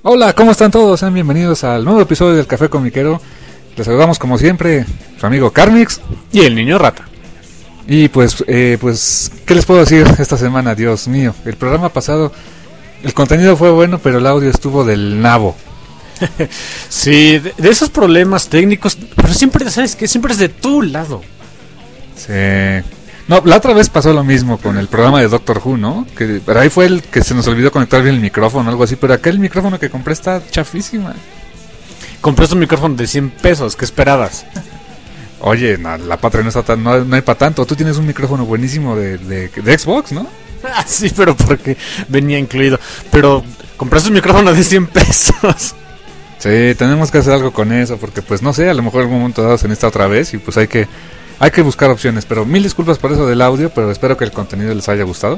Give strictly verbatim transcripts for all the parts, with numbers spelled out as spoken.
Hola, ¿cómo están todos? Sean bienvenidos al nuevo episodio del Café Comiquero. Les saludamos como siempre su amigo Carmix y el niño rata. Y pues, eh, pues, ¿qué les puedo decir esta semana? Dios mío, el programa pasado, el contenido fue bueno, pero el audio estuvo del nabo. Sí, de, de esos problemas técnicos, pero siempre, ¿sabes qué? Siempre es de tu lado. Sí. No, la otra vez pasó lo mismo con el programa de Doctor Who, ¿no? Que, pero ahí fue el que se nos olvidó conectar bien el micrófono o algo así, pero acá el micrófono que compré está chafísima. Compraste un micrófono de cien pesos, ¿qué esperabas? Oye, no, la patria no está tan, no, no hay para tanto. Tú tienes un micrófono buenísimo de, de, de Xbox, ¿no? Ah, sí, pero porque venía incluido. Pero compraste un micrófono de cien pesos. Sí, tenemos que hacer algo con eso, porque pues no sé, a lo mejor en algún momento dado se necesita otra vez y pues hay que hay que buscar opciones. Pero mil disculpas por eso del audio, pero espero que el contenido les haya gustado.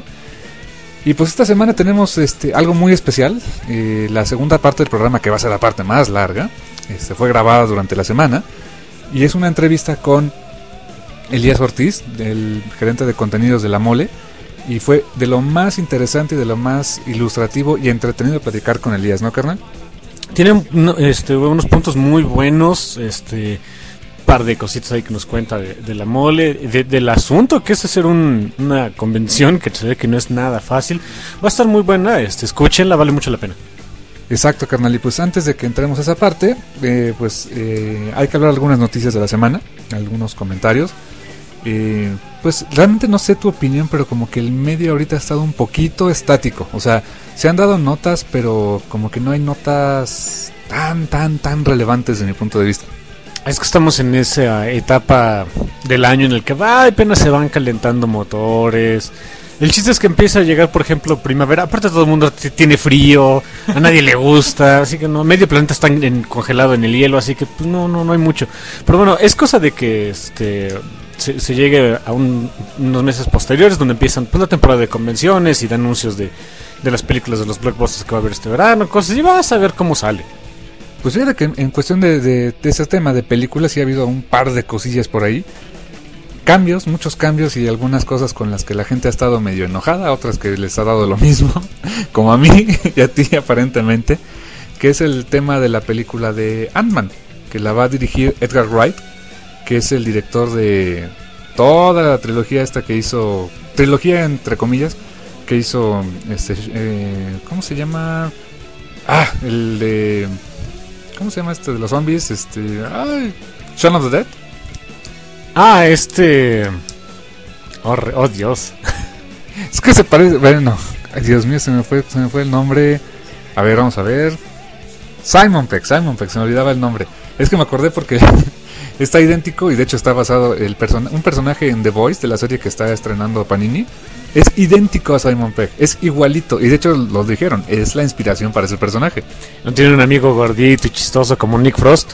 Y pues esta semana tenemos este algo muy especial, eh, la segunda parte del programa, que va a ser la parte más larga. Este, fue grabada durante la semana y es una entrevista con Elías Ortiz, el gerente de contenidos de La Mole, y fue de lo más interesante y de lo más ilustrativo y entretenido platicar con Elías, ¿no, carnal? Tiene este, unos puntos muy buenos, este par de cositas ahí que nos cuenta de, de La Mole, de, del asunto que es hacer un, una convención, que se ve que no es nada fácil. Va a estar muy buena, este, escúchenla, vale mucho la pena. Exacto, carnal, y pues antes de que entremos a esa parte, eh, pues eh, hay que hablar de algunas noticias de la semana, algunos comentarios. Eh, pues realmente no sé tu opinión, pero como que el medio ahorita ha estado un poquito estático. O sea, se han dado notas, pero como que no hay notas tan, tan, tan relevantes desde mi punto de vista. Es que estamos en esa etapa del año en el que va, apenas se van calentando motores. El chiste es que empieza a llegar, por ejemplo, primavera. Aparte todo el mundo t- tiene frío, a nadie le gusta, así que no, medio planeta está en, en, congelado en el hielo, así que pues no, no, no hay mucho. Pero bueno, es cosa de que este se, se llegue a un, unos meses posteriores donde empiezan pues, la temporada de convenciones y de anuncios de, de las películas de los blockbusters que va a haber este verano, cosas, y vas a ver cómo sale. Pues fíjate que en, en cuestión de, de, de ese tema de películas sí ha habido un par de cosillas por ahí. Cambios, muchos cambios y algunas cosas con las que la gente ha estado medio enojada, otras que les ha dado lo mismo, como a mí y a ti aparentemente, que es el tema de la película de Ant-Man, que la va a dirigir Edgar Wright, que es el director de toda la trilogía esta que hizo, trilogía entre comillas, que hizo, este, eh, ¿cómo se llama? Ah, el de, ¿cómo se llama este de los zombies? Este, ay, Shaun of the Dead. Ah, este... Oh, re... oh Dios. Es que se parece... Bueno, ay, Dios mío, se me fue se me fue el nombre. A ver, vamos a ver. Simon Pegg, Simon Pegg, se me olvidaba el nombre. Es que me acordé porque está idéntico y de hecho está basado el person- un personaje en The Voice, de la serie que está estrenando Panini. Es idéntico a Simon Pegg, es igualito. Y de hecho lo dijeron, es la inspiración para ese personaje. ¿No tiene un amigo gordito y chistoso como Nick Frost?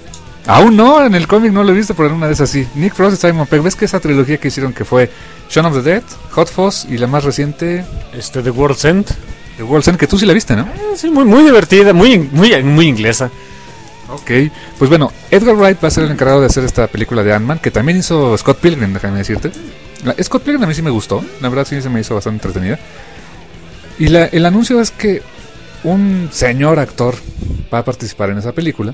Aún no, en el cómic no lo he visto, pero en una de esas sí. Nick Frost y Simon Pegg. ¿Ves que esa trilogía que hicieron que fue Shaun of the Dead, Hot Fuzz y la más reciente, Este, The World's End. The World's End, que tú sí la viste, ¿no? Eh, sí, muy, muy divertida, muy, muy, muy inglesa. Ok, pues bueno, Edgar Wright va a ser el encargado de hacer esta película de Ant-Man, que también hizo Scott Pilgrim, déjame decirte. La, Scott Pilgrim a mí sí me gustó, la verdad sí se me hizo bastante entretenida. Y la, el anuncio es que un señor actor va a participar en esa película,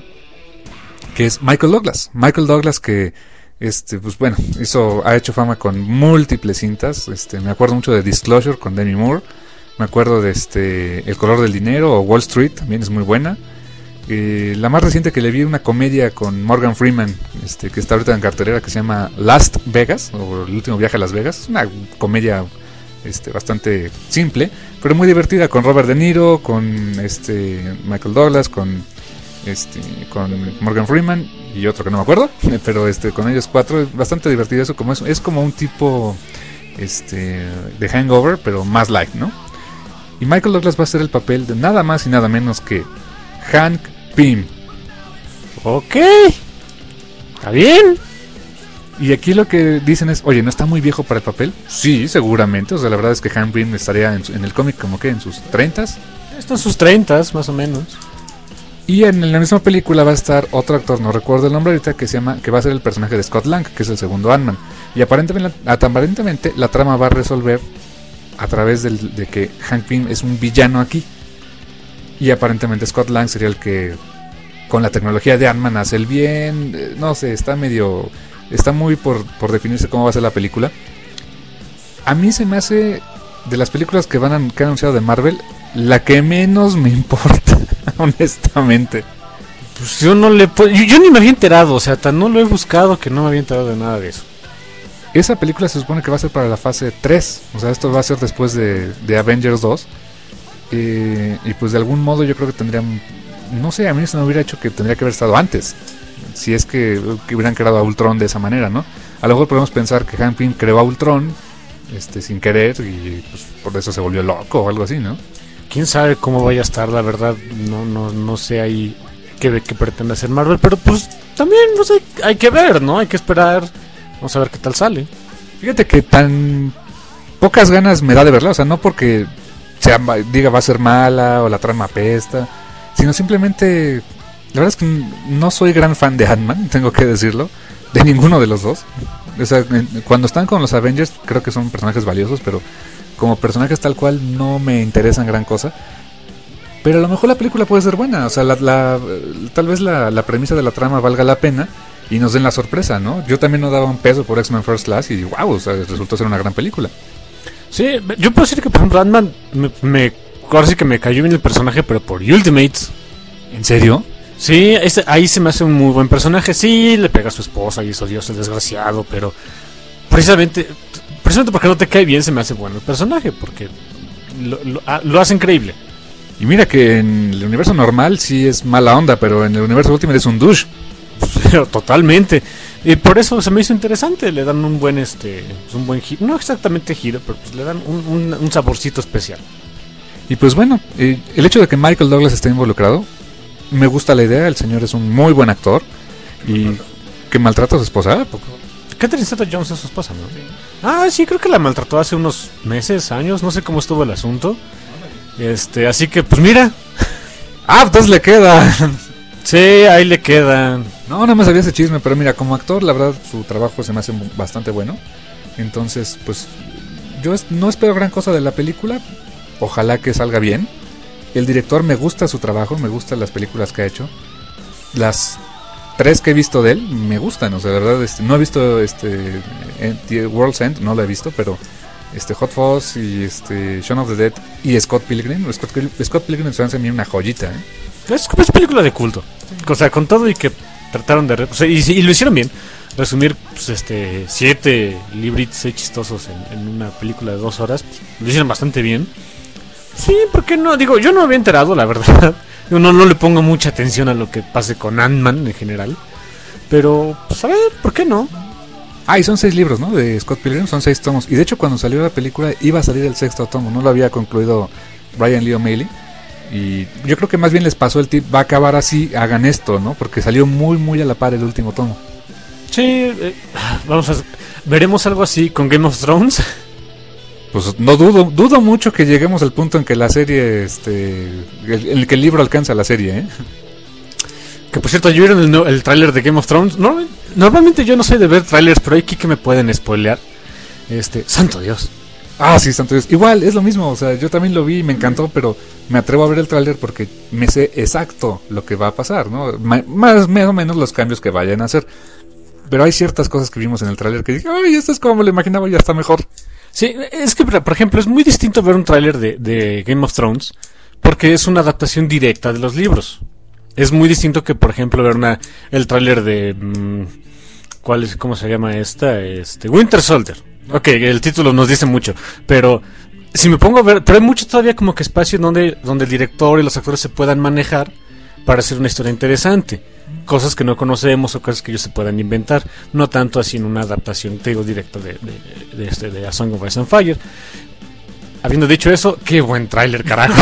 que es Michael Douglas. Michael Douglas que, este, pues bueno, hizo, ha hecho fama con múltiples cintas. Este, me acuerdo mucho de Disclosure con Demi Moore. Me acuerdo de este, El color del dinero o Wall Street, también es muy buena. Eh, la más reciente que le vi, una comedia con Morgan Freeman, este, que está ahorita en cartelera, que se llama Last Vegas, o El último viaje a Las Vegas. Es una comedia este, bastante simple, pero muy divertida, con Robert De Niro, con este, Michael Douglas, con... Este, con Morgan Freeman y otro que no me acuerdo, pero este, con ellos cuatro es bastante divertido. Eso como es, es como un tipo este, de Hangover, pero más light, ¿no? Y Michael Douglas va a hacer el papel de nada más y nada menos que Hank Pym. Ok, está bien. Y aquí lo que dicen es, oye, ¿no está muy viejo para el papel? Sí, seguramente. O sea, la verdad es que Hank Pym estaría en, su, en el cómic como que en sus treintas. Está en sus treintas, más o menos. Y en la misma película va a estar otro actor, no recuerdo el nombre ahorita, que se llama, que va a ser el personaje de Scott Lang, que es el segundo Ant-Man. Y aparentemente, aparentemente la trama va a resolver a través del, de que Hank Pym es un villano aquí. Y aparentemente Scott Lang sería el que con la tecnología de Ant-Man hace el bien. eh, No sé, está medio... Está muy por, por definirse cómo va a ser la película. A mí se me hace, de las películas que van a, que han anunciado de Marvel, la que menos me importa, honestamente. Pues yo no le puedo... Yo, yo ni me había enterado, o sea, tan no lo he buscado que no me había enterado de nada de eso. Esa película se supone que va a ser para la fase tres. O sea, esto va a ser después de, de Avengers dos. Eh, y pues de algún modo yo creo que tendrían... No sé, a mí se me hubiera hecho que tendría que haber estado antes. Si es que, que hubieran creado a Ultron de esa manera, ¿no? A lo mejor podemos pensar que Hank Pym creó a Ultron este, sin querer y pues por eso se volvió loco o algo así, ¿no? Quién sabe cómo vaya a estar, la verdad. No, no, no sé ahí qué, qué pretende hacer Marvel, pero pues también, no sé, hay que ver, ¿no? Hay que esperar. Vamos a ver qué tal sale. Fíjate que tan pocas ganas me da de verla, o sea, no porque sea, diga va a ser mala o la trama apesta, sino simplemente, la verdad es que no soy gran fan de Ant-Man, tengo que decirlo, de ninguno de los dos. O sea, cuando están con los Avengers creo que son personajes valiosos, pero como personajes tal cual no me interesan gran cosa. Pero a lo mejor la película puede ser buena, o sea, la, la, tal vez la, la premisa de la trama valga la pena y nos den la sorpresa, ¿no? Yo también no daba un peso por X-Men First Class y wow, o sea, resultó ser una gran película. Sí, yo puedo decir que por ejemplo Ant-Man me, me, ahora sí que me cayó bien el personaje, pero por Ultimates. ¿En serio? Sí, este, ahí se me hace un muy buen personaje. Sí, le pega a su esposa y es odioso, el desgraciado, pero precisamente, precisamente porque no te cae bien se me hace bueno el personaje, porque lo, lo, lo hace increíble. Y mira que en el universo normal sí es mala onda, pero en el universo Ultimate es un douche. Totalmente. Y por eso se me hizo interesante. Le dan un buen este un buen giro, no exactamente giro, pero pues le dan un, un, un saborcito especial. Y pues bueno, eh, el hecho de que Michael Douglas esté involucrado, me gusta la idea. El señor es un muy buen actor. Y que maltrata a su esposa. Catherine Zeta-Jones es su esposa, ¿no? Ah, sí, creo que la maltrató hace unos meses, años. No sé cómo estuvo el asunto. Este, así que pues mira. Ah, entonces le queda. Sí, ahí le quedan. No, no me sabía ese chisme, pero mira, como actor, la verdad, su trabajo se me hace bastante bueno. Entonces, pues, yo es, no espero gran cosa de la película. Ojalá que salga bien. El director, me gusta su trabajo, me gustan las películas que ha hecho. Las tres que he visto de él, me gustan, o sea, de verdad, este, no he visto este The World's End, no lo he visto, pero este Hot Fuzz y este Shaun of the Dead y Scott Pilgrim. Scott, Scott Pilgrim se hace a mí una joyita, ¿eh? Es, es película de culto. O sea, con todo y que trataron de... O sea, y, y lo hicieron bien. Resumir pues, este siete libritos chistosos en, en una película de dos horas. Pues, lo hicieron bastante bien. Sí, ¿por qué no? Digo, yo no me había enterado, la verdad. Yo no, no le pongo mucha atención a lo que pase con Ant-Man en general. Pero, pues a ver, ¿por qué no? Ah, y son seis libros, ¿no? De Scott Pilgrim, son seis tomos. Y de hecho, cuando salió la película, iba a salir el sexto tomo. No lo había concluido Brian Lee O'Malley. Y yo creo que más bien les pasó el tip, va a acabar así, hagan esto, ¿no? Porque salió muy, muy a la par el último tomo. Sí, eh, vamos a... ¿Veremos algo así con Game of Thrones? Pues no dudo, dudo mucho que lleguemos al punto en que la serie, este... El, en el que el libro alcanza la serie, ¿eh? Que por cierto, ¿ya vieron el, el tráiler de Game of Thrones? No, normalmente yo no soy de ver trailers, pero hay aquí que me pueden spoilear. Este, santo Dios. Ah, sí, santo Dios. Igual, es lo mismo, o sea, yo también lo vi y me encantó, pero me atrevo a ver el tráiler porque me sé exacto lo que va a pasar, ¿no? Ma- más, más o menos los cambios que vayan a hacer. Pero hay ciertas cosas que vimos en el tráiler que dije, ay, esto es como me lo imaginaba, ya está mejor. Sí, es que, por ejemplo, es muy distinto ver un tráiler de, de Game of Thrones porque es una adaptación directa de los libros. Es muy distinto que, por ejemplo, ver una el tráiler de... Mmm, ¿cuál es, cómo se llama esta? Este, Winter Soldier. Ok, el título nos dice mucho, pero si me pongo a ver, pero hay mucho todavía como que espacio donde, donde el director y los actores se puedan manejar para hacer una historia interesante. Cosas que no conocemos o cosas que ellos se puedan inventar, no tanto así en una adaptación, te digo, directa de, de, de, este, de A Song of Ice and Fire. Habiendo dicho eso, qué buen tráiler, carajo.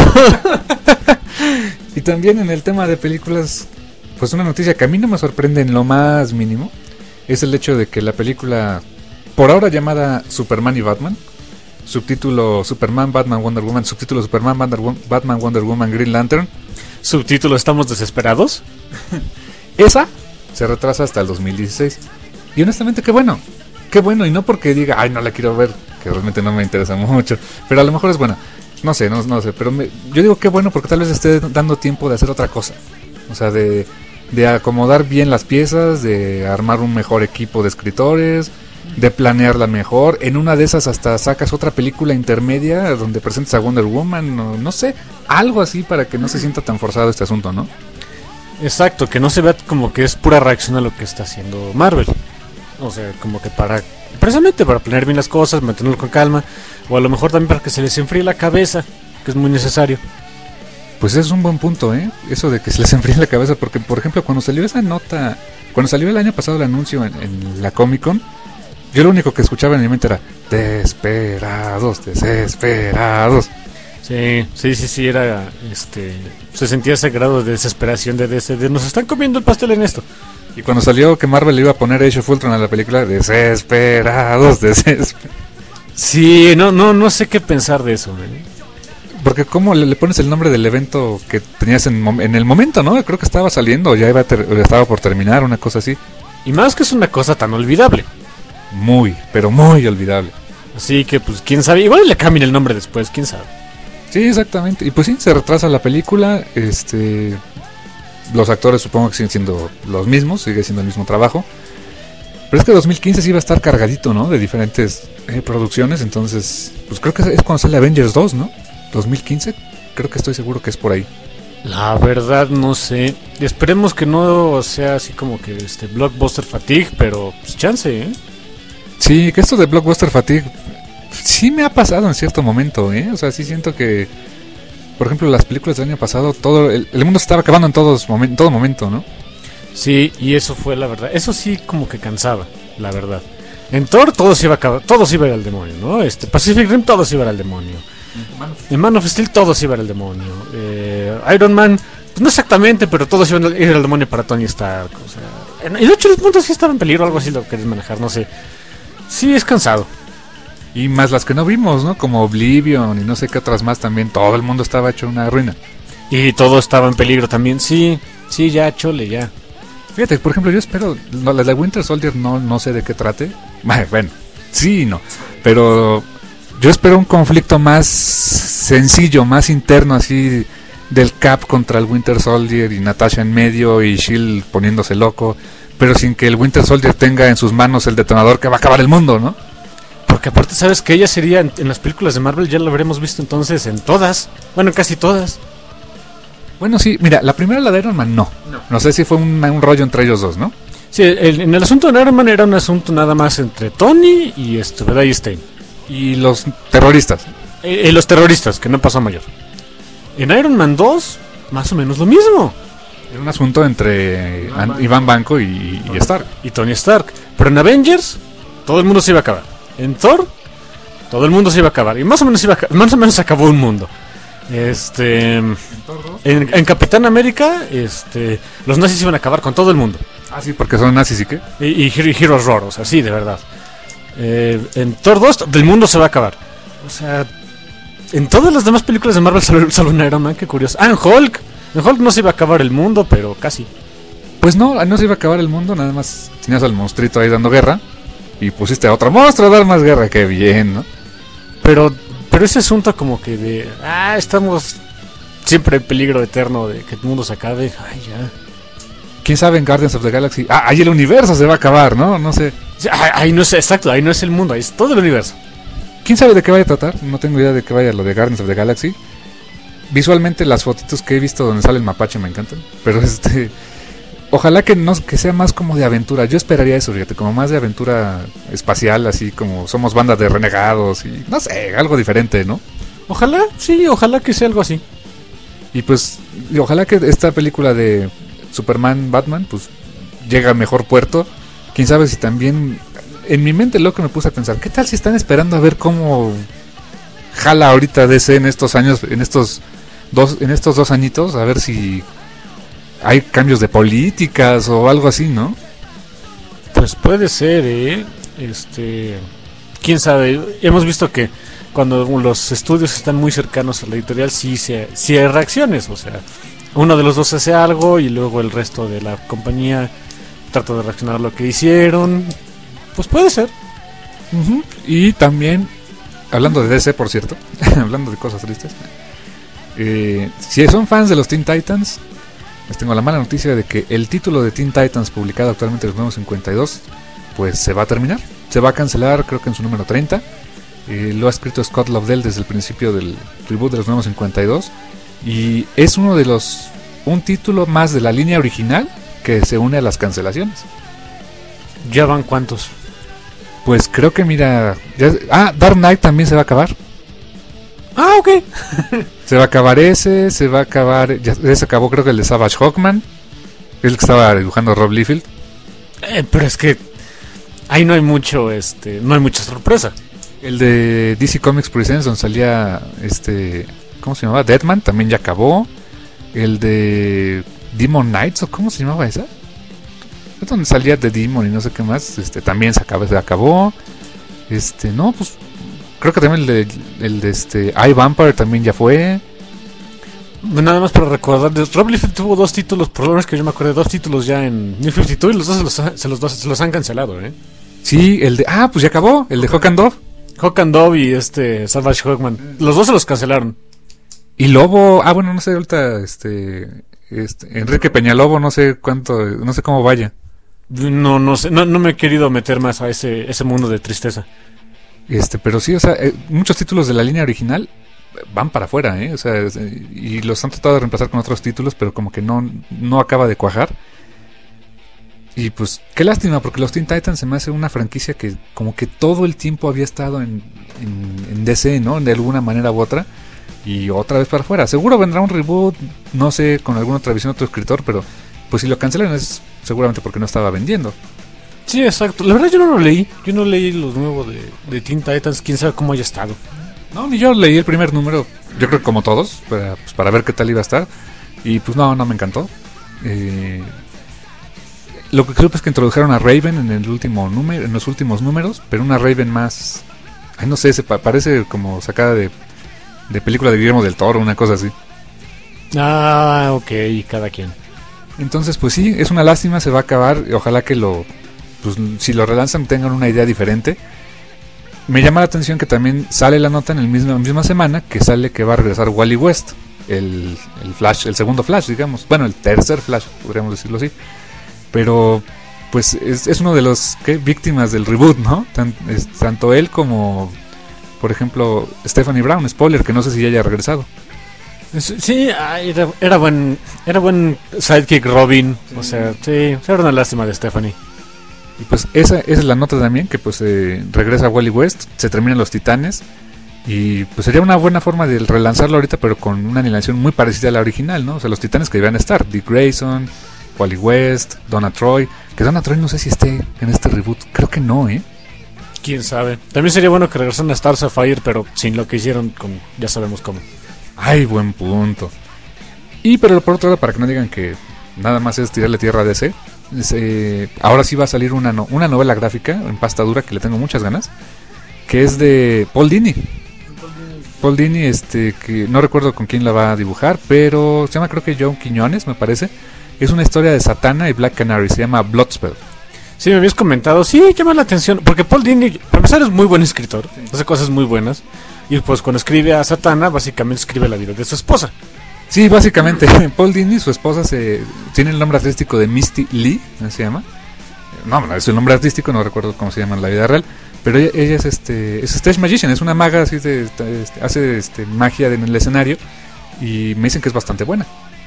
Y también en el tema de películas, pues una noticia que a mí no me sorprende en lo más mínimo, es el hecho de que la película, por ahora llamada Superman y Batman, subtítulo Superman, Batman, Wonder Woman, subtítulo Superman, Batman, Wonder Woman, Green Lantern, subtítulo ¿Estamos desesperados? Esa se retrasa hasta el dos mil dieciséis. Y honestamente, qué bueno. Qué bueno, y no porque diga, ay, no la quiero ver, que realmente no me interesa mucho, pero a lo mejor es buena. no sé, no, no sé, pero me, yo digo que bueno porque tal vez esté dando tiempo de hacer otra cosa. O sea, de, de acomodar bien las piezas, de armar un mejor equipo de escritores, de planearla mejor. En una de esas hasta sacas otra película intermedia donde presentes a Wonder Woman, no, no sé, algo así para que no se sienta tan forzado este asunto, ¿no? Exacto, que no se vea como que es pura reacción a lo que está haciendo Marvel. O sea, como que para, precisamente para planear bien las cosas, mantenerlo con calma, o a lo mejor también para que se les enfríe la cabeza, que es muy necesario. Pues es un buen punto, ¿eh? Eso de que se les enfríe la cabeza, porque por ejemplo cuando salió esa nota, cuando salió el año pasado el anuncio en, en la Comic Con, yo lo único que escuchaba en mi mente era desesperados, desesperados. Sí, sí, sí, sí, era, este, se sentía ese grado de desesperación de, de, de nos están comiendo el pastel en esto. Y cuando salió que Marvel le iba a poner Age of Ultron a la película, desesperados, desesperados. Sí, no, no, no sé qué pensar de eso, ¿eh? Porque cómo le, le pones el nombre del evento que tenías en, en el momento, ¿no? Creo que estaba saliendo, ya iba ter, estaba por terminar, una cosa así. Y más que es una cosa tan olvidable. Muy, pero muy olvidable. Así que, pues, quién sabe, igual le cambien el nombre después, quién sabe. Sí, exactamente. Y pues sí, se retrasa la película, este... los actores supongo que siguen siendo los mismos, sigue siendo el mismo trabajo. Pero es que dos mil quince sí iba a estar cargadito, ¿no? De diferentes eh, producciones, entonces, pues creo que es cuando sale Avengers dos, ¿no? dos mil quince, creo que estoy seguro que es por ahí. La verdad no sé. Esperemos que no sea así como que este Blockbuster Fatigue, pero pues chance, ¿eh? Sí, que esto de Blockbuster Fatigue sí me ha pasado en cierto momento, ¿eh? O sea, sí siento que, por ejemplo, las películas del año pasado, todo el, el mundo se estaba acabando en todos momen, todo momento, ¿no? Sí, y eso fue la verdad. Eso sí como que cansaba, la verdad. En Thor todo se iba a acabar, todo se iba a ir al demonio, ¿no? Este Pacific Rim todo se iba a ir al demonio. En Man of Steel todo se iba a ir al demonio. Eh, Iron Man, pues no exactamente, pero todos iban a ir al demonio para Tony Stark. O sea, y de hecho los puntos sí estaban en peligro, algo así lo querés manejar, no sé. Sí, es cansado. Y más las que no vimos, ¿no? Como Oblivion y no sé qué otras más también. Todo el mundo estaba hecho una ruina. Y todo estaba en peligro también. Sí, sí, ya, chole, ya. Fíjate, por ejemplo, yo espero... No, la de Winter Soldier no, no sé de qué trate. Bueno, sí y no. Pero yo espero un conflicto más sencillo, más interno, así... Del Cap contra el Winter Soldier y Natasha en medio y Shield poniéndose loco. Pero sin que el Winter Soldier tenga en sus manos el detonador que va a acabar el mundo, ¿no? Porque aparte sabes que ella sería en, en las películas de Marvel, ya lo habremos visto entonces en todas, bueno, casi todas. Bueno, sí, mira, la primera, la de Iron Man, no. No, no sé si fue un, un rollo entre ellos dos, ¿no? Sí, el, en el asunto de Iron Man era un asunto nada más entre Tony y este, ¿verdad? Y Stein. Y los terroristas. Y, y los terroristas, que no pasó a mayor. En Iron Man dos, más o menos lo mismo. Era un asunto entre Iván, An- Iván Banco y, y Stark. Y Tony Stark. Pero en Avengers, todo el mundo se iba a acabar. En Thor, todo el mundo se iba a acabar. Y más o menos se iba a, más o menos se acabó un mundo. Este, en, en Capitán América, este, los nazis iban a acabar con todo el mundo. Ah, sí, porque son nazis y qué. Y, y, y Heroes Roar, o sea, sí, de verdad. Eh, en Thor dos, del mundo se va a acabar. O sea, en todas las demás películas de Marvel solo, solo un Iron Man, qué curioso. Ah, en Hulk. En Hulk no se iba a acabar el mundo, pero casi. Pues no, no se iba a acabar el mundo, nada más tenías al monstruito ahí dando guerra. Y pusiste a otro monstruo a dar más guerra, qué bien, ¿no? Pero, pero ese asunto como que de... Ah, estamos siempre en peligro eterno de que el mundo se acabe. Ay, ya. ¿Quién sabe en Guardians of the Galaxy? Ah, ahí el universo se va a acabar, ¿no? No sé. Ahí, ahí no es, exacto, ahí no es el mundo, ahí es todo el universo. ¿Quién sabe de qué vaya a tratar? No tengo idea de qué vaya lo de Guardians of the Galaxy. Visualmente las fotitos que he visto donde sale el mapache me encantan. Pero este... Ojalá que no que sea más como de aventura. Yo esperaría eso, fíjate, como más de aventura espacial, así como somos bandas de renegados y no sé, algo diferente, ¿no? Ojalá, sí, ojalá que sea algo así. Y pues, y ojalá que esta película de Superman, Batman, pues llega a mejor puerto. Quién sabe si también, en mi mente loco me puse a pensar, ¿qué tal si están esperando a ver cómo jala ahorita D C en estos años, en estos dos, en estos dos añitos, a ver si hay cambios de políticas o algo así, ¿no? Pues puede ser, ¿eh? Este, quién sabe. Hemos visto que cuando los estudios están muy cercanos a la editorial, sí, se, sí hay reacciones. O sea, uno de los dos hace algo y luego el resto de la compañía trata de reaccionar a lo que hicieron. Pues puede ser. Uh-huh. Y también hablando de D C, por cierto, hablando de cosas tristes, eh, si son fans de los Teen Titans, les tengo la mala noticia de que el título de Teen Titans publicado actualmente en los Nuevos cincuenta y dos, pues se va a terminar, se va a cancelar, creo que en su número treinta. Eh, lo ha escrito Scott Lobdell desde el principio del reboot de los Nuevos cincuenta y dos, y es uno de los un título más de la línea original que se une a las cancelaciones. ¿Ya van cuántos? Pues creo que mira, ya, ah, Dark Knight también se va a acabar. Ah, ok. Se va a acabar ese, se va a acabar, ya, ya se acabó creo que el de Savage Hawkman, el que estaba dibujando Rob Liefeld. Eh, pero es que ahí no hay mucho, este, no hay mucha sorpresa. El de D C Comics Presents, donde salía este, ¿cómo se llamaba? Deadman, también ya acabó. El de Demon Knights, ¿o cómo se llamaba esa? Es donde salía The Demon y no sé qué más, este, también se acabó, se acabó. Este, no, pues creo que también el de, el de este iVampire también ya fue. Nada más para recordar, Rob Liefeld tuvo dos títulos, por lo menos que yo me acuerdo, dos títulos ya en New cincuenta y dos y los dos se los, se los, dos, se los han cancelado, ¿eh? Sí, el de, ah, pues ya acabó, el de Hawk and Dove. Hawk and Dove y este Savage Hawkman, los dos se los cancelaron. Y Lobo, ah, bueno, no sé, ahorita, este, este, Enrique Peñalobo, no sé cuánto, no sé cómo vaya. No, no sé, no, no me he querido meter más a ese, ese mundo de tristeza. Este, pero sí, o sea, eh, muchos títulos de la línea original van para afuera, ¿eh? O sea, es, eh, y los han tratado de reemplazar con otros títulos, pero como que no, no acaba de cuajar. Y pues, qué lástima, porque los Teen Titans se me hace una franquicia que como que todo el tiempo había estado en, en, en D C, ¿no? De alguna manera u otra. Y otra vez para afuera. Seguro vendrá un reboot, no sé, con alguna otra visión, otro escritor, pero pues si lo cancelan es seguramente porque no estaba vendiendo. Sí, exacto. La verdad yo no lo leí. Yo no leí los nuevos de, de Teen Titans. Quién sabe cómo haya estado. No, ni yo leí el primer número, yo creo que como todos, para, pues, para ver qué tal iba a estar. Y pues no, no me encantó. Eh, lo que creo es que introdujeron a Raven en el último número, en los últimos números, pero una Raven más, ay, no sé, se pa- parece como sacada de, de película de Guillermo del Toro, una cosa así. Ah, ok, cada quien. Entonces, pues sí, es una lástima, se va a acabar. Y ojalá que lo, pues si lo relanzan tengan una idea diferente. Me llama la atención que también sale la nota en el mismo, la misma semana que sale que va a regresar Wally West, el, el Flash, el segundo Flash, digamos. Bueno, el tercer Flash, podríamos decirlo así. Pero, pues es, es uno de los ¿qué? víctimas del reboot, ¿no? Tan, es, tanto él como, por ejemplo, Stephanie Brown, spoiler, que no sé si ya haya regresado. Sí, ay, era, era buen era buen sidekick Robin, sí. O sea, sí, era una lástima de Stephanie. Y pues esa, esa es la nota también, que pues eh, regresa Wally West, se terminan los Titanes y pues sería una buena forma de relanzarlo ahorita, pero con una animación muy parecida a la original, ¿no? O sea, los Titanes que iban a estar, Dick Grayson, Wally West, Donna Troy, que Donna Troy no sé si esté en este reboot, creo que no, ¿eh? Quién sabe. También sería bueno que regresaran a Stars of Fire, pero sin lo que hicieron con ya sabemos cómo. Ay, buen punto. Y pero por otro lado, para que no digan que nada más es tirarle tierra a D C, es, eh, ahora sí va a salir una, no, una novela gráfica en pasta dura que le tengo muchas ganas, que es de Paul Dini. Paul Dini, este, que no recuerdo con quién la va a dibujar, pero se llama creo que John Quiñones, me parece. Es una historia de Satana y Black Canary, se llama Bloodspell. Sí, me habías comentado, sí, llama la atención, porque Paul Dini, para empezar, es muy buen escritor, sí. Hace cosas muy buenas, y pues cuando escribe a Satana, básicamente escribe la vida de su esposa. Sí, básicamente, Paul Dini, su esposa, se tiene el nombre artístico de Misty Lee, ¿no se llama? No, no es el nombre artístico, no recuerdo cómo se llama en la vida real, pero ella, ella es este es Stage Magician, es una maga, así de, de, este, hace este, magia en el escenario, y me dicen que es bastante buena.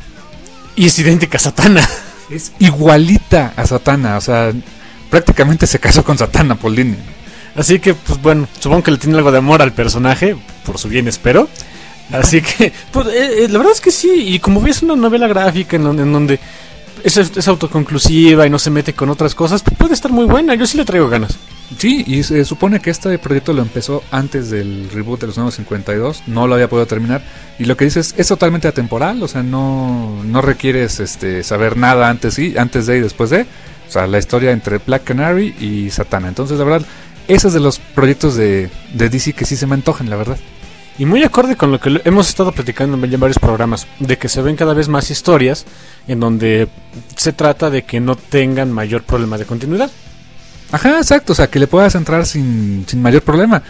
Y es idéntica a Satana. Es igualita a Satana, o sea, prácticamente se casó con Satana, Paul Dini. Así que, pues bueno, supongo que le tiene algo de amor al personaje, por su bien espero. Así que, pues, eh, eh, la verdad es que sí, y como ves una novela gráfica en donde, en donde es, es autoconclusiva y no se mete con otras cosas, pues puede estar muy buena, yo sí le traigo ganas. Sí, y se supone que este proyecto lo empezó antes del reboot de los Nuevos cincuenta y dos, no lo había podido terminar, y lo que dices es totalmente atemporal, o sea, no, no requieres este, saber nada antes, y, antes de y después de, o sea, la historia entre Black Canary y Satana. Entonces, la verdad, ese es de los proyectos de, de D C que sí se me antojan, la verdad. Y muy acorde con lo que hemos estado platicando en varios programas, de que se ven cada vez más historias en donde se trata de que no tengan mayor problema de continuidad. Ajá, exacto, o sea, que le puedas entrar sin, sin mayor problema.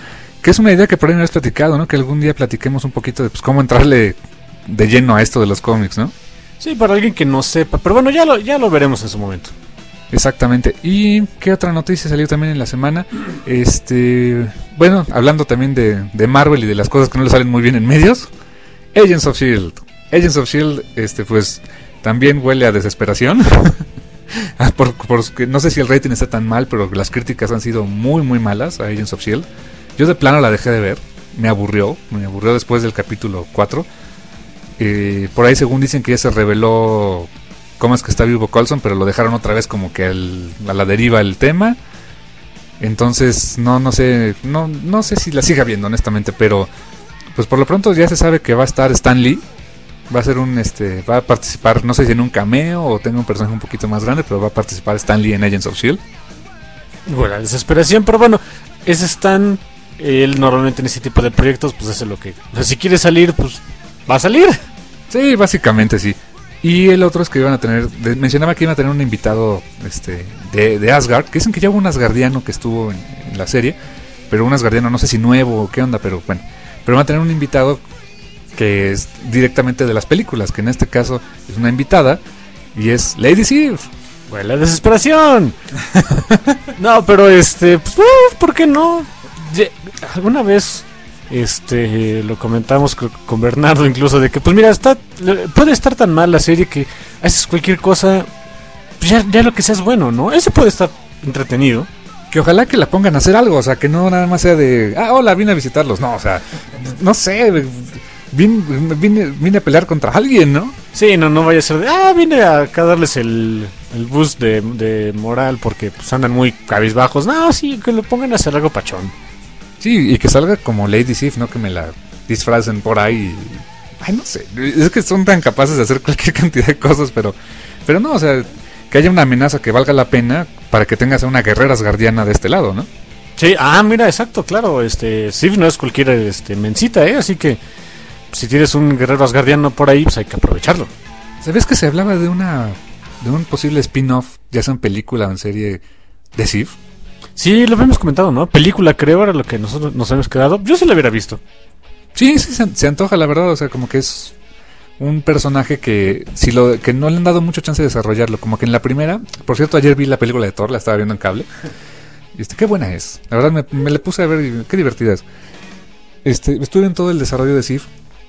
que es una idea que por ahí me has platicado, ¿no? Que algún día platiquemos un poquito de pues, cómo entrarle de lleno a esto de los cómics, ¿no? Sí, para alguien que no sepa, pero bueno, ya lo, ya lo veremos en su momento. Exactamente. ¿Y qué otra noticia salió también en la semana? Este, bueno, hablando también de, de Marvel y de las cosas que no le salen muy bien en medios, Agents of Shield. Agents of Shield, este, pues, también huele a desesperación. por, por, no sé si el rating está tan mal, pero las críticas han sido muy, muy malas a Agents of Shield. Yo de plano la dejé de ver, me aburrió, me aburrió después del capítulo cuatro. Eh, por ahí según dicen que ya se reveló cómo es que está vivo Coulson, pero lo dejaron otra vez como que el, a la deriva el tema. Entonces no no sé no no sé si la siga viendo honestamente, pero pues por lo pronto ya se sabe que va a estar Stan Lee, va a ser un este va a participar, no sé si en un cameo o tenga un personaje un poquito más grande, pero va a participar Stan Lee en Agents of Shield. Bueno, desesperación, pero bueno, es Stan, él normalmente en ese tipo de proyectos pues hace lo que, o sea, si quiere salir pues va a salir. Sí, básicamente sí. Y el otro es que iban a tener, de, mencionaba que iban a tener un invitado este de, de Asgard, que dicen que ya hubo un asgardiano que estuvo en, en la serie, pero un asgardiano no sé si nuevo o qué onda, pero bueno, pero van a tener un invitado que es directamente de las películas, que en este caso es una invitada y es Lady Sif. Bueno, la desesperación. No, pero este, pues, uh, ¿por qué no? Ya, alguna vez este lo comentamos con, con Bernardo incluso de que pues mira, está puede estar tan mal la serie que haces cualquier cosa, pues ya, ya lo que sea es bueno, ¿no? Ese puede estar entretenido. Que ojalá que la pongan a hacer algo, o sea, que no nada más sea de, ah, hola, vine a visitarlos, no, o sea, no sé, vine, vine, vine a pelear contra alguien, ¿no? Sí, no, no vaya a ser de, ah, vine a acá darles el, el boost de, de moral porque pues andan muy cabizbajos. No, sí, que lo pongan a hacer algo pachón. Sí, y que salga como Lady Sif, no que me la disfracen por ahí. Ay, no sé, es que son tan capaces de hacer cualquier cantidad de cosas, pero pero no, o sea, que haya una amenaza que valga la pena para que tengas a una guerrera asgardiana de este lado, ¿no? Sí, ah, mira, exacto, claro, este, Sif no es cualquier este, mencita, ¿eh? Así que si tienes un guerrero asgardiano por ahí, pues hay que aprovecharlo. ¿Sabes que se hablaba de una de un posible spin-off, ya sea en película o en serie, de Sif? Sí, lo habíamos comentado, ¿no? Película, creo, era lo que nosotros nos hemos quedado. Yo sí lo hubiera visto. Sí, sí, se, se antoja, la verdad. O sea, como que es un personaje que si lo que no le han dado mucho chance de desarrollarlo. Como que en la primera... Por cierto, ayer vi la película de Thor, la estaba viendo en cable. Y este, qué buena es. La verdad, me, me le puse a ver y qué divertida es. Este, estuve en todo el desarrollo de Sif.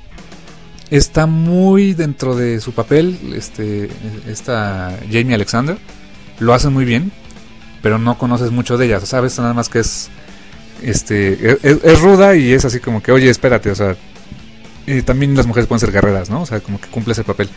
Está muy dentro de su papel. Este, esta Jamie Alexander. Lo hace muy bien. Pero no conoces mucho de ella, sabes nada más que es este es, es ruda y es así como que, oye, espérate, o sea, y también las mujeres pueden ser guerreras, ¿no? O sea, como que cumple ese papel.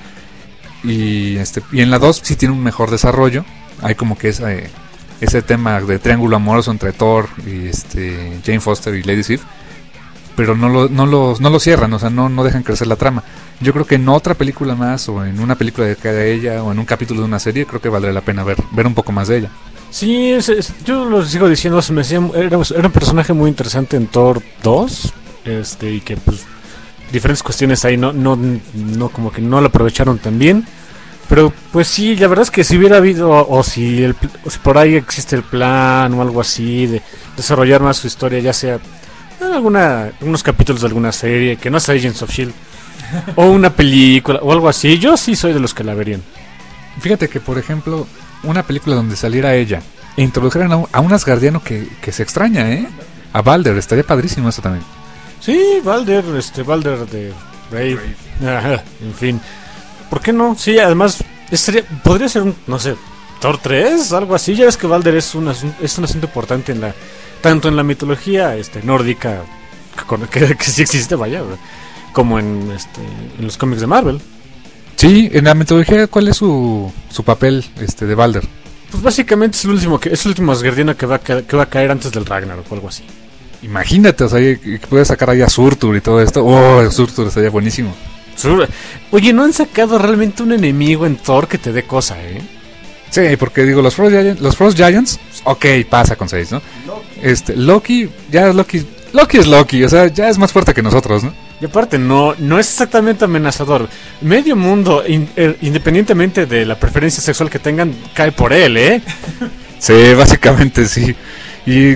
Y este y en la dos sí tiene un mejor desarrollo, hay como que ese, ese tema de triángulo amoroso entre Thor y este Jane Foster y Lady Sif, pero no lo no lo, no lo cierran, o sea, no, no dejan crecer la trama. Yo creo que en otra película más, o en una película de cada ella, o en un capítulo de una serie, creo que valdría la pena ver, ver un poco más de ella. Sí, es, es, yo lo sigo diciendo, se me hacía, era, era un personaje muy interesante en Thor dos, este, y que pues diferentes cuestiones ahí no, no, no como que no lo aprovecharon tan bien, pero pues sí, la verdad es que si hubiera habido, o, o, si, el, o si por ahí existe el plan o algo así, de desarrollar más su historia, ya sea en alguna, unos capítulos de alguna serie, que no sea Agents of Shield, o una película, o algo así, yo sí soy de los que la verían. Fíjate que, por ejemplo, una película donde saliera ella e introdujeran a un, a un asgardiano que, que se extraña, ¿eh? A Balder, estaría padrísimo eso también. Sí, Balder, este, Balder de Brave. Ajá, en fin. ¿Por qué no? Sí, además, estaría, podría ser un, no sé, Thor tres, algo así. Ya ves que Balder es un, es un asunto importante en la, tanto en la mitología este, nórdica, que, que, que sí existe, vaya, como en, este, en los cómics de Marvel. Sí, en la mitología, ¿cuál es su, su papel este de Balder? Pues básicamente es el último que es el último asgardiano que va a ca- que va a caer antes del Ragnarok o algo así. Imagínate, o sea, que puedes sacar ahí a Surtur y todo esto. Oh, Surtur estaría buenísimo. Sur- Oye, no han sacado realmente un enemigo en Thor que te dé cosa, ¿eh? Sí, porque digo, los Frost Giants, los Frost Giants, ok, pasa con seis, ¿no? Loki. Este, Loki, ya Loki, Loki es Loki, o sea, ya es más fuerte que nosotros, ¿no? Y aparte, no, no es exactamente amenazador. Medio mundo, in, eh, independientemente de la preferencia sexual que tengan, cae por él, ¿eh? Sí, básicamente sí. Y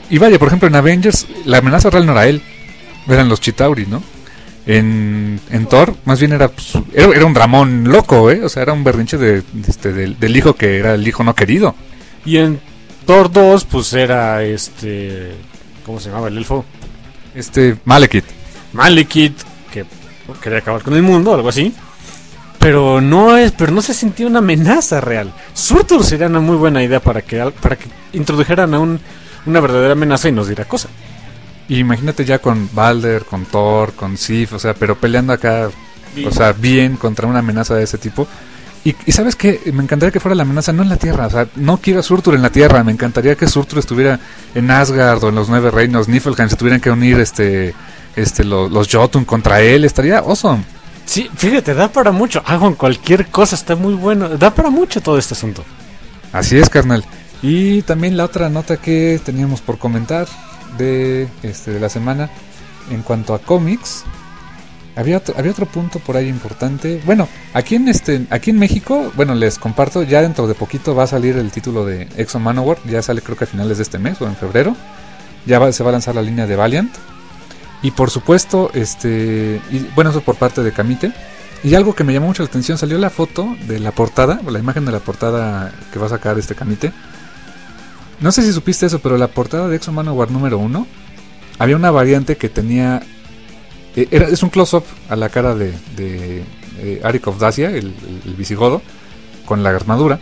y vaya, por ejemplo, en Avengers, la amenaza real no era él, eran los Chitauri, ¿no? En, en Thor, más bien era, pues, era, era un Ramón loco, ¿eh? O sea, era un berrinche de, de este, del, del hijo que era el hijo no querido. Y en Thor dos, pues era este... ¿Cómo se llamaba el elfo? Este, Malekith. Malekith, que quería acabar con el mundo, algo así. Pero no es, pero no se sentía una amenaza real. Surtur sería una muy buena idea para que, para que introdujeran a un, una verdadera amenaza y nos diera cosa. Y imagínate ya con Balder, con Thor, con Sif, o sea, pero peleando acá, bien. O sea, bien contra una amenaza de ese tipo. Y, y ¿sabes qué? Me encantaría que fuera la amenaza no en la Tierra, o sea, no quiero a Surtur en la Tierra, me encantaría que Surtur estuviera en Asgard o en los Nueve Reinos, Niflheim, se tuvieran que unir este, este, los, los Jotun contra él, estaría awesome. Sí, fíjate, da para mucho, hagan cualquier cosa, está muy bueno, da para mucho todo este asunto. Así es, carnal. Y también la otra nota que teníamos por comentar de, este, de la semana, en cuanto a cómics, había otro, había otro punto por ahí importante. Bueno, aquí en este, aquí en México, bueno, les comparto, ya dentro de poquito va a salir el título de X-O Manowar, ya sale creo que a finales de este mes o en febrero, ya va, se va a lanzar la línea de Valiant. Y por supuesto, este, y, bueno, eso por parte de Camite. Y algo que me llamó mucho la atención, salió la foto de la portada, o la imagen de la portada que va a sacar este Camite. No sé si supiste eso, pero la portada de X-O Manowar número uno, había una variante que tenía, eh, era, es un close-up a la cara de, de eh, Arik of Dacia, el, el, el visigodo, con la armadura.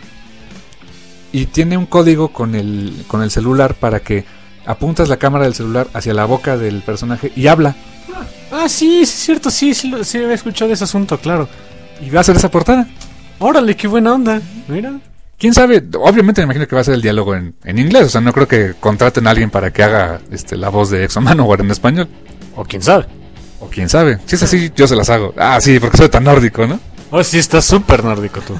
Y tiene un código con el, con el celular para que apuntas la cámara del celular hacia la boca del personaje y habla. Ah, sí, es cierto, sí, sí, sí había escuchado de ese asunto, claro. Y va a ser esa portada. Órale, qué buena onda, mira. ¿Quién sabe? Obviamente me imagino que va a ser el diálogo en, en inglés, o sea, no creo que contraten a alguien para que haga este, la voz de X-O Manowar en español. O quién sabe. O quién sabe. Si es así, yo se las hago. Ah, sí, porque soy tan nórdico, ¿no? Oh, sí, estás súper nórdico tú.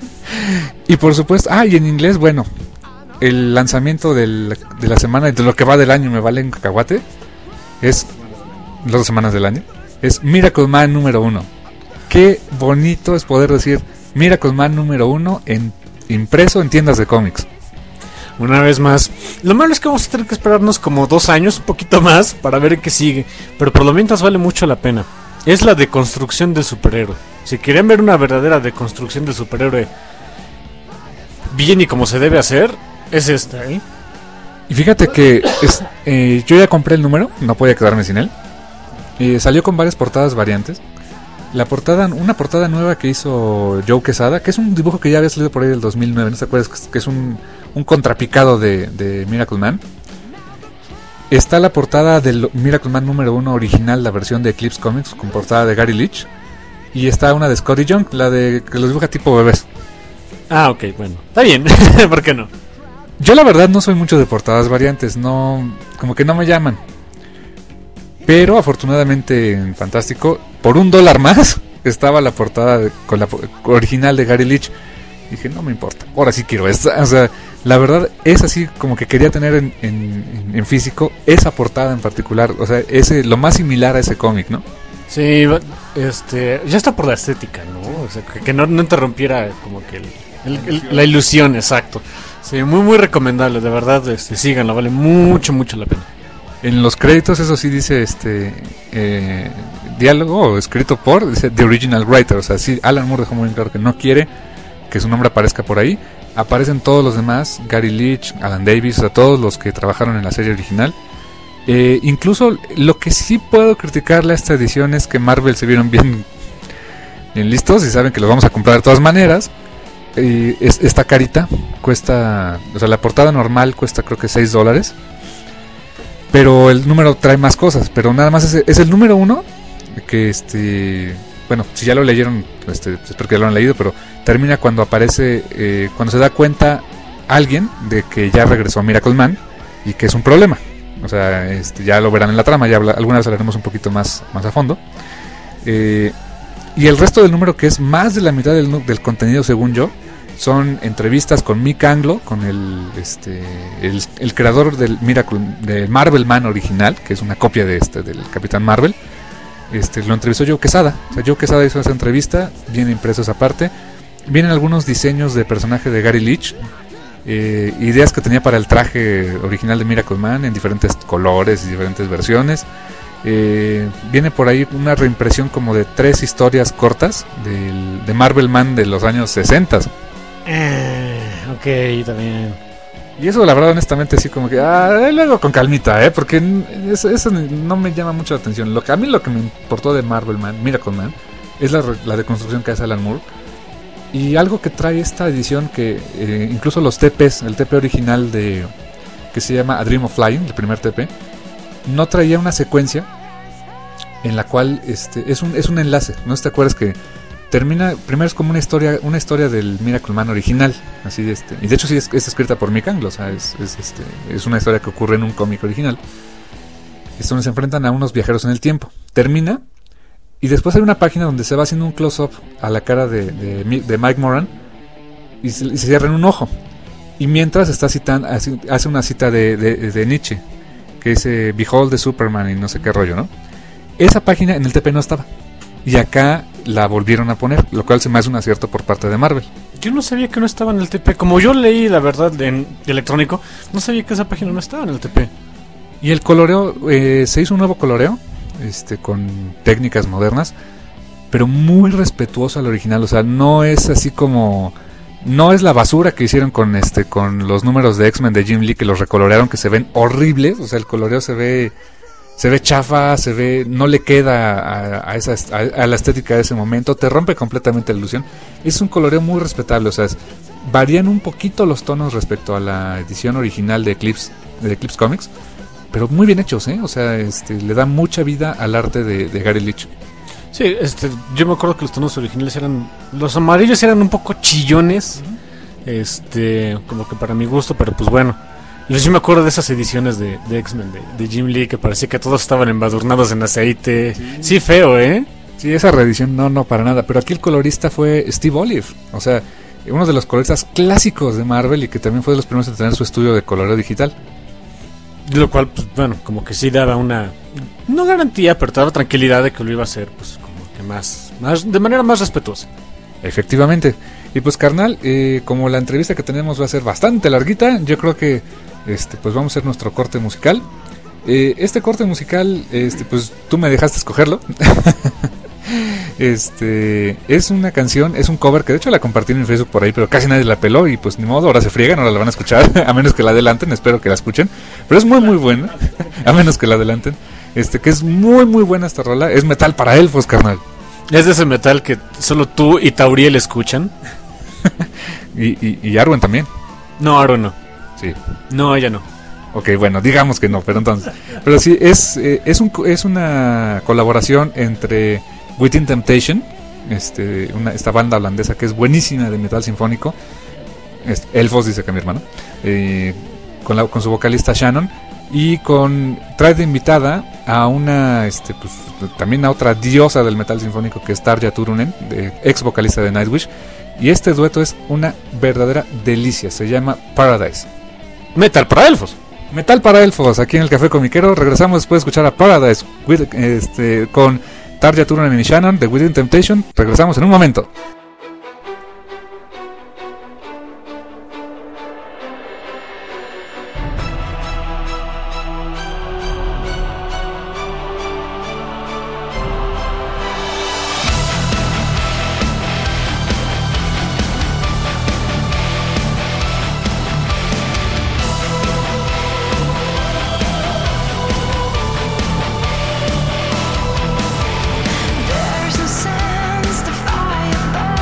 Y por supuesto, ah, y en inglés, bueno, el lanzamiento del, de la semana, de lo que va del año, me vale en cacahuate, es, las dos semanas del año, es Miracle Man número uno. Qué bonito es poder decir Miracle Man número uno en impreso en tiendas de cómics. Una vez más, lo malo es que vamos a tener que esperarnos como dos años, un poquito más, para ver qué sigue. Pero por lo mientras vale mucho la pena. Es la deconstrucción del superhéroe. Si quieren ver una verdadera deconstrucción del superhéroe bien y como se debe hacer, es esta, ¿eh? Y fíjate que es, eh, yo ya compré el número, no podía quedarme sin él. Eh, salió con varias portadas variantes. La portada, una portada nueva que hizo Joe Quesada, que es un dibujo que ya había salido por ahí del dos mil nueve, ¿no te acuerdas? Que es un, un contrapicado de, de Miracle Man. Está la portada del Miracle Man número uno original, la versión de Eclipse Comics, con portada de Gary Leach. Y está una de Scotty Young, la de que los dibuja tipo bebés. Ah, ok, bueno, está bien, ¿por qué no? Yo la verdad no soy mucho de portadas variantes, no, como que no me llaman. Pero afortunadamente en Fantástico, por un dólar más, estaba la portada de, con la original de Gary Leach. Dije, no me importa, ahora sí quiero esta. O sea, la verdad es así como que quería tener en, en, en físico esa portada en particular. O sea, ese lo más similar a ese cómic, ¿no? Sí, este, ya está por la estética, ¿no? O sea, que, que no, no interrumpiera como que el, el, el, la ilusión, exacto. Sí, muy muy recomendable, de verdad, este, síganlo, vale mucho, mucho la pena. En los créditos eso sí dice este eh, diálogo escrito por, dice The Original Writer, o sea, sí, Alan Moore dejó muy bien claro que no quiere que su nombre aparezca por ahí. Aparecen todos los demás, Gary Leach, Alan Davis, o sea, todos los que trabajaron en la serie original. Eh, incluso lo que sí puedo criticarle a esta edición es que Marvel se vieron bien, bien listos y saben que los vamos a comprar de todas maneras. Eh, es, esta carita cuesta, o sea, la portada normal cuesta creo que seis dólares. Pero el número trae más cosas, pero nada más es, es el número uno, que este, bueno, si ya lo leyeron, este, espero que ya lo han leído, pero termina cuando aparece, eh, cuando se da cuenta alguien de que ya regresó a Miracle Man y que es un problema. O sea, este, ya lo verán en la trama, ya habla, alguna vez hablaremos un poquito más, más a fondo. Eh, y el resto del número, que es más de la mitad del, del contenido según yo, son entrevistas con Mick Anglo, con el este el, el creador del Miracle, de Marvel Man original, que es una copia de este del Capitán Marvel. Este lo entrevistó Joe Quesada. O sea, Joe Quesada hizo esa entrevista, viene impreso esa parte. Vienen algunos diseños de personaje de Gary Leach. eh, ideas que tenía para el traje original de Miracle Man en diferentes colores y diferentes versiones. Eh, viene por ahí una reimpresión como de tres historias cortas del, de Marvel Man de los años sesenta. Eh, ok, también. Y eso la verdad honestamente sí como que ah, luego con calmita, ¿eh? Porque eso, eso no me llama mucho la atención. Lo que, a mí lo que me importó de Marvel Man, Miracle Man, es la, la deconstrucción que hace Alan Moore. Y algo que trae esta edición que eh, incluso los T Ps, el T P original de que se llama A Dream of Flying, el primer T P, no traía una secuencia en la cual este es un es un enlace. ¿No te acuerdas que termina primero es como una historia una historia del Miracle Man original, así de este, y de hecho sí es, es escrita por Mick Anglo, o sea, es, es este es una historia que ocurre en un cómic original. Es donde se enfrentan a unos viajeros en el tiempo. Termina y después hay una página donde se va haciendo un close-up a la cara de, de, de Mike Moran y se, y se cierra en un ojo. Y mientras está citando, hace, hace una cita de, de, de Nietzsche, que dice Behold the Superman y no sé qué rollo, ¿no? Esa página en el T P no estaba. Y acá la volvieron a poner, lo cual se me hace un acierto por parte de Marvel. Yo no sabía que no estaba en el T P. Como yo leí, la verdad, en electrónico, no sabía que esa página no estaba en el T P. Y el coloreo, eh, se hizo un nuevo coloreo, este, con técnicas modernas, pero muy respetuoso al original. O sea, no es así como... No es la basura que hicieron con este con los números de X-Men de Jim Lee, que los recolorearon, que se ven horribles. O sea, el coloreo se ve... Se ve chafa, se ve, no le queda a, a, esa, a, a la estética de ese momento, te rompe completamente la ilusión. Es un coloreo muy respetable, o sea, es, varían un poquito los tonos respecto a la edición original de Eclipse, de Eclipse Comics, pero muy bien hechos, ¿eh? O sea, este, le da mucha vida al arte de, de Gary Leach. Sí, este, yo me acuerdo que los tonos originales eran, los amarillos eran un poco chillones, uh-huh. este, como que para mi gusto, pero pues bueno. Yo sí me acuerdo de esas ediciones de, de X-Men de, de Jim Lee, que parecía que todos estaban embadurnados en aceite. Sí. sí, feo, ¿eh? Sí, esa reedición no, no, para nada. Pero aquí el colorista fue Steve Olive. O sea, uno de los coloristas clásicos de Marvel y que también fue de los primeros en tener su estudio de coloreo digital. Lo cual, pues bueno, como que sí daba una... No garantía, pero daba tranquilidad de que lo iba a hacer, pues como que más... más de manera más respetuosa. Efectivamente. Y pues, carnal, eh, como la entrevista que tenemos va a ser bastante larguita, yo creo que... Este, pues vamos a hacer nuestro corte musical. Eh, este corte musical, este, pues tú me dejaste escogerlo. Este, es una canción, es un cover que de hecho la compartí en Facebook por ahí, pero casi nadie la peló y pues ni modo, ahora se friegan, ahora la van a escuchar, a menos que la adelanten, espero que la escuchen. Pero es muy muy buena, a menos que la adelanten. Este, que es muy muy buena esta rola, es metal para elfos, carnal. Es de ese metal que solo tú y Tauriel escuchan. y, y, y Arwen también. No, Arwen no. Sí. No, ella no. Ok, bueno, digamos que no, pero entonces. Pero sí, es, eh, es, un, es una colaboración entre Within Temptation, este, una, esta banda holandesa que es buenísima de metal sinfónico. Es, Elfos, dice que mi hermano. Eh, con, la, con su vocalista Shannon. Y con trae de invitada a una, este, pues, también a otra diosa del metal sinfónico que es Tarja Turunen, de, ex vocalista de Nightwish. Y este dueto es una verdadera delicia, se llama Paradise. Metal para elfos. Metal para elfos, aquí en el Café Comiquero. Regresamos después de escuchar a Paradise with, este, con Tarja Turunen y Shannon de Within Temptation. Regresamos en un momento. There's a sense to fire.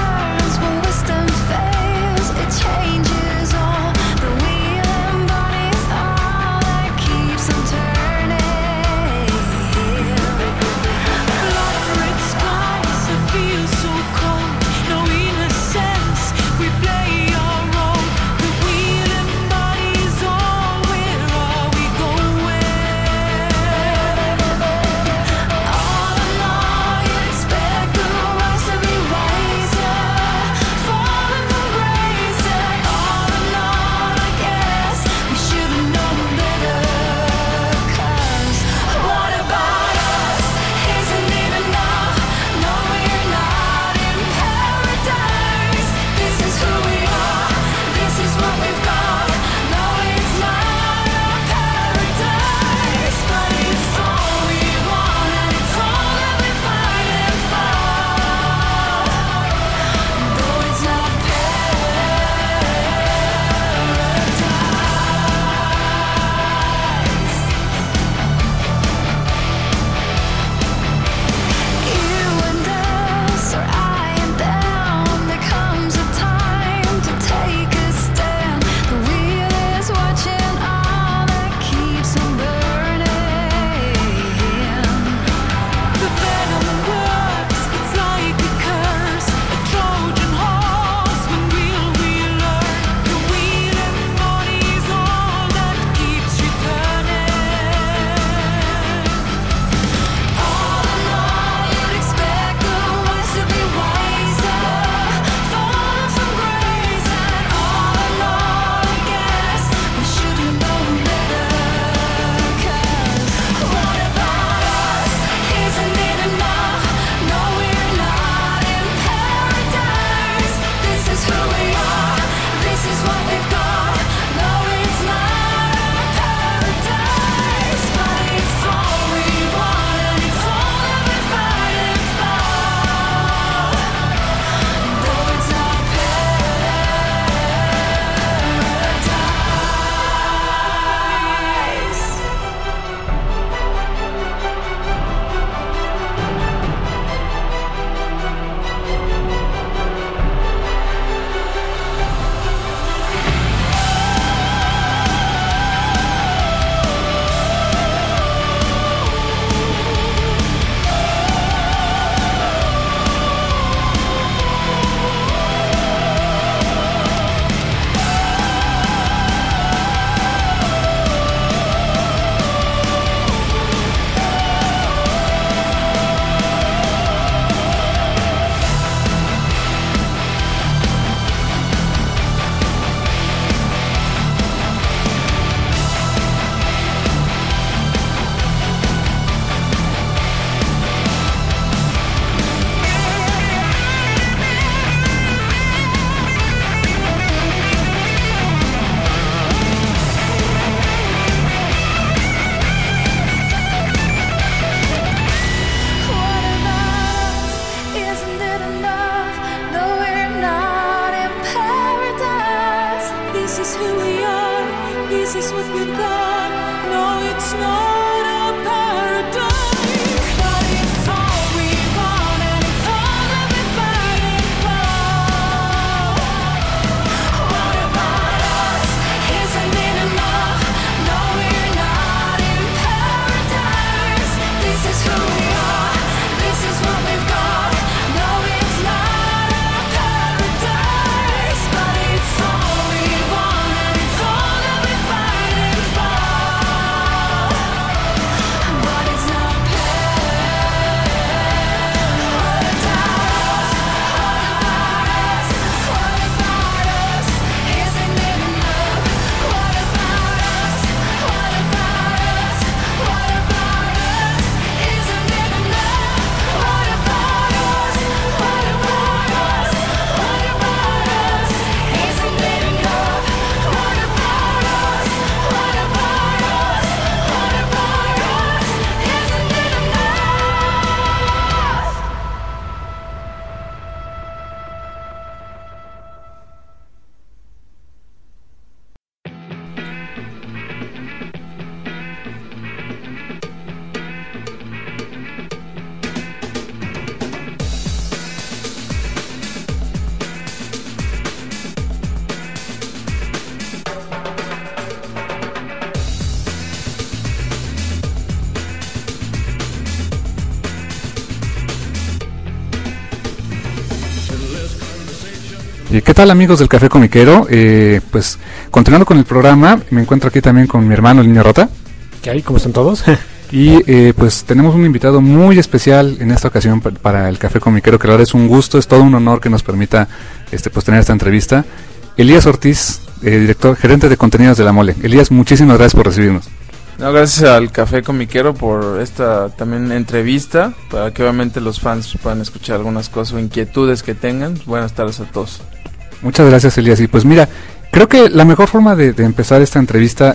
This is who we are, this is what we've got. No, it's not a paradise, but it's all we want and it's all that we're fighting for. What about us? Isn't it enough? No, we're not in paradise. This is who we are, this is what we've got. No, it's not a paradise, but it's all we want and it's all that we're fighting for. But it's not paradise. What about us? Isn't it enough? What about us? What about us? What about us? Isn't it enough? What about us? What about us? What about us? Isn't it enough? What about us? What about us? What about us? Isn't it enough? ¿Y qué tal, amigos del Café Comiquero? Eh, pues continuando con el programa, me encuentro aquí también con mi hermano el Niño Rota. ¿Qué hay? ¿Cómo están todos? Y eh, pues tenemos un invitado muy especial en esta ocasión pa- para el Café Comiquero, que la verdad es un gusto, es todo un honor que nos permita este pues tener esta entrevista. Elías Ortiz, eh, director, gerente de contenidos de La Mole. Elías, muchísimas gracias por recibirnos. No, gracias al Café Comiquero por esta también entrevista, para que obviamente los fans puedan escuchar algunas cosas o inquietudes que tengan. Buenas tardes a todos. Muchas gracias, Elías. Y pues mira, creo que la mejor forma de, de empezar esta entrevista,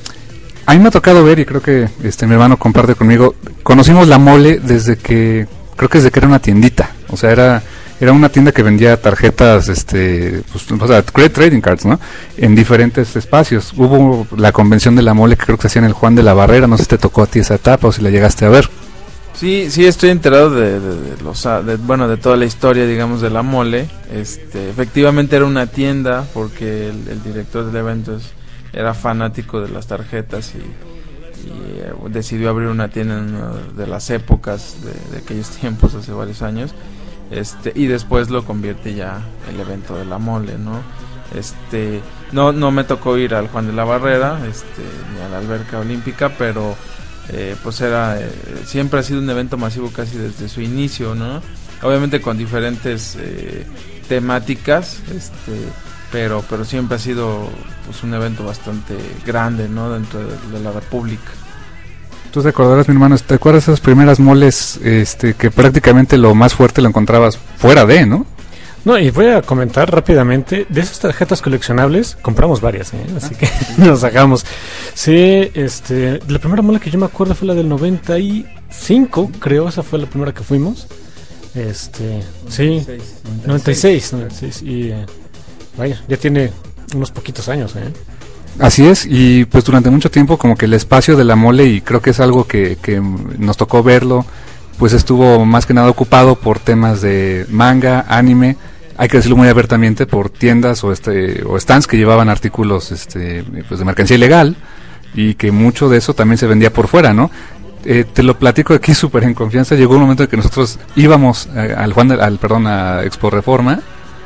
a mí me ha tocado ver, y creo que este mi hermano comparte conmigo, conocimos La Mole desde que, creo que desde que era una tiendita, o sea, era era una tienda que vendía tarjetas, este, pues, o sea, credit trading cards, ¿no? En diferentes espacios. Hubo la convención de La Mole que creo que se hacía en el Juan de la Barrera, no sé si te tocó a ti esa etapa o si la llegaste a ver. Sí, sí, estoy enterado de, de, de los, de, bueno, de toda la historia, digamos, de La Mole. Este, efectivamente era una tienda porque el, el director del evento es- era fanático de las tarjetas y, y, eh, decidió abrir una tienda en una de las épocas de, de aquellos tiempos, hace varios años. Este, y después lo convierte ya el evento de La Mole, ¿no? Este, no, no me tocó ir al Juan de la Barrera, este, ni a la alberca olímpica, pero eh, pues era, eh, siempre ha sido un evento masivo casi desde su inicio, ¿no? Obviamente con diferentes eh, temáticas, este, pero, pero siempre ha sido pues un evento bastante grande, ¿no? Dentro de, de la República. Tú te acordarás, mi hermano, ¿te acuerdas de esas primeras moles este, que prácticamente lo más fuerte lo encontrabas fuera de, ¿no? No, y voy a comentar rápidamente, de esas tarjetas coleccionables, compramos varias, ¿eh? Así que nos sacamos. Sí, este, la primera mola que yo me acuerdo fue la del noventa y cinco, creo, esa fue la primera que fuimos. Este, sí, noventa y seis, noventa y seis, y eh, vaya, ya tiene unos poquitos años, ¿eh? Así es, y pues durante mucho tiempo como que el espacio de La Mole, y creo que es algo que, que nos tocó verlo, pues estuvo más que nada ocupado por temas de manga, anime, hay que decirlo muy abiertamente, por tiendas o este o stands que llevaban artículos este pues de mercancía ilegal, y que mucho de eso también se vendía por fuera, ¿no? Eh, te lo platico aquí súper en confianza. Llegó un momento en que nosotros íbamos eh, al Juan de- al perdón a Expo Reforma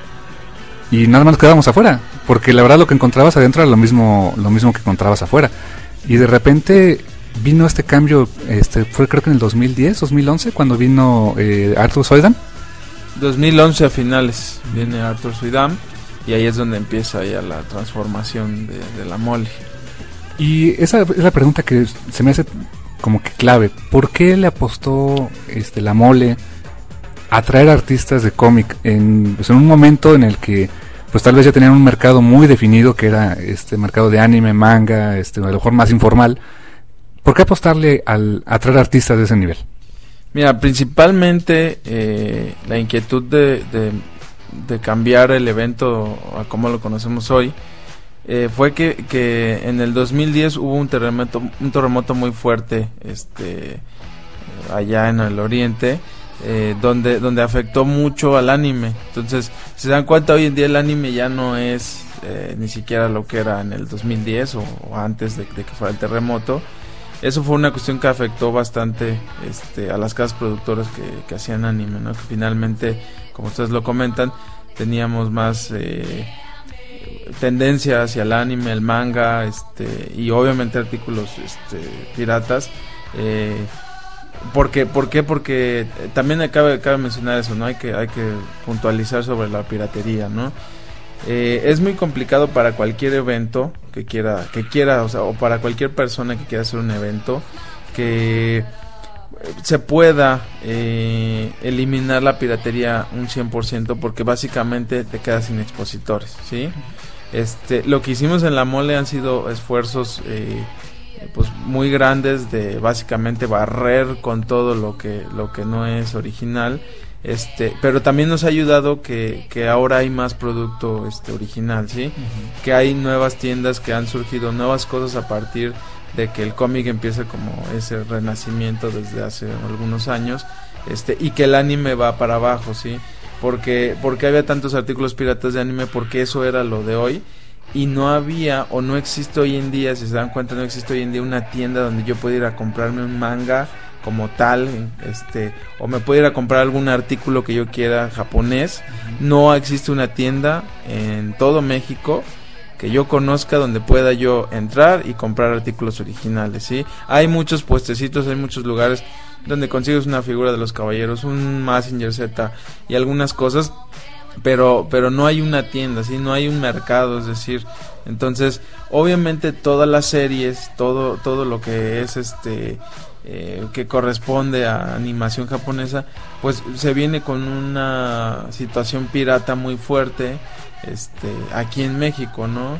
y nada más nos quedábamos afuera, porque la verdad lo que encontrabas adentro era lo mismo lo mismo que encontrabas afuera, y de repente vino este cambio, este fue creo que en el dos mil diez, dos mil once, cuando vino eh, Arthur Soidan. dos mil once a finales viene Arthur Suidam y ahí es donde empieza ya la transformación de, de La Mole. Y esa es la pregunta que se me hace como que clave. ¿Por qué le apostó este La Mole a traer artistas de cómic en, pues, en un momento en el que pues tal vez ya tenían un mercado muy definido, que era este mercado de anime, manga, este a lo mejor más informal? ¿Por qué apostarle al, a traer artistas de ese nivel? Mira, principalmente eh, la inquietud de, de, de cambiar el evento a como lo conocemos hoy, eh, fue que, que en el dos mil diez hubo un terremoto, un terremoto muy fuerte, este, allá en el oriente, eh, donde, donde afectó mucho al anime. Entonces, si se dan cuenta, hoy en día el anime ya no es eh, ni siquiera lo que era en el dos mil diez o, o antes de, de que fuera el terremoto. Eso fue una cuestión que afectó bastante este, a las casas productoras que, que hacían anime, ¿no? Que finalmente, como ustedes lo comentan, teníamos más eh, tendencia hacia el anime, el manga, este, y obviamente artículos este, piratas. Eh, porque, ¿Por qué? Porque también cabe, cabe mencionar eso, ¿no? Hay que, hay que puntualizar sobre la piratería, ¿no? Eh, es muy complicado para cualquier evento que quiera, que quiera, o sea, o para cualquier persona que quiera hacer un evento, que se pueda eh, eliminar la piratería un cien por ciento, porque básicamente te quedas sin expositores, ¿sí? Este, lo que hicimos en la mole han sido esfuerzos eh, pues muy grandes de básicamente barrer con todo lo que, lo que no es original. Este, pero también nos ha ayudado que, que ahora hay más producto este original, ¿sí? Uh-huh. Que hay nuevas tiendas, que han surgido nuevas cosas a partir de que el cómic empieza como ese renacimiento desde hace algunos años, este, y que el anime va para abajo, ¿sí? Porque, porque había tantos artículos piratas de anime, porque eso era lo de hoy, y no había, o no existe hoy en día, si se dan cuenta, no existe hoy en día una tienda donde yo pueda ir a comprarme un manga como tal, este, o me puedo ir a comprar algún artículo que yo quiera japonés. Uh-huh. No existe una tienda en todo México que yo conozca donde pueda yo entrar y comprar artículos originales, ¿sí? Hay muchos puestecitos, hay muchos lugares donde consigues una figura de los caballeros, un Mazinger Z y algunas cosas, pero pero no hay una tienda, ¿sí? No hay un mercado, es decir, entonces obviamente todas las series, todo todo lo que es este Eh, que corresponde a animación japonesa, pues se viene con una situación pirata muy fuerte, este, aquí en México, ¿no?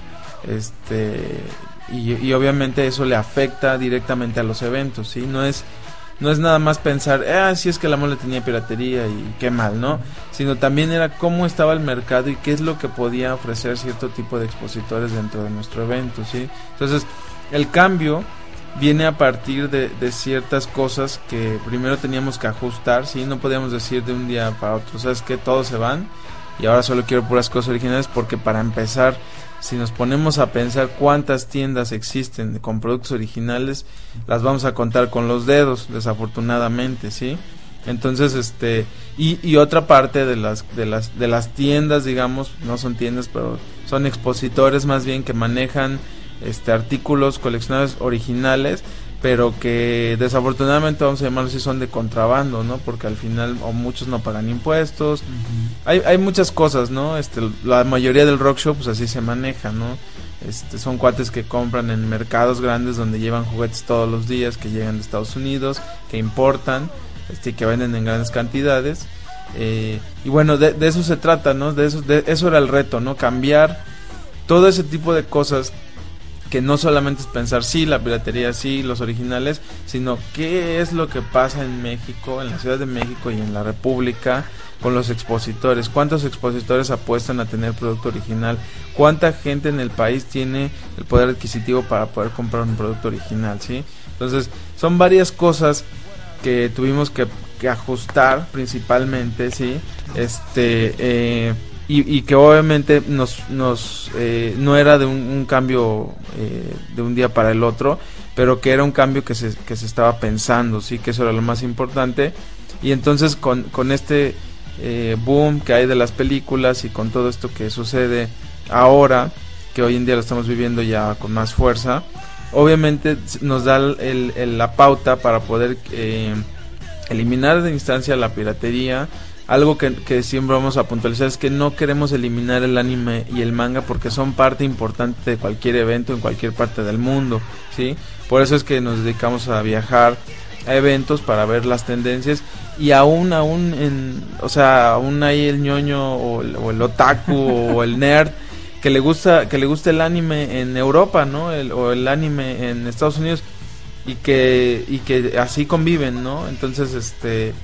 Este, y, y obviamente eso le afecta directamente a los eventos, ¿sí? No es, no es nada más pensar, ah, sí, es que la mole tenía piratería y qué mal, ¿no? Sino también era cómo estaba el mercado y qué es lo que podía ofrecer cierto tipo de expositores dentro de nuestro evento, ¿sí? Entonces, el cambio viene a partir de, de ciertas cosas que primero teníamos que ajustar, ¿sí? No podíamos decir de un día para otro, ¿sabes qué? Todos se van y ahora solo quiero puras cosas originales, porque para empezar, si nos ponemos a pensar cuántas tiendas existen con productos originales, las vamos a contar con los dedos, desafortunadamente, ¿sí? Entonces, este, y, y otra parte de las, de las, de las tiendas, digamos, no son tiendas, pero son expositores más bien, que manejan este artículos coleccionables originales, pero que desafortunadamente, vamos a llamarlo así, son de contrabando, ¿no? Porque al final o muchos no pagan impuestos. Uh-huh. Hay hay muchas cosas, ¿no? Este la mayoría del rock show pues así se maneja, ¿no? Este son cuates que compran en mercados grandes donde llevan juguetes todos los días, que llegan de Estados Unidos, que importan, este que venden en grandes cantidades. Eh, y bueno, de, de eso se trata, ¿no? De eso de eso era el reto, ¿no? Cambiar todo ese tipo de cosas, que no solamente es pensar, sí, la piratería, sí, los originales, sino qué es lo que pasa en México, en la Ciudad de México y en la República, con los expositores. ¿Cuántos expositores apuestan a tener producto original? ¿Cuánta gente en el país tiene el poder adquisitivo para poder comprar un producto original, sí? Entonces, son varias cosas que tuvimos que, que ajustar principalmente, sí, este... Eh, Y, y que obviamente nos, nos eh, no era de un, un cambio eh, de un día para el otro, pero que era un cambio que se, que se estaba pensando, sí, que eso era lo más importante. Y entonces con, con este eh, boom que hay de las películas y con todo esto que sucede ahora, que hoy en día lo estamos viviendo ya con más fuerza, obviamente nos da el, el, la pauta para poder eh, eliminar de instancia la piratería. Algo que, que siempre vamos a puntualizar es que no queremos eliminar el anime y el manga, porque son parte importante de cualquier evento en cualquier parte del mundo, ¿sí? Por eso es que nos dedicamos a viajar a eventos para ver las tendencias, y aún, aún, en, o sea, aún hay el ñoño o el, o el otaku o el nerd que le gusta que le gusta el anime en Europa, ¿no? El, o el anime en Estados Unidos, y que y que así conviven, ¿no? Entonces, este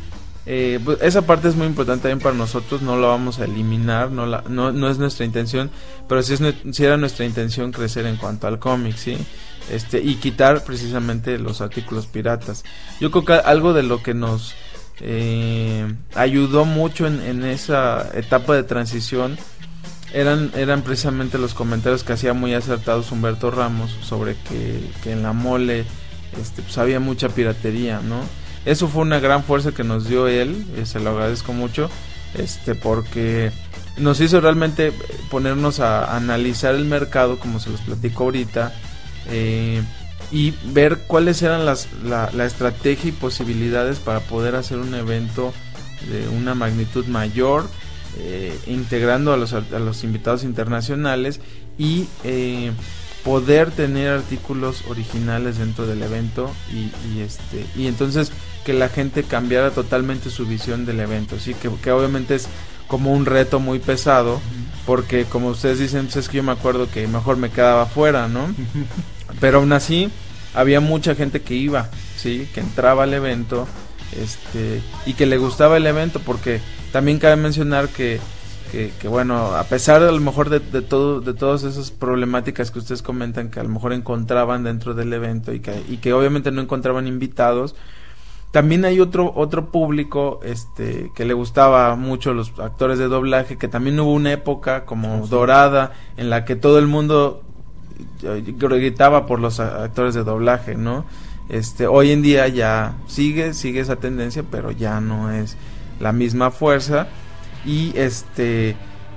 Eh, pues esa parte es muy importante también para nosotros, no la vamos a eliminar, no la, no, no es nuestra intención, pero sí, es, sí era nuestra intención crecer en cuanto al cómic, ¿sí? Este, y quitar precisamente los artículos piratas. Yo creo que algo de lo que nos eh, ayudó mucho en, en esa etapa de transición eran, eran precisamente los comentarios que hacía muy acertados Humberto Ramos sobre que, que en la mole este, pues había mucha piratería, ¿no? Eso fue una gran fuerza que nos dio él, eh, se lo agradezco mucho, este, porque nos hizo realmente ponernos a, a analizar el mercado, como se los platico ahorita, eh, y ver cuáles eran las, la, la estrategia y posibilidades para poder hacer un evento de una magnitud mayor, eh, integrando a los, a los invitados internacionales y eh, poder tener artículos originales dentro del evento y, y este y entonces que la gente cambiara totalmente su visión del evento, sí, que, que obviamente es como un reto muy pesado, porque como ustedes dicen, pues es que yo me acuerdo que mejor me quedaba fuera, ¿no? Pero aún así había mucha gente que iba, sí, que entraba al evento, este, y que le gustaba el evento, porque también cabe mencionar que Que, que bueno, a pesar de a lo mejor de, de todo de todas esas problemáticas que ustedes comentan que a lo mejor encontraban dentro del evento y que, y que obviamente no encontraban invitados, también hay otro otro público este que le gustaba mucho los actores de doblaje, que también hubo una época como sí. dorada en la que todo el mundo gritaba por los actores de doblaje, ¿no? Este, hoy en día ya sigue sigue esa tendencia, pero ya no es la misma fuerza. Y este,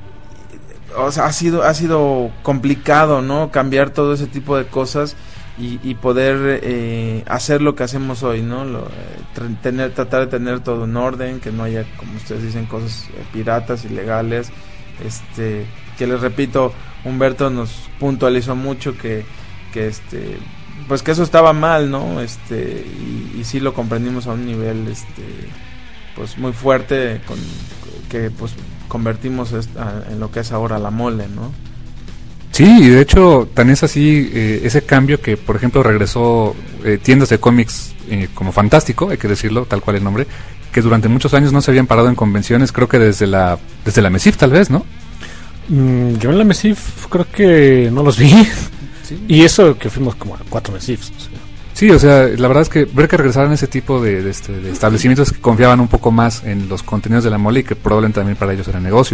o sea, ha sido ha sido complicado, ¿no? Cambiar todo ese tipo de cosas y, y poder eh, hacer lo que hacemos hoy, ¿no? Lo, eh, tener tratar de tener todo en orden, que no haya, como ustedes dicen, cosas eh, piratas, ilegales. Este, que les repito, Humberto nos puntualizó mucho que que este, pues que eso estaba mal, ¿no? Este, y, y sí lo comprendimos a un nivel este, pues muy fuerte, con que pues convertimos esta, en lo que es ahora la mole, ¿no? Sí, y de hecho tan es así eh, ese cambio que, por ejemplo, regresó eh, tiendas de cómics eh, como Fantástico, hay que decirlo, tal cual el nombre, que durante muchos años no se habían parado en convenciones, creo que desde la desde la MESIF tal vez, ¿no? Mm, yo en la MESIF creo que no los vi. ¿Sí? Y eso que fuimos como a cuatro MESIFs, o sea. Sí, o sea, la verdad es que ver que regresaran ese tipo de, de, este, de establecimientos que confiaban un poco más en los contenidos de la mole y que probablemente también para ellos era negocio.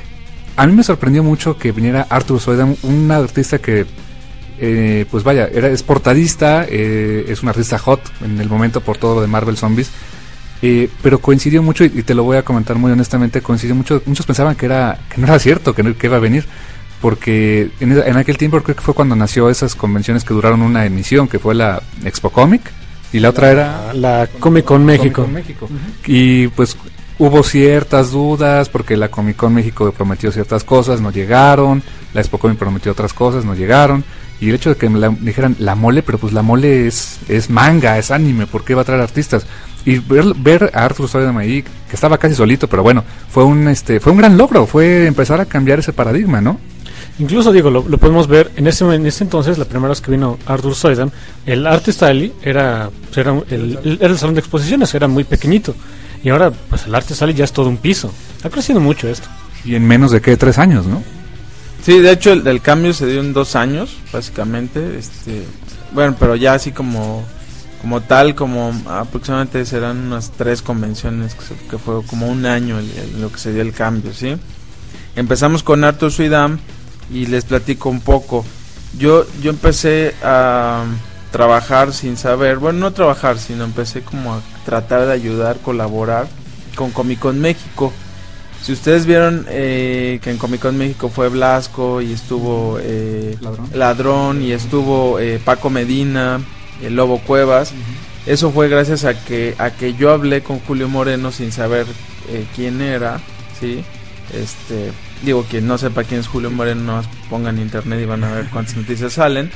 A mí me sorprendió mucho que viniera Arthur Soydam, un artista que, eh, pues vaya, era, es portadista, eh, es un artista hot en el momento por todo lo de Marvel Zombies, eh, pero coincidió mucho, y, y te lo voy a comentar muy honestamente, coincidió mucho, muchos pensaban que era que no era cierto, que, no, que iba a venir. Porque en, en aquel tiempo creo que fue cuando nació esas convenciones que duraron una emisión, que fue la Expo Comic y la otra era la Comic Con México. Comic Con México. Uh-huh. Y pues hubo ciertas dudas porque la Comic Con México prometió ciertas cosas, no llegaron, la Expo Comic prometió otras cosas, no llegaron, y el hecho de que me la, dijeran la mole, pero pues la mole es, es manga, es anime, ¿por qué va a traer artistas? Y ver, ver a Arthur Soydam ahí, que estaba casi solito, pero bueno, fue un este fue un gran logro, fue empezar a cambiar ese paradigma, ¿no? Incluso digo, lo, lo podemos ver en ese en ese entonces, la primera vez que vino Arthur Soydam, el Artist Alley era era el, el, era el salón de exposiciones, era muy pequeñito, y ahora pues el Artist Alley ya es todo un piso. Ha crecido mucho esto. Y en menos de qué, tres años, ¿no? Sí, de hecho el, el cambio se dio en dos años, básicamente, este, bueno, pero ya así como como tal, como aproximadamente serán unas tres convenciones, que, se, que fue como un año el, el, lo que se dio el cambio, ¿sí? Empezamos con Arthur Soydam. Y les platico un poco. Yo yo empecé a trabajar sin saber, bueno, no trabajar, sino empecé como a tratar de ayudar, colaborar con Comic Con México. Si ustedes vieron eh, que en Comic Con México fue Blasco y estuvo eh, Ladrón. Ladrón y estuvo eh, Paco Medina, el Lobo Cuevas, uh-huh. Eso fue gracias a que a que yo hablé con Julio Moreno sin saber eh, quién era, ¿sí? Este, digo, quien no sepa quién es Julio Moreno, no pongan en internet y van a ver cuántas noticias salen.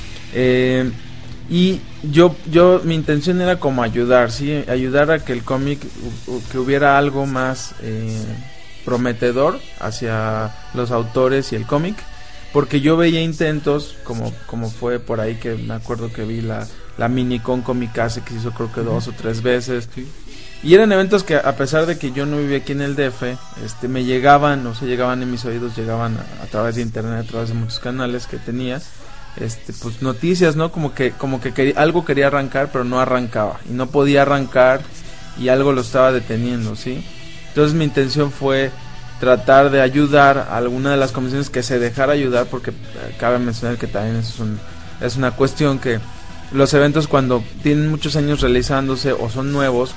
Eh, y yo, yo, mi intención era como ayudar, sí, ayudar a que el cómic, que hubiera algo más eh, prometedor hacia los autores y el cómic, porque yo veía intentos, como, como fue por ahí que me acuerdo que vi la, la Minicon Comicase que se hizo creo que dos o tres veces. Sí. Y eran eventos que, a pesar de que yo no vivía aquí en el D F, este, me llegaban, o sea, llegaban en mis oídos, llegaban a, a través de internet, a través de muchos canales que tenía, este, pues noticias, ¿no? Como que, como que quería, algo quería arrancar, pero no arrancaba, y no podía arrancar, y algo lo estaba deteniendo, ¿sí? Entonces mi intención fue tratar de ayudar a alguna de las comisiones que se dejara ayudar, porque eh, cabe mencionar que también es, un, es una cuestión que los eventos, cuando tienen muchos años realizándose o son nuevos,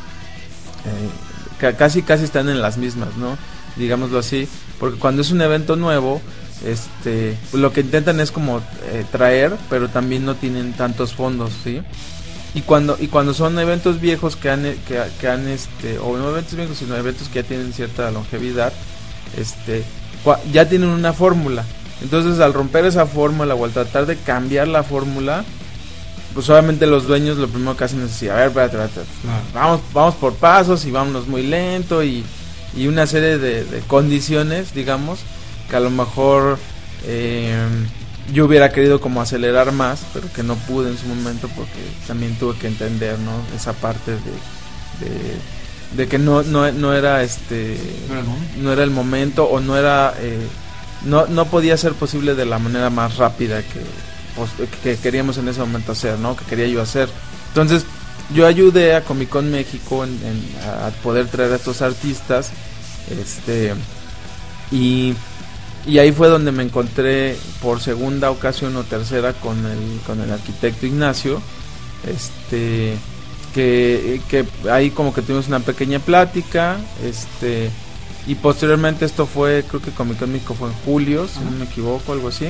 Eh, casi casi están en las mismas, ¿no? Digámoslo así, porque cuando es un evento nuevo, este, lo que intentan es como eh, traer, pero también no tienen tantos fondos, ¿sí? Y cuando y cuando son eventos viejos que han que, que han este o no eventos viejos, sino eventos que ya tienen cierta longevidad, este, ya tienen una fórmula. Entonces, al romper esa fórmula o al tratar de cambiar la fórmula, pues obviamente los dueños lo primero que hacen es decir, a ver, espérate, espérate, vamos, vamos por pasos y vámonos muy lento, y, y una serie de, de condiciones, digamos, que a lo mejor eh, yo hubiera querido como acelerar más, pero que no pude en su momento, porque también tuve que entender, ¿no? Esa parte de, de, de que no, no, no era este no era el momento, o no era eh, no, no podía ser posible de la manera más rápida que que queríamos en ese momento hacer, ¿no? Que quería yo hacer. Entonces, yo ayudé a Comic Con México en, en, a poder traer a estos artistas, este, y, y ahí fue donde me encontré por segunda ocasión o tercera con el, con el arquitecto Ignacio, este, que, que ahí como que tuvimos una pequeña plática, este, y posteriormente esto fue, creo que Comic Con México fue en julio, si no me equivoco, algo así.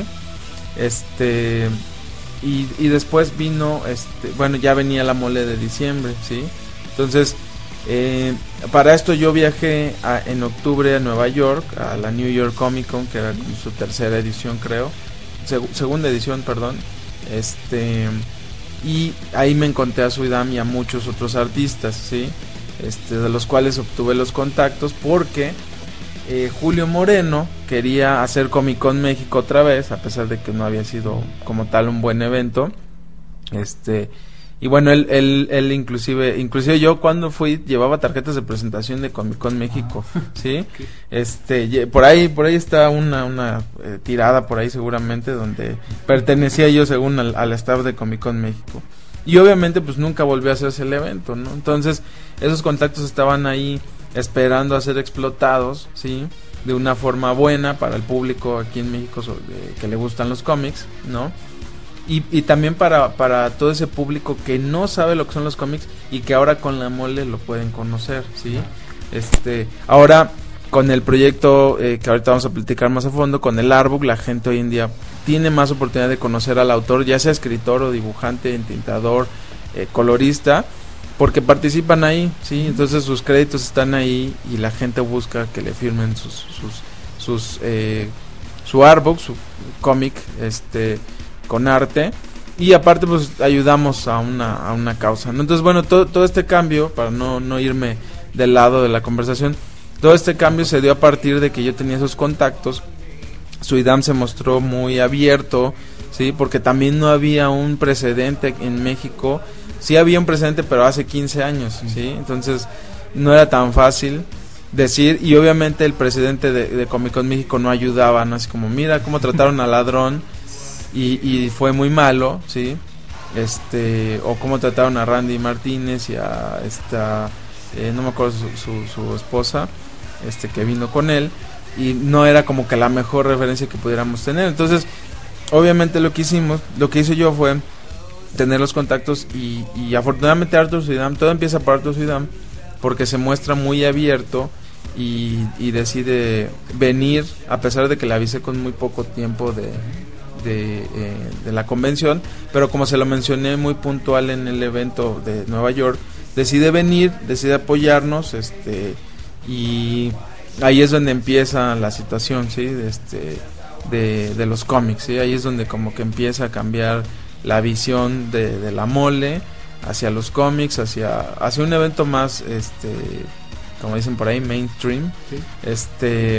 Este y, y después vino este bueno ya venía la mole de diciembre, sí. Entonces eh, para esto yo viajé a, en octubre a Nueva York, a la New York Comic Con, que era como su tercera edición, creo, Seg- segunda edición, perdón. Este y ahí me encontré a Suidam y a muchos otros artistas, sí, este de los cuales obtuve los contactos, porque Eh, Julio Moreno quería hacer Comic Con México otra vez, a pesar de que no había sido como tal un buen evento, este y bueno, él, él, él inclusive inclusive yo cuando fui llevaba tarjetas de presentación de Comic Con México, sí, este por ahí por ahí está una una eh, tirada por ahí seguramente donde pertenecía yo según al, al staff de Comic Con México, y obviamente pues nunca volvió a hacerse el evento, ¿no? Entonces esos contactos estaban ahí esperando a ser explotados, sí, de una forma buena para el público aquí en México sobre, que le gustan los cómics, ¿no? Y, y también para, para todo ese público que no sabe lo que son los cómics y que ahora con la mole lo pueden conocer, ¿sí? Este, ahora con el proyecto eh, que ahorita vamos a platicar más a fondo, con el Artbook, la gente hoy en día tiene más oportunidad de conocer al autor, ya sea escritor o dibujante, entintador, eh, colorista, porque participan ahí, sí, entonces sus créditos están ahí y la gente busca que le firmen sus sus sus eh, su artbook, su cómic, este, con arte, y aparte pues ayudamos a una a una causa, ¿no? Entonces bueno, todo todo este cambio, para no no irme del lado de la conversación, todo este cambio se dio a partir de que yo tenía esos contactos. Suidam se mostró muy abierto, sí, porque también no había un precedente en México. Sí había un precedente, pero hace quince años, ¿sí? Entonces no era tan fácil decir, y obviamente el presidente de, de Comic Con México no ayudaba, ¿no? Así como, mira cómo trataron al ladrón y, y fue muy malo, ¿sí? Este, o cómo trataron a Randy Martínez y a esta, eh, no me acuerdo su, su, su esposa, este, que vino con él, y no era como que la mejor referencia que pudiéramos tener. Entonces, obviamente lo que hicimos, lo que hice yo fue tener los contactos, y, y afortunadamente Arthur Suidam, todo empieza por Arthur Suidam, porque se muestra muy abierto y, y decide venir, a pesar de que le avisé con muy poco tiempo de, de, eh, de la convención, pero como se lo mencioné muy puntual en el evento de Nueva York, decide venir, decide apoyarnos, este, y ahí es donde empieza la situación, ¿sí? De, este, de, de los cómics, ¿sí? Ahí es donde como que empieza a cambiar la visión de, de la mole hacia los cómics, hacia hacia un evento más, este, como dicen por ahí, mainstream, ¿sí? este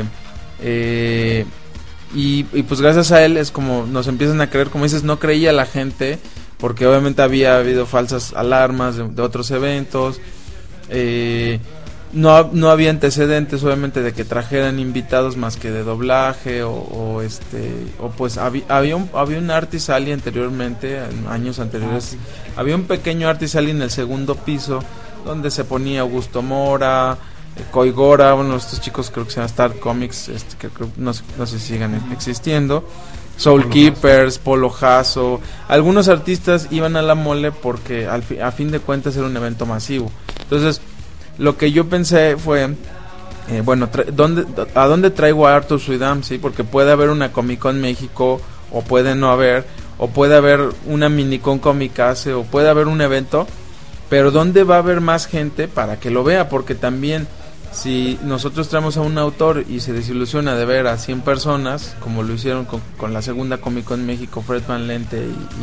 eh, y, y pues gracias a él es como nos empiezan a creer, como dices, no creía la gente, porque obviamente había habido falsas alarmas de, de otros eventos, Eh, no, no había antecedentes obviamente de que trajeran invitados más que de doblaje o, o este o pues había, había un había un artist alley anteriormente, en años anteriores. Ah, sí. Había un pequeño artist alley en el segundo piso donde se ponía Augusto Mora, eh, Koigora, bueno, estos chicos creo que se llaman Star Comics, este que creo, no, sé- no sé si sigan existiendo. Soul Polo Keepers, Polo Jasso, algunos artistas iban a la mole porque al fi- a fin de cuentas era un evento masivo. Entonces, lo que yo pensé fue, eh, bueno, tra- ¿dónde, ¿a dónde traigo a Arthur Suidam? ¿Sí? Porque puede haber una Comic Con México, o puede no haber, o puede haber una Minicon Comicase, o puede haber un evento, pero ¿dónde va a haber más gente para que lo vea? Porque también, si nosotros traemos a un autor y se desilusiona de ver a cien personas, como lo hicieron con, con la segunda Comic Con México, Fred Van Lente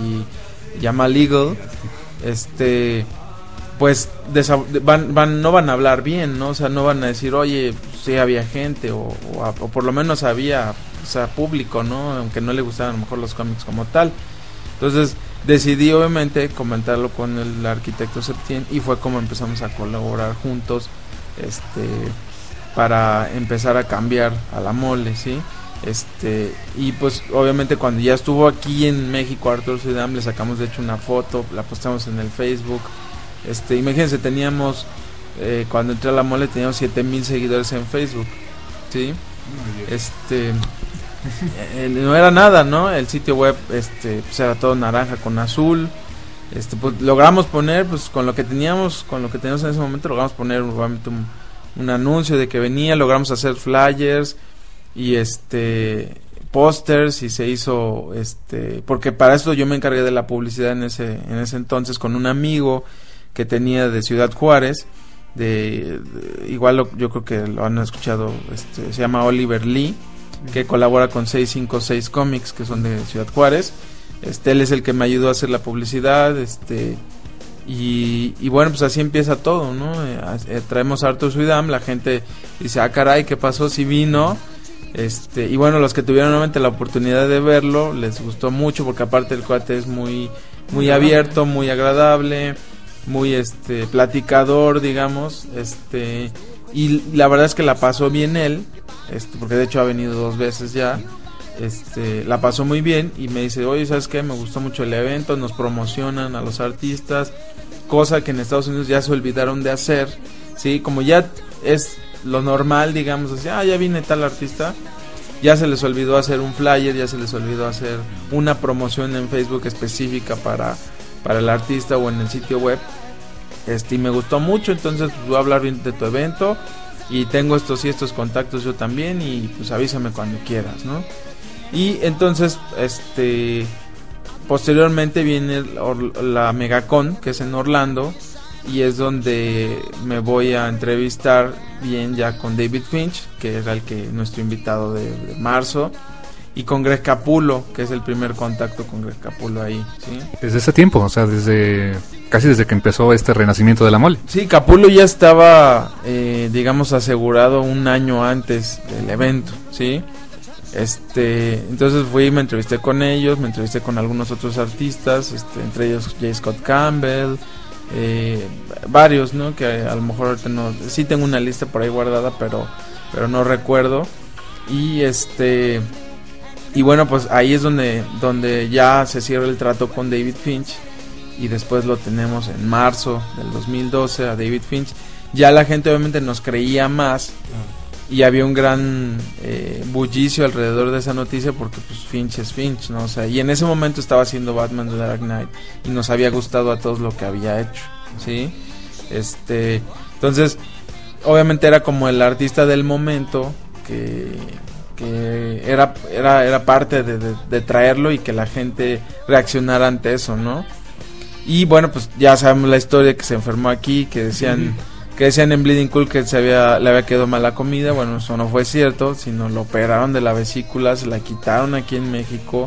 y, y Jamal Eagle, este... pues desa- van, van, no van a hablar bien, ¿no? O sea, no van a decir, oye, sí había gente, o, o, a- o por lo menos había, o sea, público, ¿no? Aunque no le gustaran a lo mejor los cómics como tal. Entonces, decidí obviamente comentarlo con el arquitecto Septien y fue como empezamos a colaborar juntos, este, para empezar a cambiar a la mole, ¿sí? Este, y pues obviamente cuando ya estuvo aquí en México Arthur Suidam, le sacamos de hecho una foto, la postamos en el Facebook. Este, imagínense, teníamos, eh, cuando entré a la mole teníamos siete mil seguidores en Facebook, ¿sí? Este, eh, no era nada, ¿no? El sitio web, este, pues era todo naranja con azul. Este, pues logramos poner, pues con lo que teníamos, con lo que teníamos en ese momento, logramos poner obviamente un, un anuncio de que venía, logramos hacer flyers y este pósters y se hizo, este, porque para eso yo me encargué de la publicidad en ese, en ese entonces con un amigo que tenía de Ciudad Juárez, de, de igual lo, yo creo que lo han escuchado, este, se llama Oliver Lee, que colabora con seiscientos cincuenta y seis Comics, que son de Ciudad Juárez. Este, él es el que me ayudó a hacer la publicidad, este, y, y bueno, pues así empieza todo, ¿no? Eh, eh, traemos a Arthur Suidam, la gente dice, ah, caray, ¿qué pasó? Si vino, este, y bueno, los que tuvieron nuevamente la oportunidad de verlo, les gustó mucho, porque aparte el cuate es muy, muy abierto, muy agradable, muy, este, platicador, digamos, este, y la verdad es que la pasó bien él, este, porque de hecho ha venido dos veces ya. Este, la pasó muy bien y me dice, oye, ¿sabes qué? Me gustó mucho el evento, nos promocionan a los artistas, cosa que en Estados Unidos ya se olvidaron de hacer, ¿sí? Como ya es lo normal, digamos, así, ah, ya viene tal artista, ya se les olvidó hacer un flyer, ya se les olvidó hacer una promoción en Facebook específica para, para el artista o en el sitio web, este, y me gustó mucho, entonces pues, voy a hablar bien de tu evento y tengo estos y estos contactos yo también y pues avísame cuando quieras, ¿no? Y entonces, este, posteriormente viene Or- la Megacon, que es en Orlando, y es donde me voy a entrevistar bien ya con David Finch, que era el que nuestro invitado de, de marzo, y con Greg Capullo, que es el primer contacto con Greg Capullo ahí, ¿sí? Desde ese tiempo, o sea, desde casi desde que empezó este renacimiento de la mole. Sí, Capullo ya estaba, eh, digamos, asegurado un año antes del evento, ¿sí? Este, entonces fui, me entrevisté con ellos, me entrevisté con algunos otros artistas, este, entre ellos J. Scott Campbell, eh, varios, ¿no? Que a lo mejor ahorita no, sí tengo una lista por ahí guardada, pero, pero no recuerdo. Y este, y bueno, pues ahí es donde, donde ya se cierra el trato con David Finch y después lo tenemos en marzo del dos mil doce a David Finch. Ya la gente obviamente nos creía más. Y había un gran eh, bullicio alrededor de esa noticia porque pues Finch es Finch, ¿no? O sea, y en ese momento estaba haciendo Batman The Dark Knight y nos había gustado a todos lo que había hecho, ¿sí? Este, entonces, obviamente era como el artista del momento que, que era, era, era parte de, de, de traerlo y que la gente reaccionara ante eso, ¿no? Y bueno, pues ya sabemos la historia, que se enfermó aquí, que decían... que decían en Bleeding Cool que se había, le había quedado mala comida. Bueno, eso no fue cierto, sino lo operaron de la vesícula, se la quitaron aquí en México.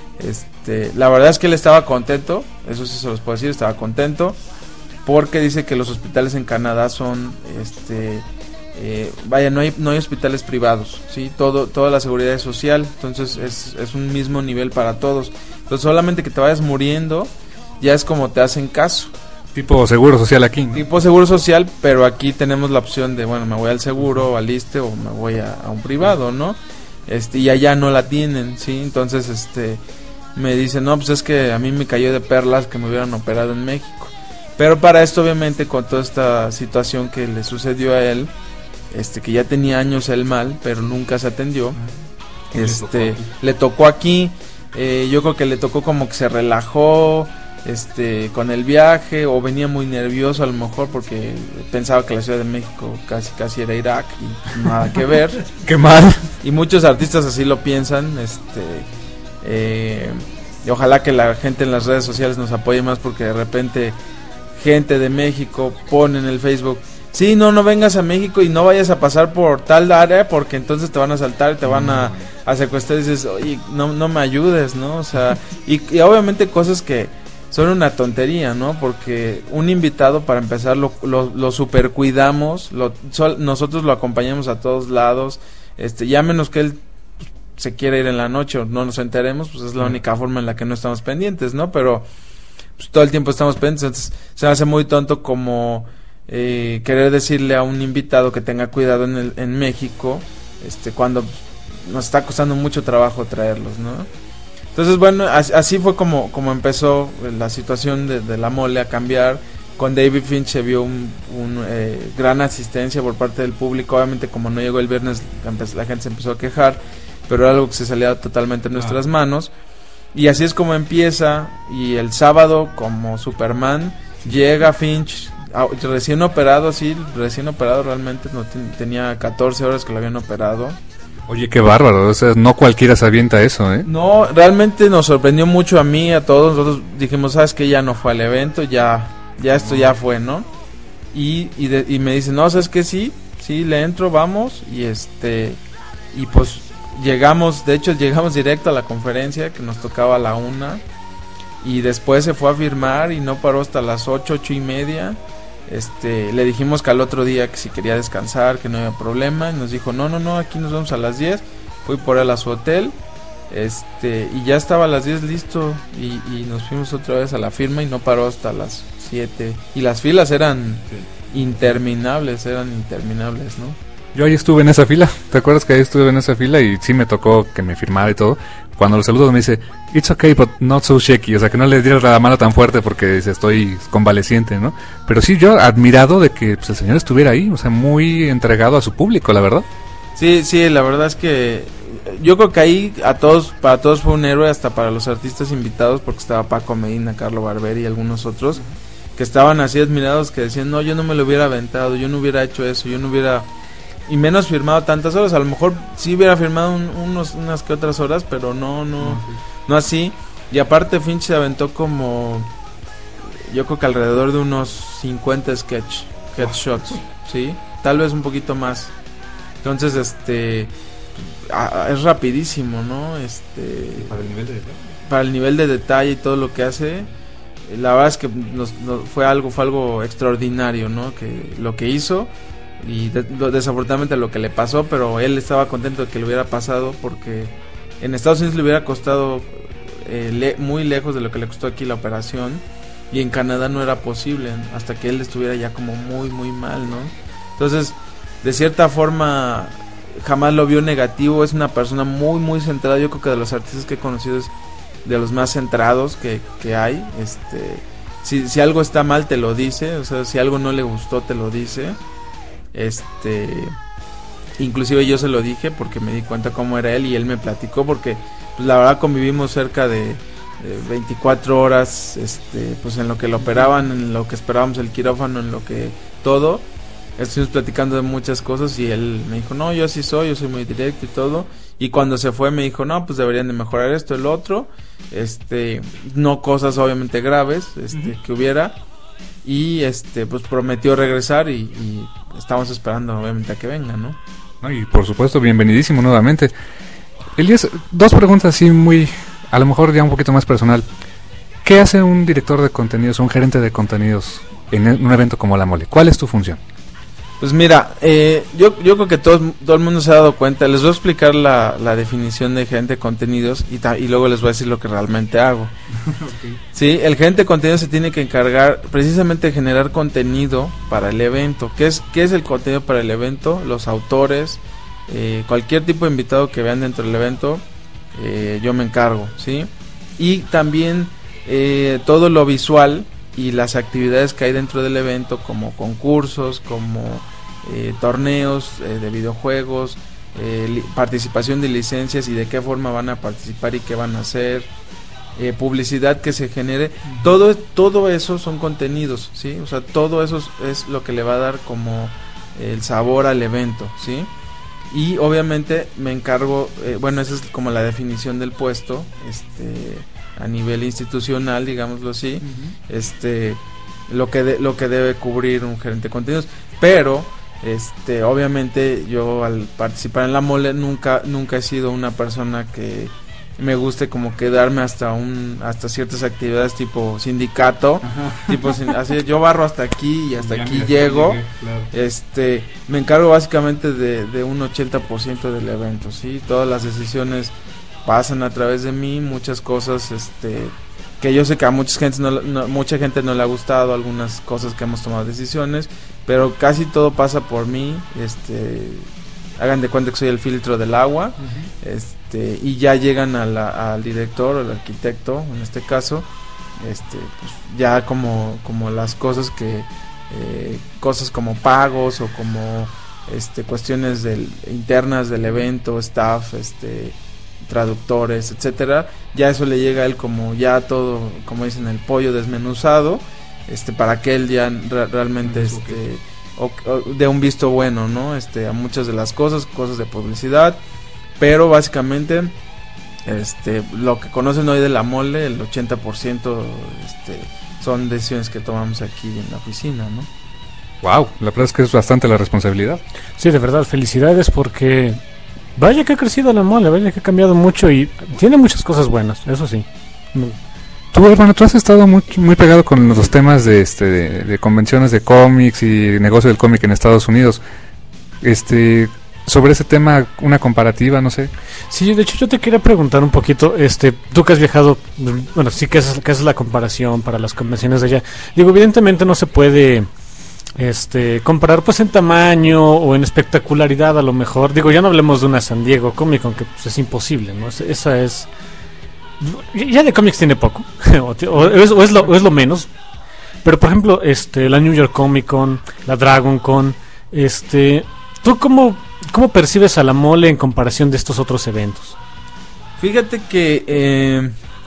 Este, la verdad es que él estaba contento, eso sí se los puedo decir, estaba contento, porque dice que los hospitales en Canadá son, este, eh, vaya, no hay, no hay hospitales privados, sí, todo, toda la seguridad es social, entonces es, es un mismo nivel para todos. Entonces solamente que te vayas muriendo, ya es como te hacen caso. Tipo seguro social aquí, ¿no? tipo seguro social, pero aquí tenemos la opción de, bueno, me voy al seguro, al ISSSTE o me voy a, a un privado, ¿no? Este, y allá no la tienen, ¿sí? Entonces, este, me dicen, no, pues es que a mí me cayó de perlas que me hubieran operado en México. Pero para esto, obviamente, con toda esta situación que le sucedió a él, este, que ya tenía años el mal, pero nunca se atendió, este, le tocó aquí, eh, yo creo que le tocó como que se relajó, este, con el viaje, o venía muy nervioso a lo mejor porque pensaba que la Ciudad de México casi casi era Irak y nada que ver. Qué mal. Y muchos artistas así lo piensan, este, eh, y ojalá que la gente en las redes sociales nos apoye más, porque de repente gente de México pone en el Facebook, sí, no, no vengas a México y no vayas a pasar por tal área porque entonces te van a asaltar, te van a, a secuestrar, y dices, oye, no, no me ayudes, ¿no? O sea, y, y obviamente cosas que son una tontería, ¿no? Porque un invitado, para empezar, lo, lo, lo super cuidamos, lo, sol, nosotros lo acompañamos a todos lados, este, ya menos que él se quiera ir en la noche o no nos enteremos, pues es la única forma en la que no estamos pendientes, ¿no? Pero pues, todo el tiempo estamos pendientes, entonces se me hace muy tonto como eh, querer decirle a un invitado que tenga cuidado en, el, en México, este, cuando nos está costando mucho trabajo traerlos, ¿no? Entonces, bueno, así, así fue como, como empezó la situación de, de la mole a cambiar. Con David Finch se vio un, un eh, gran asistencia por parte del público. Obviamente, como no llegó el viernes, la gente se empezó a quejar, pero era algo que se salía totalmente en nuestras manos. Y así es como empieza. Y el sábado, como Superman, llega Finch, ah, recién operado, sí, recién operado realmente, no ten, tenía catorce horas que lo habían operado. Oye, qué bárbaro, o sea, no cualquiera se avienta eso, ¿eh? No, realmente nos sorprendió mucho a mí, a todos. Nosotros dijimos, sabes que ya no fue al evento, ya, ya esto ya fue, ¿no? Y, y, de, y me dicen, no, sabes que sí, sí, le entro, vamos. Y este, y pues llegamos, de hecho llegamos directo a la conferencia que nos tocaba a la una. Y después se fue a firmar y no paró hasta las ocho, ocho y media. Este, le dijimos que al otro día que si quería descansar, que no había problema, y nos dijo, no, no, no, aquí nos vemos a las diez. Fui por él a su hotel, este, y ya estaba a las diez listo, y, y nos fuimos otra vez a la firma y no paró hasta las siete. Y las filas eran interminables, eran interminables, ¿no? Yo ahí estuve en esa fila, ¿te acuerdas que ahí estuve en esa fila? Y sí me tocó que me firmara y todo. Cuando lo saludo me dice, it's okay, but not so shaky. O sea, que no le diera la mano tan fuerte porque dice, estoy convaleciente, ¿no? Pero sí, yo admirado de que pues, el señor estuviera ahí, o sea, muy entregado a su público, la verdad. Sí, sí, la verdad es que yo creo que ahí a todos, para todos fue un héroe, hasta para los artistas invitados, porque estaba Paco Medina, Carlo Barberi y algunos otros, que estaban así admirados, que decían, no, yo no me lo hubiera aventado, yo no hubiera hecho eso, yo no hubiera... Y menos firmado tantas horas, a lo mejor sí hubiera firmado un, unos, unas que otras horas, pero no, no, no así. Y aparte Finch se aventó como, yo creo que alrededor de unos cincuenta sketch, sketch shots, ¿sí? Tal vez un poquito más. Entonces, este, a, es rapidísimo, ¿no? Este, Para el nivel de detalle. Para el nivel de detalle y todo lo que hace, la verdad es que nos, nos, fue algo, fue algo extraordinario, ¿no? Que lo que hizo. Y de, lo, desafortunadamente lo que le pasó, pero él estaba contento de que le hubiera pasado, porque en Estados Unidos le hubiera costado eh, le, muy lejos de lo que le costó aquí la operación, y en Canadá no era posible hasta que él estuviera ya como muy muy mal, ¿no? Entonces, de cierta forma jamás lo vio negativo. Es una persona muy muy centrada. Yo creo que de los artistas que he conocido es de los más centrados que, que hay. Este, si, si algo está mal te lo dice, o sea, si algo no le gustó te lo dice. Este, inclusive yo se lo dije porque me di cuenta cómo era él, y él me platicó, porque pues, la verdad convivimos cerca de, de veinticuatro horas, este, pues en lo que lo operaban, en lo que esperábamos el quirófano, en lo que todo. Estuvimos platicando de muchas cosas y él me dijo, no, yo así soy, yo soy muy directo y todo. Y cuando se fue me dijo, no, pues deberían de mejorar esto, el otro, este, no cosas obviamente graves, este, uh-huh. que hubiera. Y este, pues prometió regresar, y, y estamos esperando obviamente a que venga, ¿no? No, y por supuesto, bienvenidísimo nuevamente. Elías, dos preguntas así muy, a lo mejor ya un poquito más personal. ¿Qué hace un director de contenidos, un gerente de contenidos en un evento como La Mole? ¿Cuál es tu función? Pues mira, eh, yo, yo creo que todo, todo el mundo se ha dado cuenta. Les voy a explicar la, la definición de gerente de contenidos y, ta, y luego les voy a decir lo que realmente hago. Okay. Sí, el gerente de contenidos se tiene que encargar precisamente de generar contenido para el evento. ¿Qué es, qué es el contenido para el evento? Los autores, eh, cualquier tipo de invitado que vean dentro del evento, eh, yo me encargo, ¿sí? Y también eh, todo lo visual y las actividades que hay dentro del evento, como concursos, como eh, torneos eh, de videojuegos, eh, li- participación de licencias y de qué forma van a participar y qué van a hacer, eh, publicidad que se genere, uh-huh. todo todo eso son contenidos, ¿sí? O sea, todo eso es, es lo que le va a dar como el sabor al evento, ¿sí? Y obviamente me encargo, eh, bueno, esa es como la definición del puesto, este a nivel institucional, digámoslo así, uh-huh. este lo que de, lo que debe cubrir un gerente de contenidos, pero este obviamente yo al participar en la mole nunca nunca he sido una persona que me guste como quedarme hasta un hasta ciertas actividades tipo sindicato, uh-huh. tipo así yo barro hasta aquí y hasta ya aquí llego, llegué, claro. este me encargo básicamente de, de un ochenta por ciento del evento, sí, todas las decisiones pasan a través de mí, muchas cosas este que yo sé que a mucha gente no, no mucha gente no le ha gustado, algunas cosas que hemos tomado decisiones, pero casi todo pasa por mí, este hagan de cuenta que soy el filtro del agua, uh-huh. este y ya llegan a la, al director, al arquitecto en este caso, este pues ya como como las cosas que eh, cosas como pagos o como este cuestiones del, internas del evento, staff, este traductores, etcétera, ya eso le llega a él como ya todo, como dicen, el pollo desmenuzado, este para que él ya re- realmente este o, o de un visto bueno, ¿no? Este a muchas de las cosas, cosas de publicidad, pero básicamente este lo que conocen hoy de la mole, el ochenta por ciento este son decisiones que tomamos aquí en la oficina, ¿no? Wow, la verdad es que es bastante la responsabilidad. Sí, de verdad, felicidades porque vaya que ha crecido la mole, vaya que ha cambiado mucho y tiene muchas cosas buenas, eso sí. Tú, hermano, tú has estado muy, muy pegado con los temas de, este, de, de convenciones de cómics y negocio del cómic en Estados Unidos. Este, sobre ese tema, una comparativa, no sé. Sí, de hecho yo te quería preguntar un poquito, este, tú que has viajado, bueno, sí que es, que es la comparación para las convenciones de allá. Digo, evidentemente no se puede este comparar pues en tamaño o en espectacularidad a lo mejor, digo, ya no hablemos de una San Diego Comic Con que pues, es imposible, ¿no? Es, esa es ya de cómics tiene poco o, o, es, o, es lo, o es lo menos, pero por ejemplo este la New York Comic Con, la Dragon Con, este ¿tú cómo, cómo percibes a la mole en comparación de estos otros eventos? Fíjate que eh,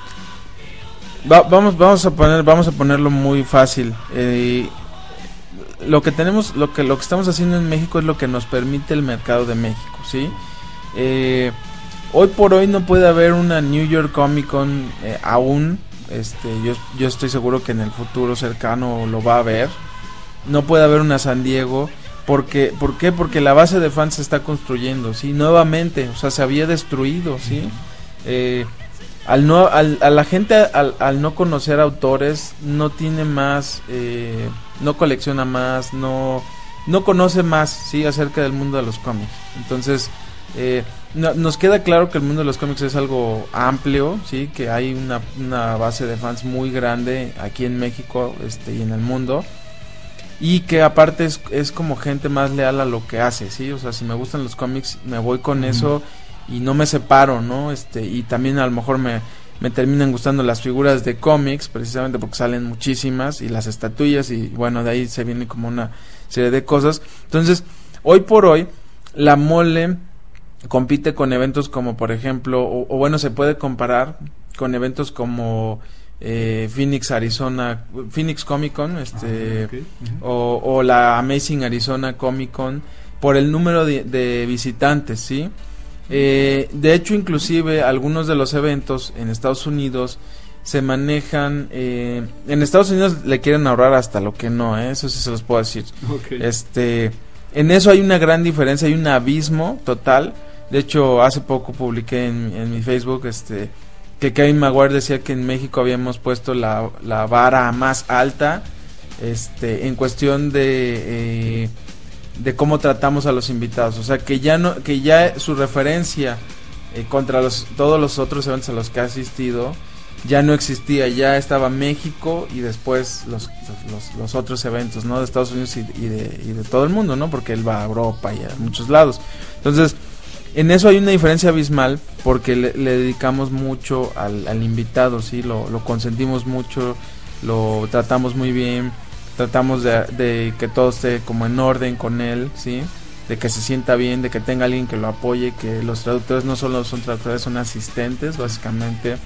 va, vamos vamos a poner vamos a ponerlo muy fácil. eh, Lo que tenemos, lo que lo que estamos haciendo en México es lo que nos permite el mercado de México, ¿sí? Eh, hoy por hoy no puede haber una New York Comic Con eh, aún, este, yo yo estoy seguro que en el futuro cercano lo va a haber. No puede haber una San Diego, porque, ¿por qué? Porque la base de fans se está construyendo, ¿sí? Nuevamente, o sea, se había destruido, ¿sí? Eh, al no, al, a la gente al, al no conocer autores no tiene más, eh, no colecciona más, no no conoce más, sí, acerca del mundo de los cómics. Entonces eh, no, nos queda claro que el mundo de los cómics es algo amplio, sí, que hay una, una base de fans muy grande aquí en México, este, y en el mundo, y que aparte es, es como gente más leal a lo que hace, sí, o sea, si me gustan los cómics me voy con mm. eso y no me separo, ¿no? Este, y también a lo mejor me, me terminan gustando las figuras de cómics, precisamente porque salen muchísimas, y las estatuillas, y bueno, de ahí se viene como una serie de cosas. Entonces, hoy por hoy, la mole compite con eventos como, por ejemplo, o, o bueno, se puede comparar con eventos como eh, Phoenix, Arizona, Phoenix Comic Con, este, ah, okay. uh-huh. o, o la Amazing Arizona Comic Con, por el número de, de visitantes, ¿sí? Eh, de hecho, inclusive algunos de los eventos en Estados Unidos se manejan, eh, en Estados Unidos le quieren ahorrar hasta lo que no, ¿eh? Eso sí se los puedo decir. Okay. Este, en eso hay una gran diferencia, hay un abismo total. De hecho, hace poco publiqué en, en mi Facebook, este, que Kevin Maguire decía que en México habíamos puesto la, la vara más alta, este, en cuestión de eh, de cómo tratamos a los invitados. O sea, que ya no, que ya su referencia eh, contra los todos los otros eventos a los que ha asistido ya no existía, ya estaba México y después los, los, los otros eventos, ¿no? De Estados Unidos y, y, de, y de todo el mundo, ¿no? Porque él va a Europa y a muchos lados. Entonces, en eso hay una diferencia abismal porque le, le dedicamos mucho al, al invitado, ¿sí? Lo, lo consentimos mucho, lo tratamos muy bien, tratamos de, de que todo esté como en orden con él, ¿sí? De que se sienta bien, de que tenga alguien que lo apoye, que los traductores no solo son traductores, son asistentes, básicamente.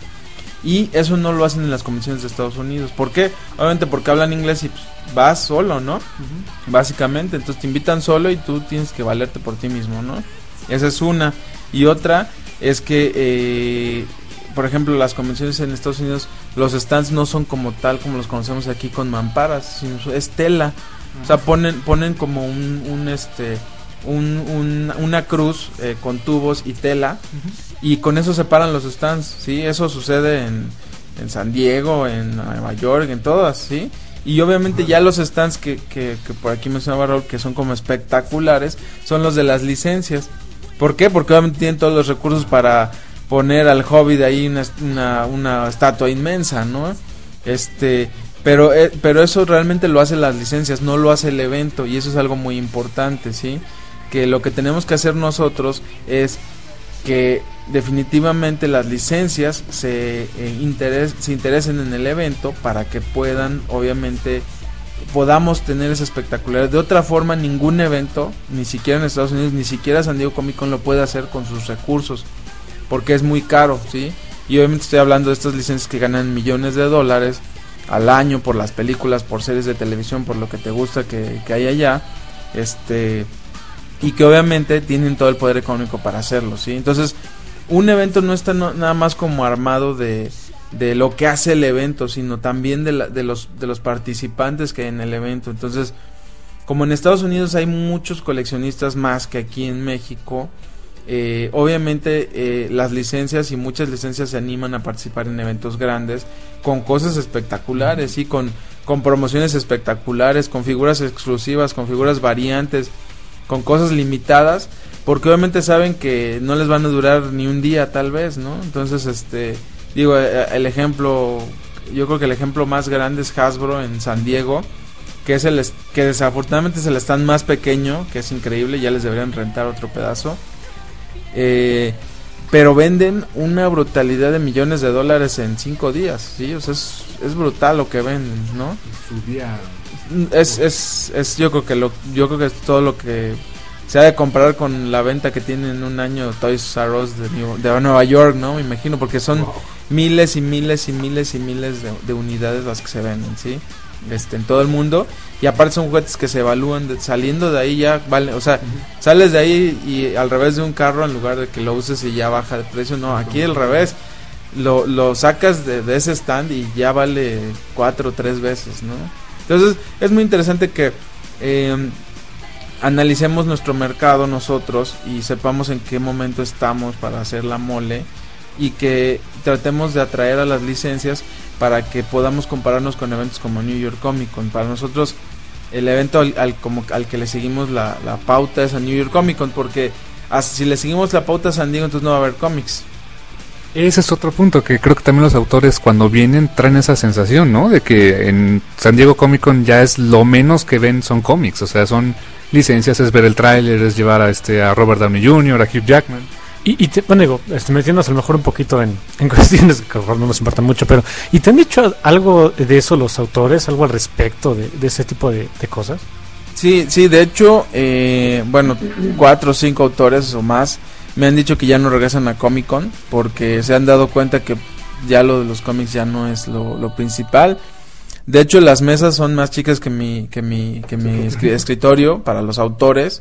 Y eso no lo hacen en las convenciones de Estados Unidos. ¿Por qué? Obviamente porque hablan inglés y pues, vas solo, ¿no? Uh-huh. Básicamente, entonces te invitan solo y tú tienes que valerte por ti mismo, ¿no? Esa es una. Y otra es que, eh, por ejemplo, las convenciones en Estados Unidos, los stands no son como tal como los conocemos aquí con mamparas, sino es tela. Uh-huh. O sea, ponen ponen como un, un este... Un, un, una cruz eh, con tubos y tela, uh-huh. y con eso separan los stands, ¿sí? Eso sucede en, en San Diego, en Nueva York, en todas, ¿sí? Y obviamente ya los stands que, que, que por aquí mencionaba Raúl, que son como espectaculares, son los de las licencias. ¿Por qué? Porque obviamente tienen todos los recursos para poner al Hobbit ahí una, una, una estatua inmensa, ¿no? Este... Pero, eh, pero eso realmente lo hacen las licencias, no lo hace el evento, y eso es algo muy importante, ¿sí? Que lo que tenemos que hacer nosotros es que definitivamente las licencias se, eh, interes, se interesen en el evento para que puedan, obviamente, podamos tener esa espectacularidad. De otra forma, ningún evento, ni siquiera en Estados Unidos, ni siquiera San Diego Comic Con lo puede hacer con sus recursos, porque es muy caro, ¿sí? Y obviamente estoy hablando de estas licencias que ganan millones de dólares al año por las películas, por series de televisión, por lo que te gusta que, que hay allá, este... y que obviamente tienen todo el poder económico para hacerlo, ¿sí? Entonces, un evento no está no, nada más como armado de, de lo que hace el evento, sino también de, la, de, los, de los participantes que hay en el evento. Entonces, como en Estados Unidos hay muchos coleccionistas más que aquí en México, eh, obviamente eh, las licencias y muchas licencias se animan a participar en eventos grandes con cosas espectaculares, ¿sí? Con, con promociones espectaculares, con figuras exclusivas, con figuras variantes, con cosas limitadas, porque obviamente saben que no les van a durar ni un día tal vez, ¿no? Entonces, este, digo, el ejemplo, yo creo que el ejemplo más grande es Hasbro en San Diego, que es el que desafortunadamente es el stand más pequeño, que es increíble, ya les deberían rentar otro pedazo, eh, pero venden una brutalidad de millones de dólares en cinco días, ¿sí? O sea, es, es brutal lo que venden, ¿no? Su día... Es, es, es, yo creo que lo, yo creo que es todo lo que se ha de comparar con la venta que tiene en un año Toys R Us de, New, de Nueva York, ¿no? Me imagino, porque son wow. miles y miles y miles y miles de, de unidades las que se venden, ¿sí? Este, en todo el mundo, y aparte son juguetes que se evalúan de, saliendo de ahí ya vale, o sea, uh-huh. sales de ahí y al revés de un carro, en lugar de que lo uses y ya baja de precio, no, aquí al revés, lo, lo sacas de, de ese stand y ya vale cuatro o tres veces, ¿no? Entonces es muy interesante que eh, analicemos nuestro mercado nosotros y sepamos en qué momento estamos para hacer la mole, y que tratemos de atraer a las licencias para que podamos compararnos con eventos como New York Comic Con. Para nosotros el evento al, al, como, al que le seguimos la, la pauta es a New York Comic Con, porque si le seguimos la pauta a San Diego, entonces no va a haber cómics. Ese es otro punto, que creo que también los autores cuando vienen traen esa sensación, ¿no? De que en San Diego Comic Con ya es lo menos que ven son cómics, o sea, son licencias, es ver el tráiler, es llevar a este a Robert Downey junior, a Hugh Jackman. Y, y te, bueno, digo, este, metiéndonos a lo mejor un poquito en, en cuestiones que no nos importan mucho, pero ¿y te han dicho algo de eso los autores, algo al respecto de, de ese tipo de, de cosas? Sí, sí, de hecho, eh, bueno, cuatro o cinco autores o más me han dicho que ya no regresan a Comic Con porque se han dado cuenta que ya lo de los cómics ya no es lo, lo principal. De hecho, las mesas son más chicas que mi que mi que mi escritorio para los autores,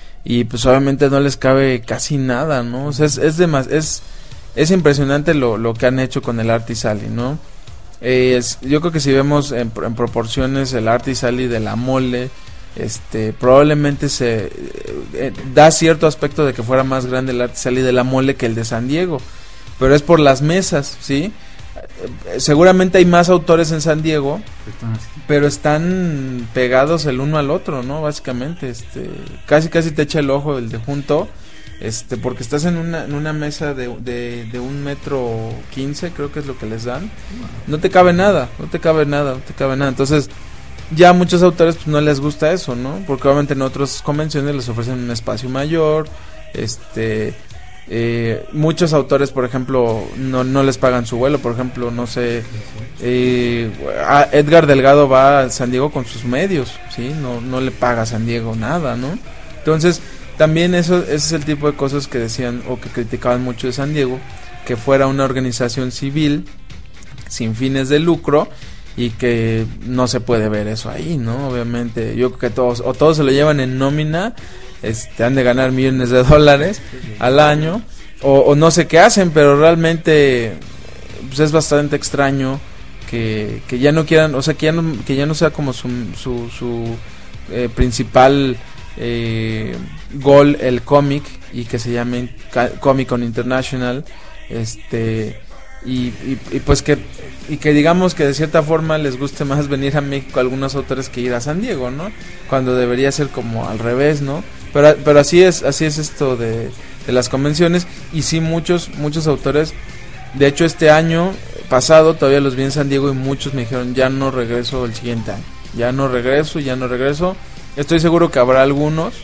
y pues obviamente no les cabe casi nada, ¿no? O sea, es es demas, es es impresionante lo lo que han hecho con el Artie Sally, ¿no? Eh, es, yo creo que si vemos en, en proporciones el Artie Sally de la mole, este probablemente se eh, da cierto aspecto de que fuera más grande el Artie Sally de la mole que el de San Diego, pero es por las mesas, ¿sí? eh, seguramente hay más autores en San Diego, pero están pegados el uno al otro, ¿no? Básicamente, este, casi casi te echa el ojo el de junto, este, porque estás en una, en una mesa de, de, de un metro quince, creo que es lo que les dan, no te cabe nada, no te cabe nada, no te cabe nada, entonces ya a muchos autores pues no les gusta eso, ¿no? Porque obviamente en otras convenciones les ofrecen un espacio mayor, este... Eh, muchos autores, por ejemplo, no, no les pagan su vuelo. Por ejemplo, no sé, eh, a Edgar Delgado va a San Diego con sus medios, ¿sí? No, no le paga a San Diego nada, ¿no? Entonces, también eso, ese es el tipo de cosas que decían o que criticaban mucho de San Diego, que fuera una organización civil sin fines de lucro y que no se puede ver eso ahí, ¿no? Obviamente, yo creo que todos, o todos se lo llevan en nómina. Este, han de ganar millones de dólares al año o, o no sé qué hacen, pero realmente pues es bastante extraño que, que ya no quieran, o sea, que ya no, que ya no sea como su, su, su eh, principal eh, goal el cómic y que se llame Comic Con International, este y, y, y pues que y que digamos que de cierta forma les guste más venir a México a algunos autores que ir a San Diego, ¿no? Cuando debería ser como al revés, ¿no? Pero pero así es, así es esto de, de las convenciones y sí muchos muchos autores, de hecho este año pasado todavía los vi en San Diego y muchos me dijeron, "Ya no regreso el siguiente año. Ya no regreso, ya no regreso." Estoy seguro que habrá algunos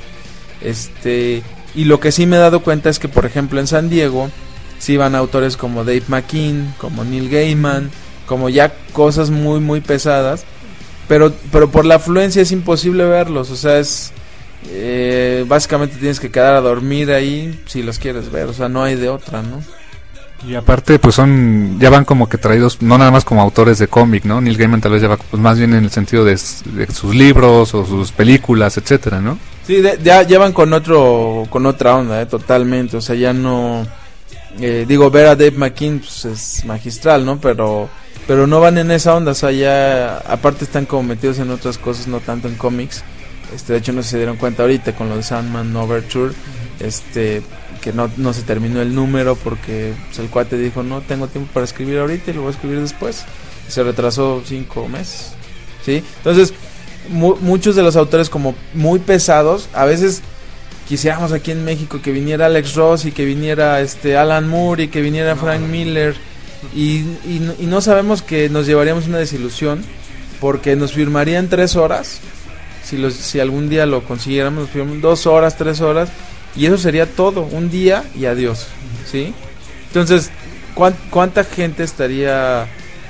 este y lo que sí me he dado cuenta es que por ejemplo en San Diego sí van autores como Dave McKean, como Neil Gaiman, como ya cosas muy muy pesadas, pero pero por la afluencia es imposible verlos, o sea, es eh, básicamente tienes que quedar a dormir ahí si los quieres ver, o sea, no hay de otra, ¿no? Y aparte, pues son, ya van como que traídos, no nada más como autores de cómic, ¿no? Neil Gaiman tal vez ya va pues más bien en el sentido de, de sus libros o sus películas, etcétera, ¿no? Sí, de, ya, ya van con otro, con otra onda, eh, totalmente, o sea, ya no, eh, digo, ver a Dave McKean pues, es magistral, ¿no? Pero, pero no van en esa onda, o sea, ya, aparte están como metidos en otras cosas, no tanto en cómics, este, de hecho no se dieron cuenta ahorita con lo de Sandman Overture, este, que no, no se terminó el número porque pues, el cuate dijo, no tengo tiempo para escribir ahorita y lo voy a escribir después, y se retrasó cinco meses, ¿sí? Entonces, mu- muchos de los autores como muy pesados, a veces quisiéramos aquí en México que viniera Alex Ross y que viniera este Alan Moore y que viniera Frank Miller y, y, y no sabemos que nos llevaríamos una desilusión porque nos firmarían tres horas si, los, si algún día lo consiguiéramos, nos firmarían dos horas, tres horas y eso sería todo, un día y adiós, ¿sí? Entonces, ¿cuán, ¿cuánta gente estaría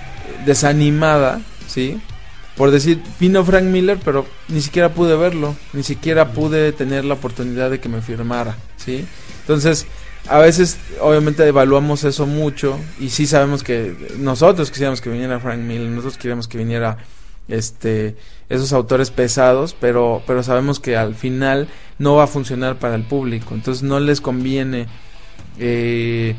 desanimada, ¿sí? Por decir, vino Frank Miller, pero ni siquiera pude verlo, ni siquiera pude tener la oportunidad de que me firmara, ¿sí? Entonces, a veces, obviamente, evaluamos eso mucho, y sí sabemos que nosotros quisiéramos que viniera Frank Miller, nosotros queríamos que viniera este esos autores pesados, pero pero sabemos que al final no va a funcionar para el público, entonces no les conviene eh,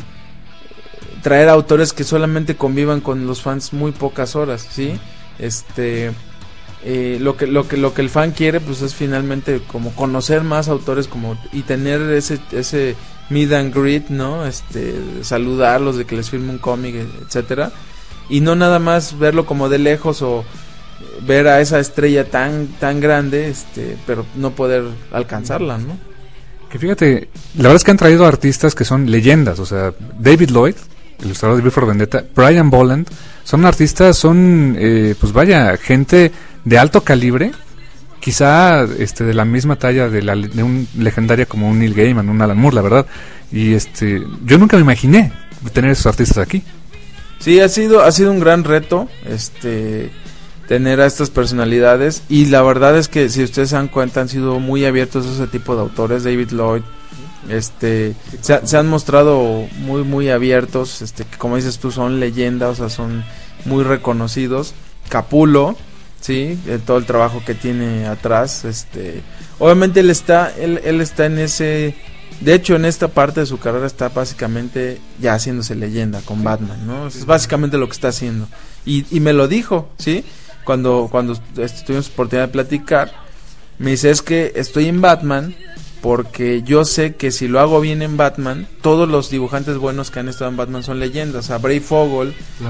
traer autores que solamente convivan con los fans muy pocas horas, ¿sí? Este eh, lo que lo que lo que el fan quiere pues es finalmente como conocer más autores como y tener ese ese meet and greet, ¿no? Este saludarlos, de que les firme un cómic, etcétera, y no nada más verlo como de lejos o ver a esa estrella tan tan grande, este, pero no poder alcanzarla, ¿no? Que fíjate, la verdad es que han traído artistas que son leyendas, o sea, David Lloyd, ilustrador de V for Vendetta, Brian Bolland, son artistas, son, eh, pues vaya, gente de alto calibre, quizá este de la misma talla de, la, de un legendaria como un Neil Gaiman, un Alan Moore, la verdad, y este, yo nunca me imaginé tener esos artistas aquí. Sí, ha sido, ha sido un gran reto, este, tener a estas personalidades, y la verdad es que si ustedes se dan cuenta han sido muy abiertos a ese tipo de autores. David Lloyd, este, se, se han mostrado muy muy abiertos, este, que como dices tú son leyendas, o sea, son muy reconocidos. Capullo, sí, eh, todo el trabajo que tiene atrás, este, obviamente él está, él, él está en ese, de hecho en esta parte de su carrera está básicamente ya haciéndose leyenda con Batman, ¿no? Es básicamente lo que está haciendo, y, y me lo dijo, sí, cuando cuando este, tuvimos oportunidad de platicar, me dice, es que estoy en Batman porque yo sé que si lo hago bien en Batman, todos los dibujantes buenos que han estado en Batman son leyendas. O sea, Brave Fogel, claro,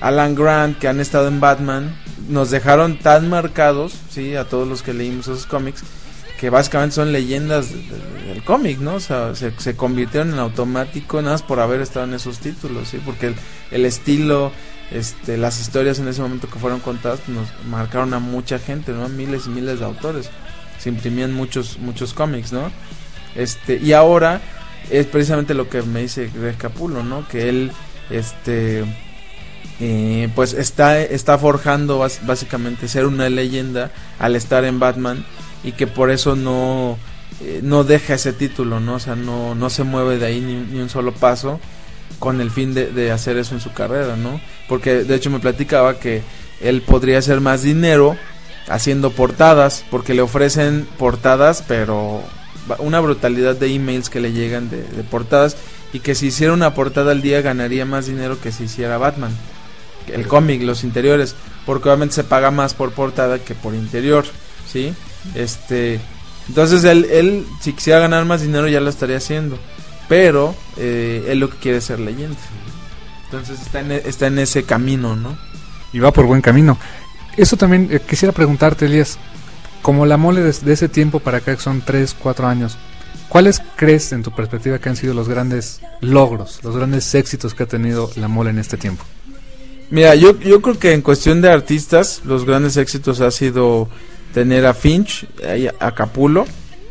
Alan Grant, que han estado en Batman, nos dejaron tan marcados, sí, a todos los que leímos esos cómics, que básicamente son leyendas de, de, del cómic, ¿no? O sea, se, se convirtieron en automático nada más por haber estado en esos títulos, ¿sí? Porque el, el estilo, este, las historias en ese momento que fueron contadas, pues nos marcaron a mucha gente, ¿no? Miles y miles de autores. Se imprimían muchos muchos cómics, ¿no? Este, y ahora es precisamente lo que me dice Greg Capullo, ¿no? Que él, este, eh, pues está está forjando bas- básicamente ser una leyenda al estar en Batman, y que por eso no eh, no deja ese título, ¿no? O sea, no no se mueve de ahí ni, ni un solo paso con el fin de, de hacer eso en su carrera, ¿no? Porque de hecho me platicaba que él podría hacer más dinero haciendo portadas, porque le ofrecen portadas, pero una brutalidad de emails que le llegan de, de portadas, y que si hiciera una portada al día ganaría más dinero que si hiciera Batman, el cómic, los interiores, porque obviamente se paga más por portada que por interior, ¿sí? Este, entonces él, él si quisiera ganar más dinero ya lo estaría haciendo, pero eh, él lo que quiere es ser leyenda, entonces está en, está en ese camino, ¿no? Y va por buen camino. Eso también eh, quisiera preguntarte, Elías, como la mole de, de ese tiempo para acá, que son tres, cuatro años, ¿cuáles crees en tu perspectiva que han sido los grandes logros, los grandes éxitos que ha tenido la mole en este tiempo? Mira, yo, yo creo que en cuestión de artistas, los grandes éxitos ha sido tener a Finch, a, a Capullo,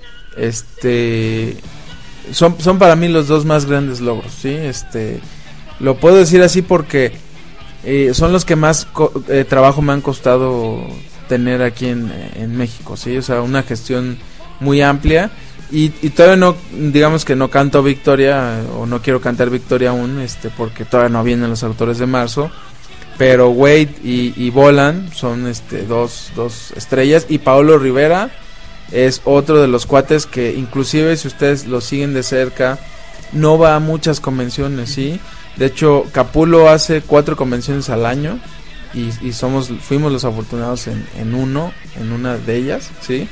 este, son, son para mí los dos más grandes logros, ¿sí? Este, lo puedo decir así porque eh, son los que más co- eh, trabajo me han costado tener aquí en, en México, ¿sí? O sea, una gestión muy amplia, y, y todavía no, digamos que no canto victoria, o no quiero cantar victoria aún, este, porque todavía no vienen los autores de marzo, pero Wade y, y Boland son este dos, dos estrellas, y Paolo Rivera es otro de los cuates que inclusive si ustedes lo siguen de cerca, no va a muchas convenciones, ¿sí? De hecho, Capullo hace cuatro convenciones al año, y, y somos fuimos los afortunados en, en uno, en una de ellas, ¿sí?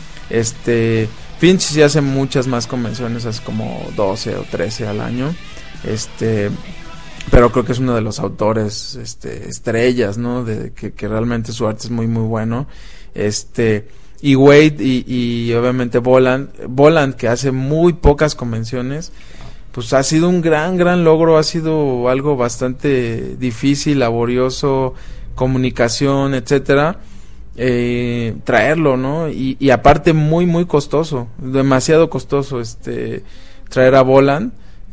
Este, Finch sí hace muchas más convenciones, hace como doce o trece al año, este, pero creo que es uno de los autores, este, estrellas, ¿no? De que, que realmente su arte es muy muy bueno, este, y Wade y, y obviamente Boland, Boland que hace muy pocas convenciones, pues ha sido un gran, gran logro, ha sido algo bastante difícil, laborioso, comunicación, etcétera, eh, traerlo, ¿no? Y, y aparte muy, muy costoso, demasiado costoso, este, traer a Boland,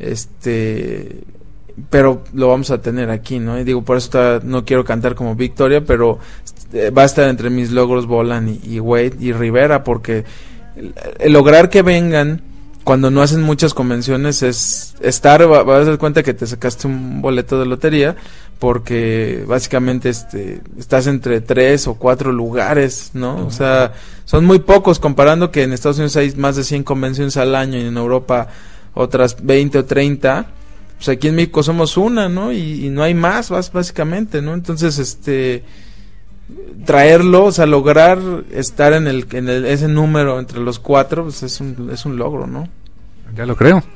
este, pero lo vamos a tener aquí, ¿no? Y digo, por eso todavía no quiero cantar como victoria, pero eh, va a estar entre mis logros Boland y, y Wade y Rivera, porque el, el lograr que vengan cuando no hacen muchas convenciones es estar, vas a dar cuenta que te sacaste un boleto de lotería, porque básicamente este estás entre tres o cuatro lugares, ¿no? Uh-huh. O sea, son muy pocos, comparando que en Estados Unidos hay más de cien convenciones al año y en Europa otras veinte o treinta. Pues aquí en México somos una, ¿no? Y, y no hay más, básicamente, ¿no? Entonces, este, traerlo, o sea, lograr estar en el, en el ese número entre los cuatro, pues es un, es un logro, ¿no? Ya lo creo.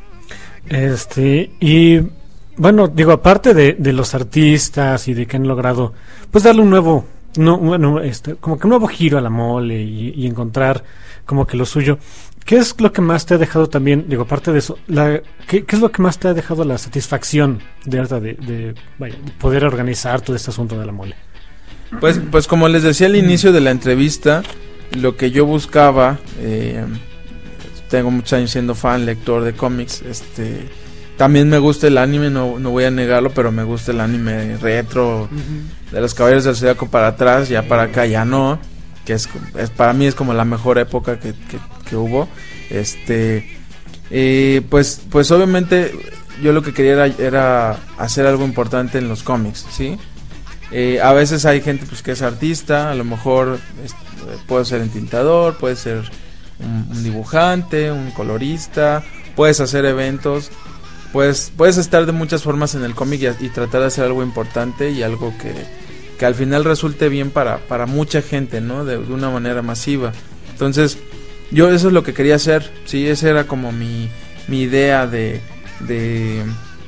Este, y bueno, digo, aparte de, de los artistas y de que han logrado, pues darle un nuevo, no, bueno, este, como que un nuevo giro a la mole y, y encontrar como que lo suyo. ¿Qué es lo que más te ha dejado también, digo, aparte de eso, la, ¿qué, qué es lo que más te ha dejado la satisfacción de, de, de, vaya, de poder organizar todo este asunto de la mole? Pues, pues como les decía al inicio de la entrevista, lo que yo buscaba, eh, tengo muchos años siendo fan, lector de cómics, este, también me gusta el anime, no, no voy a negarlo, pero me gusta el anime retro, uh-huh, de los Caballeros del Zodiaco para atrás, ya para acá ya no, que es, es para mí es como la mejor época que, que, que hubo, este, eh, pues, pues obviamente yo lo que quería era, era hacer algo importante en los cómics, ¿sí? Eh, a veces hay gente pues que es artista, a lo mejor es, puede ser entintador, puede ser un, un dibujante, un colorista, puedes hacer eventos, puedes, puedes estar de muchas formas en el cómic y, y tratar de hacer algo importante y algo que, que al final resulte bien para, para mucha gente, ¿no? De, de una manera masiva. Entonces, yo eso es lo que quería hacer, sí, esa era como mi, mi idea de, de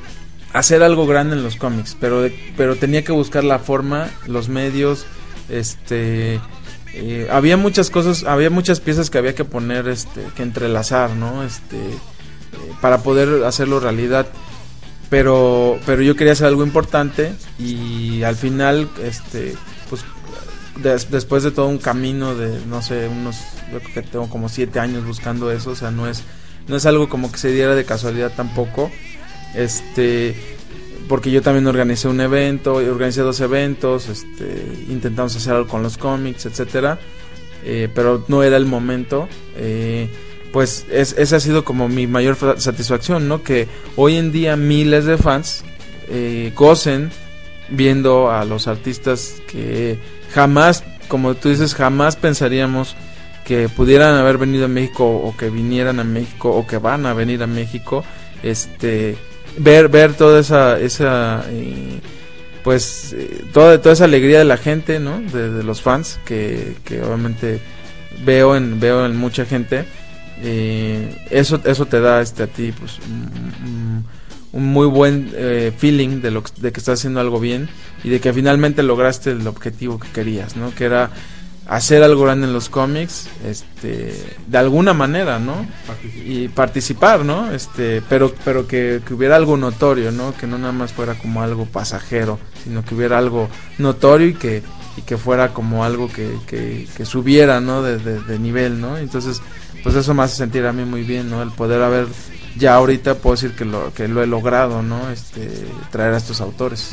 hacer algo grande en los cómics, pero de- pero tenía que buscar la forma, los medios, este eh, había muchas cosas, había muchas piezas que había que poner, este, que entrelazar, ¿no? Este, eh, para poder hacerlo realidad. Pero pero yo quería hacer algo importante y al final, este, pues des- después de todo un camino de, no sé, unos, yo creo que tengo como siete años buscando eso, o sea, no es no es algo como que se diera de casualidad tampoco. Este, porque yo también organicé un evento, yo organicé dos eventos, este, intentamos hacer algo con los cómics, etcétera, eh, pero no era el momento. Eh, pues es, esa ha sido como mi mayor fa- satisfacción, ¿no? Que hoy en día miles de fans eh, gocen viendo a los artistas que jamás, como tú dices, jamás pensaríamos que pudieran haber venido a México, o que vinieran a México, o que van a venir a México. Este, ver ver toda esa esa eh, pues eh, toda toda esa alegría de la gente, ¿no? De, de los fans, que, que obviamente veo en veo en mucha gente. Eh, eso eso te da, este, a ti, pues un, un- un muy buen eh, feeling de lo que, de que estás haciendo algo bien y de que finalmente lograste el objetivo que querías, ¿no? Que era hacer algo grande en los cómics, este, de alguna manera, ¿no? Y participar, ¿no? Este, pero pero que, que hubiera algo notorio, ¿no? Que no nada más fuera como algo pasajero, sino que hubiera algo notorio y que y que fuera como algo que, que, que subiera, ¿no? De, de, de nivel, ¿no? Entonces, pues eso me hace sentir a mí muy bien, ¿no? El poder haber, ya ahorita puedo decir que lo que lo he logrado, ¿no? Este, traer a estos autores.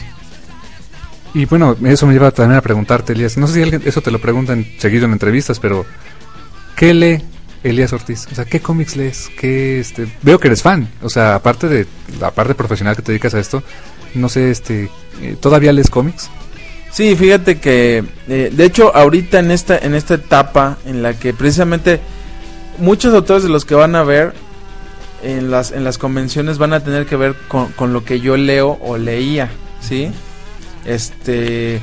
Y bueno, eso me lleva también a preguntarte, Elías. No sé si alguien, eso te lo preguntan seguido en entrevistas, pero ¿qué lee Elías Ortiz? O sea, ¿qué cómics lees? ¿Qué, este, veo que eres fan. O sea, aparte de la parte profesional que te dedicas a esto, no sé, este, eh, ¿todavía lees cómics? Sí, fíjate que eh, de hecho ahorita en esta en esta etapa en la que precisamente muchos autores de los que van a ver en las en las convenciones van a tener que ver con, con lo que yo leo o leía, ¿sí? Este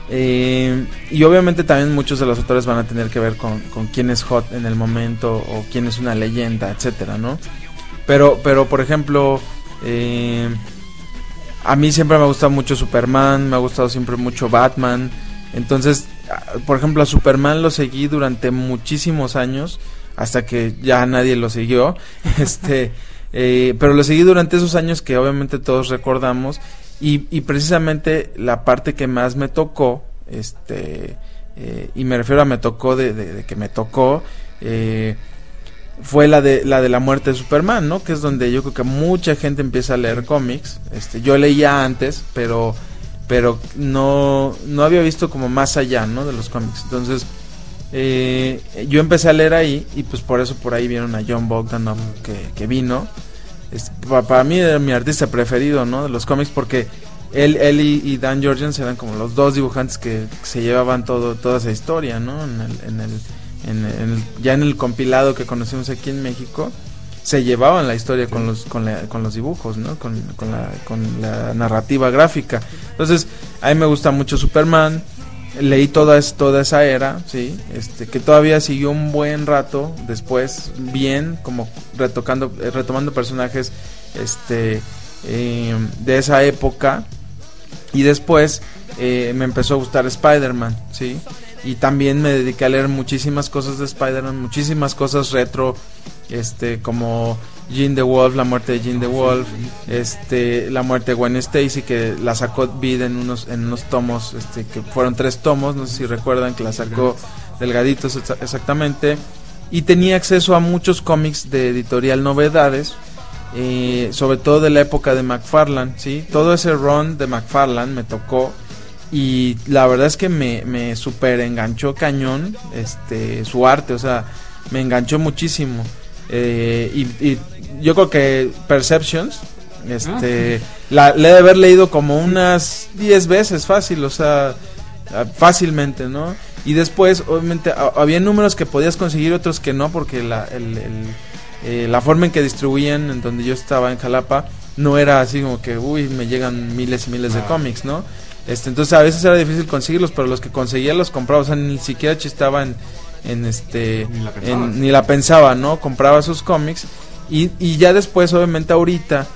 eh, y obviamente también muchos de los autores van a tener que ver con, con quién es hot en el momento o quién es una leyenda, etcétera, ¿no? Pero pero por ejemplo, eh, a mí siempre me ha gustado mucho Superman, me ha gustado siempre mucho Batman. Entonces, por ejemplo, a Superman lo seguí durante muchísimos años, hasta que ya nadie lo siguió. este eh, Pero lo seguí durante esos años que obviamente todos recordamos. Y, y precisamente la parte que más me tocó, este eh, y me refiero a me tocó de, de, de que me tocó, eh, fue la de la de la muerte de Superman, ¿no? Que es donde yo creo que mucha gente empieza a leer cómics. Este, yo leía antes, pero pero no no había visto como más allá, ¿no? De los cómics. Entonces, eh, yo empecé a leer ahí y pues por eso por ahí vieron a John Bogdanove que, que vino. Es, pa, para mí era mi artista preferido, ¿no? De los cómics, porque él él y, y Dan Jurgens eran como los dos dibujantes que se llevaban todo toda esa historia, ¿no? En el en el En el, ya en el compilado que conocimos aquí en México se llevaban la historia con los con, la, con los dibujos, ¿no? Con, con, la, con la narrativa gráfica. Entonces a mí me gusta mucho Superman, leí toda es, toda esa era, sí, este que todavía siguió un buen rato después, bien, como retocando eh, retomando personajes este eh, de esa época. Y después eh, me empezó a gustar Spider-Man, sí. Y también me dediqué a leer muchísimas cosas de Spider-Man, muchísimas cosas retro, este, como Jean the Wolf, la muerte de Jean the Wolf, este, la muerte de Gwen Stacy, que la sacó Vid en unos, en unos tomos, este, que fueron tres tomos, no sé si recuerdan, que la sacó delgaditos exactamente, y tenía acceso a muchos cómics de Editorial Novedades, eh, sobre todo de la época de McFarlane, sí, todo ese run de McFarlane me tocó. Y la verdad es que me, me super enganchó cañón este su arte, o sea, me enganchó muchísimo. Eh, y, y yo creo que Perceptions, este, la, la he de haber leído como unas diez veces fácil, o sea, fácilmente, ¿no? Y después, obviamente, a, había números que podías conseguir, otros que no, porque la, el, el, eh, la forma en que distribuían en donde yo estaba en Jalapa no era así como que, uy, me llegan miles y miles de cómics, ¿no? Este, entonces a veces era difícil conseguirlos, pero los que conseguía los compraba, o sea, ni siquiera chistaba en, en este, Ni la pensaba. en, ni la pensaba, ¿no? Compraba sus cómics y, y ya después, obviamente ahorita,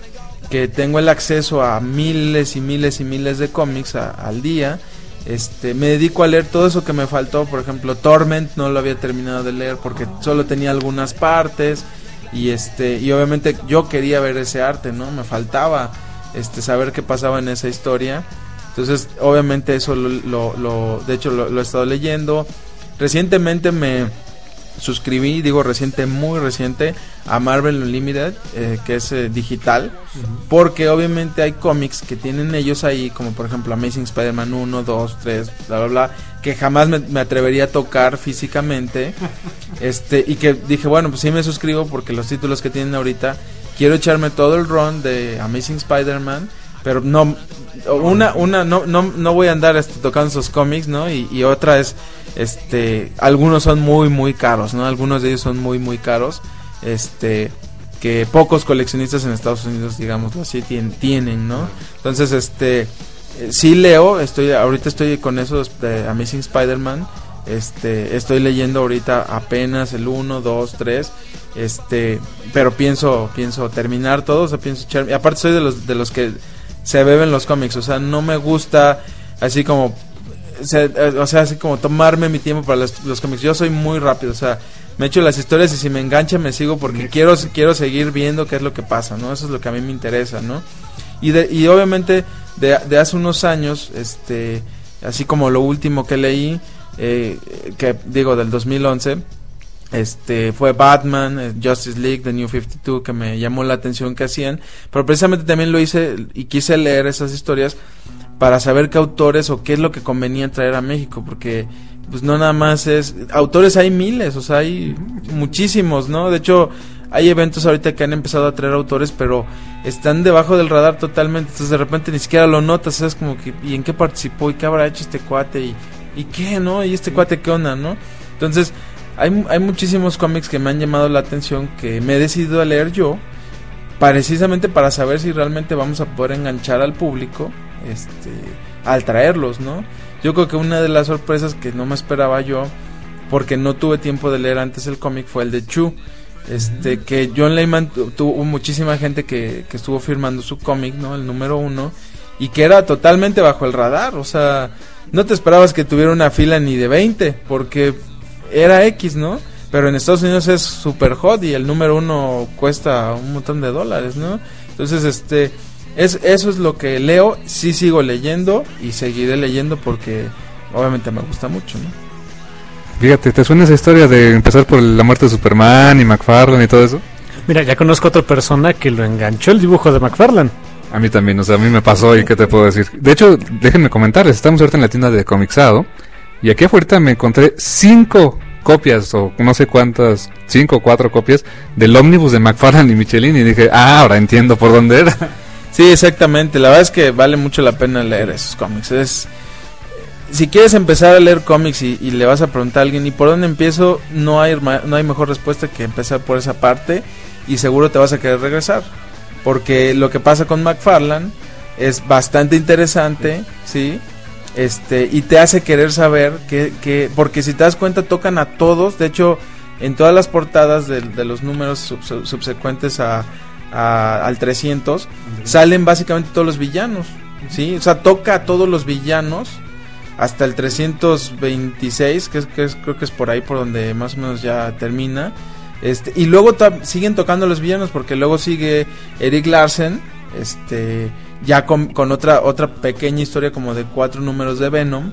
que tengo el acceso a miles y miles y miles de cómics a- al día, este, me dedico a leer todo eso que me faltó. Por ejemplo, Torment no lo había terminado de leer porque solo tenía algunas partes, y este, y obviamente yo quería ver ese arte, ¿no? Me faltaba este saber qué pasaba en esa historia. Entonces, obviamente eso lo, lo, lo de hecho lo, lo he estado leyendo. Recientemente me suscribí, digo reciente, muy reciente, a Marvel Unlimited, eh, que es eh, digital, uh-huh. porque obviamente hay cómics que tienen ellos ahí, como por ejemplo Amazing Spider-Man uno, dos, tres, bla bla bla, que jamás me, me atrevería a tocar físicamente, este, y que dije, bueno, pues sí me suscribo porque los títulos que tienen ahorita, quiero echarme todo el run de Amazing Spider-Man, pero no, una, una, no, no, no voy a andar este, tocando esos cómics, ¿no? Y, y otra es, este, algunos son muy, muy caros, ¿no? Algunos de ellos son muy, muy caros, este, que pocos coleccionistas en Estados Unidos, digámoslo así, tienen, tienen, ¿no? Entonces, este, eh, sí leo, estoy, ahorita estoy con esos de Amazing Spider-Man, este, estoy leyendo ahorita apenas el uno, dos, tres, este, pero pienso, pienso terminar todo, o sea, pienso echar, y aparte soy de los, de los que se beben los cómics, o sea, no me gusta así como, se, o sea, así como tomarme mi tiempo para los, los cómics. Yo soy muy rápido, o sea, me echo las historias y si me engancha me sigo porque quiero quiero seguir viendo qué es lo que pasa, ¿no? Eso es lo que a mí me interesa, ¿no? Y de, y obviamente de, de hace unos años, este, así como lo último que leí, eh, que digo del dos mil once, este fue Batman, eh, Justice League, The New cincuenta y dos, que me llamó la atención que hacían, pero precisamente también lo hice y quise leer esas historias para saber qué autores o qué es lo que convenía traer a México, porque pues no nada más es, autores hay miles, o sea, hay muchísimos, ¿no? De hecho, hay eventos ahorita que han empezado a traer autores, pero están debajo del radar totalmente, entonces de repente ni siquiera lo notas, es como que, ¿y en qué participó? ¿Y qué habrá hecho este cuate? ¿Y, y qué, no? ¿Y este cuate qué onda, no? Entonces, Hay, hay muchísimos cómics que me han llamado la atención, que me he decidido a leer yo, precisamente para saber si realmente vamos a poder enganchar al público, este, al traerlos, ¿no? Yo creo que una de las sorpresas que no me esperaba yo, porque no tuve tiempo de leer antes el cómic, fue el de Chu, este, que John Layman tuvo muchísima gente que, que estuvo firmando su cómic, ¿no? El número uno, y que era totalmente bajo el radar, o sea, no te esperabas que tuviera una fila ni de veinte, porque era X, ¿no? Pero en Estados Unidos es super hot y el número uno cuesta un montón de dólares, ¿no? Entonces, este, es, eso es lo que leo. Sí sigo leyendo y seguiré leyendo porque obviamente me gusta mucho, ¿no? Fíjate, ¿te suena esa historia de empezar por la muerte de Superman y McFarlane y todo eso? Mira, ya conozco a otra persona que lo enganchó el dibujo de McFarlane. A mí también, o sea, a mí me pasó y qué te puedo decir. De hecho, déjenme comentarles, estamos ahorita en la tienda de Comixado. Y aquí afuera me encontré cinco copias, o no sé cuántas, cinco o cuatro copias del ómnibus de McFarlane y Michelin. Y dije, ah, ahora entiendo por dónde era. Sí, exactamente. La verdad es que vale mucho la pena leer esos cómics. Es, si quieres empezar a leer cómics y, y le vas a preguntar a alguien, ¿y por dónde empiezo? No hay, no hay mejor respuesta que empezar por esa parte. Y seguro te vas a querer regresar. Porque lo que pasa con McFarlane es bastante interesante, ¿sí? Este, y te hace querer saber que, que, porque si te das cuenta tocan a todos, de hecho en todas las portadas de, de los números sub, sub, subsecuentes a, a, al trescientos, uh-huh. salen básicamente todos los villanos, ¿sí? O sea, toca a todos los villanos hasta el trescientos veintiséis, que, es, que es, creo que es por ahí por donde más o menos ya termina, este, y luego to- siguen tocando los villanos, porque luego sigue Eric Larsen, este, ya con, con otra otra pequeña historia como de cuatro números de Venom,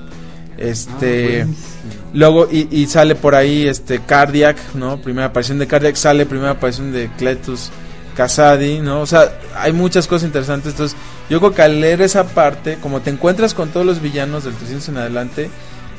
este, ah, luego y, y sale por ahí este Cardiac, ¿no? Primera aparición de Cardiac, sale primera aparición de Cletus Kasady, ¿no? O sea, hay muchas cosas interesantes. Entonces yo creo que al leer esa parte, como te encuentras con todos los villanos del trescientos en adelante,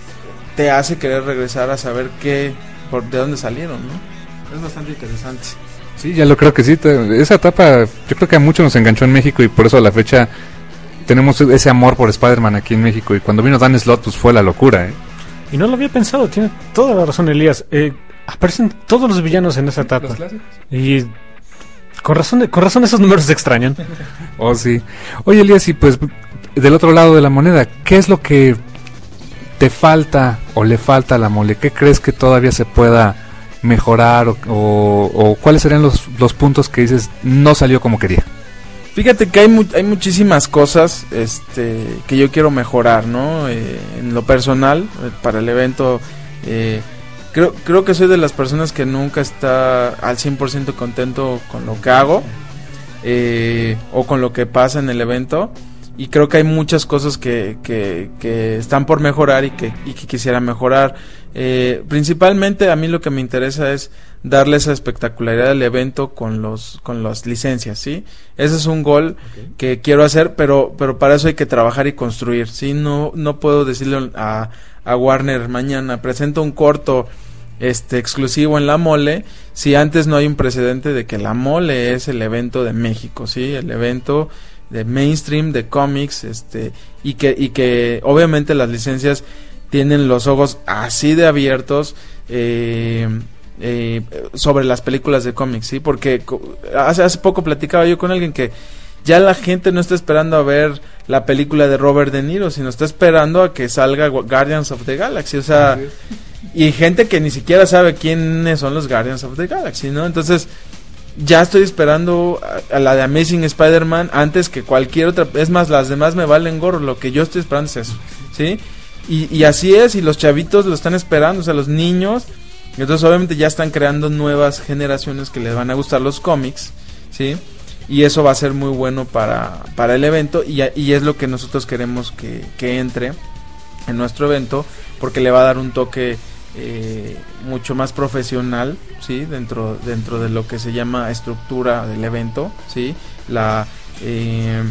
te hace querer regresar a saber qué, por, de dónde salieron, ¿no? Es bastante interesante. Sí, ya lo creo que sí. Te, esa etapa yo creo que a muchos nos enganchó en México y por eso a la fecha tenemos ese amor por Spider-Man aquí en México. Y cuando vino Dan Slott, pues fue la locura, ¿eh? Y no lo había pensado, tiene toda la razón Elías. Eh, aparecen todos los villanos en esa etapa. Y con razón, con razón esos números se extrañan. Oh, sí. Oye, Elías, y pues del otro lado de la moneda, ¿qué es lo que te falta o le falta a la mole? ¿Qué crees que todavía se pueda mejorar o, o, o cuáles serían los, los puntos que dices no salió como quería? Fíjate que hay mu- hay muchísimas cosas este que yo quiero mejorar, ¿no? Eh, en lo personal, eh, para el evento, eh, creo creo que soy de las personas que nunca está al cien por ciento contento con lo que hago, eh, o con lo que pasa en el evento, y creo que hay muchas cosas que, que, que están por mejorar y que, y que quisiera mejorar. Eh, principalmente a mí lo que me interesa es darle esa espectacularidad al evento con los con las licencias, ¿sí? Ese es un gol Ok. que quiero hacer, pero pero para eso hay que trabajar y construir, ¿sí? No no puedo decirle a, a Warner mañana presento un corto este exclusivo en La Mole si antes no hay un precedente de que La Mole es el evento de México, ¿sí? El evento de mainstream de cómics, este y que y que obviamente las licencias tienen los ojos así de abiertos eh, eh, sobre las películas de cómics, sí, porque co- hace hace poco platicaba yo con alguien que ya la gente no está esperando a ver la película de Robert De Niro, sino está esperando a que salga Gu- Guardians of the Galaxy, o sea, y gente que ni siquiera sabe quiénes son los Guardians of the Galaxy, ¿no? Entonces ya estoy esperando a, a la de Amazing Spider-Man antes que cualquier otra. Es más, las demás me valen gorro. Lo que yo estoy esperando es eso, ¿sí? Y, y así es, y los chavitos lo están esperando, o sea, los niños. Entonces obviamente ya están creando nuevas generaciones que les van a gustar los cómics, ¿sí? Y eso va a ser muy bueno para, para el evento, y, a- y es lo que nosotros queremos que, que entre en nuestro evento, porque le va a dar un toque eh, mucho más profesional, sí, dentro dentro de lo que se llama estructura del evento, sí, la eh,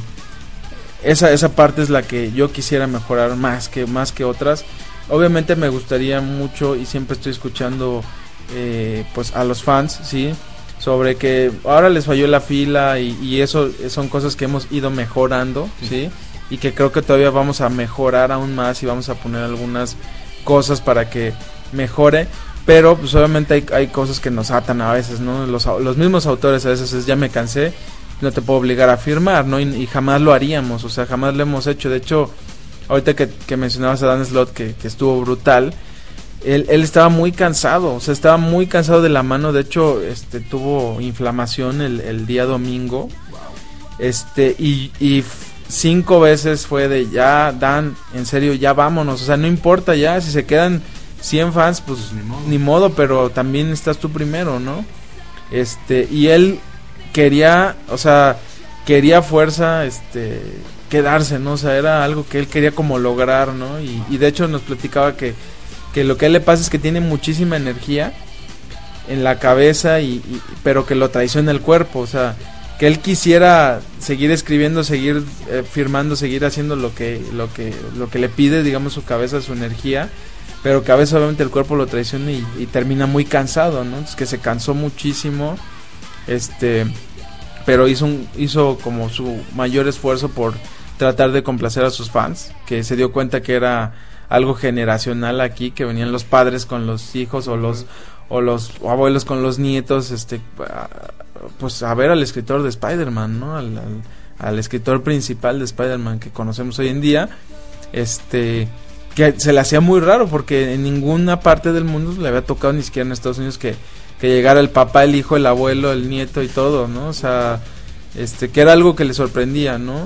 esa esa parte es la que yo quisiera mejorar más que más que otras. Obviamente me gustaría mucho, y siempre estoy escuchando eh, pues a los fans, sí, sobre que ahora les falló la fila, y, y eso son cosas que hemos ido mejorando, sí, y que creo que todavía vamos a mejorar aún más, y vamos a poner algunas cosas para que mejore, pero pues obviamente hay, hay cosas que nos atan a veces, ¿no? Los, au- los mismos autores a veces es, ya me cansé, no te puedo obligar a firmar, ¿no? Y, y jamás lo haríamos, o sea, jamás lo hemos hecho. De hecho, ahorita que, que mencionabas a Dan Slott, que, que estuvo brutal, él, él estaba muy cansado, o sea, estaba muy cansado de la mano. De hecho, este tuvo inflamación el, el día domingo, este y, y f- cinco veces fue de ya, Dan, en serio, ya vámonos, o sea, no importa ya, si se quedan cien fans, pues Pues ni modo. ni modo, pero también estás tú primero, ¿no? Este, y él quería, o sea, quería fuerza, este, quedarse, ¿no? O sea, era algo que él quería como lograr, ¿no? Y, y de hecho nos platicaba que, que lo que a él le pasa es que tiene muchísima energía en la cabeza, y, y- pero que lo traiciona el cuerpo, o sea, que él quisiera seguir escribiendo, seguir eh, firmando, seguir haciendo lo que, lo que, lo que le pide, digamos, su cabeza, su energía, pero que a veces obviamente el cuerpo lo traiciona, y, y termina muy cansado, ¿no? Entonces que se cansó muchísimo, este, pero hizo un, hizo como su mayor esfuerzo por tratar de complacer a sus fans, que se dio cuenta que era algo generacional aquí, que venían los padres con los hijos, o los o los abuelos con los nietos, este, a- pues a ver al escritor de Spider-Man, ¿no? Al, al, al escritor principal de Spider-Man que conocemos hoy en día, este, que se le hacía muy raro porque en ninguna parte del mundo le había tocado, ni siquiera en Estados Unidos, que, que llegara el papá, el hijo, el abuelo, el nieto y todo, ¿no? O sea, este, que era algo que le sorprendía, ¿no?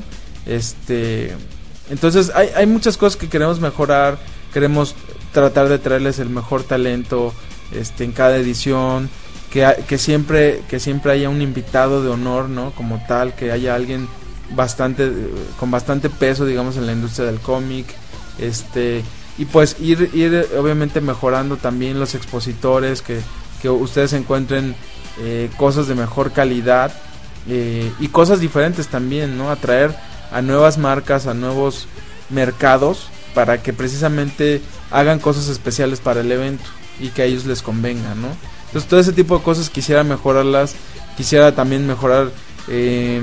Este, entonces hay, hay muchas cosas que queremos mejorar, queremos tratar de traerles el mejor talento, este, en cada edición, que, ha- que siempre que siempre haya un invitado de honor, ¿no? Como tal, que haya alguien bastante eh, con bastante peso, digamos, en la industria del cómic, este, y pues ir ir obviamente mejorando también los expositores, que que ustedes encuentren eh, cosas de mejor calidad, eh, y cosas diferentes también, ¿no? Atraer a nuevas marcas, a nuevos mercados, para que precisamente hagan cosas especiales para el evento y que a ellos les convenga, ¿no? Entonces todo ese tipo de cosas quisiera mejorarlas, quisiera también mejorar eh,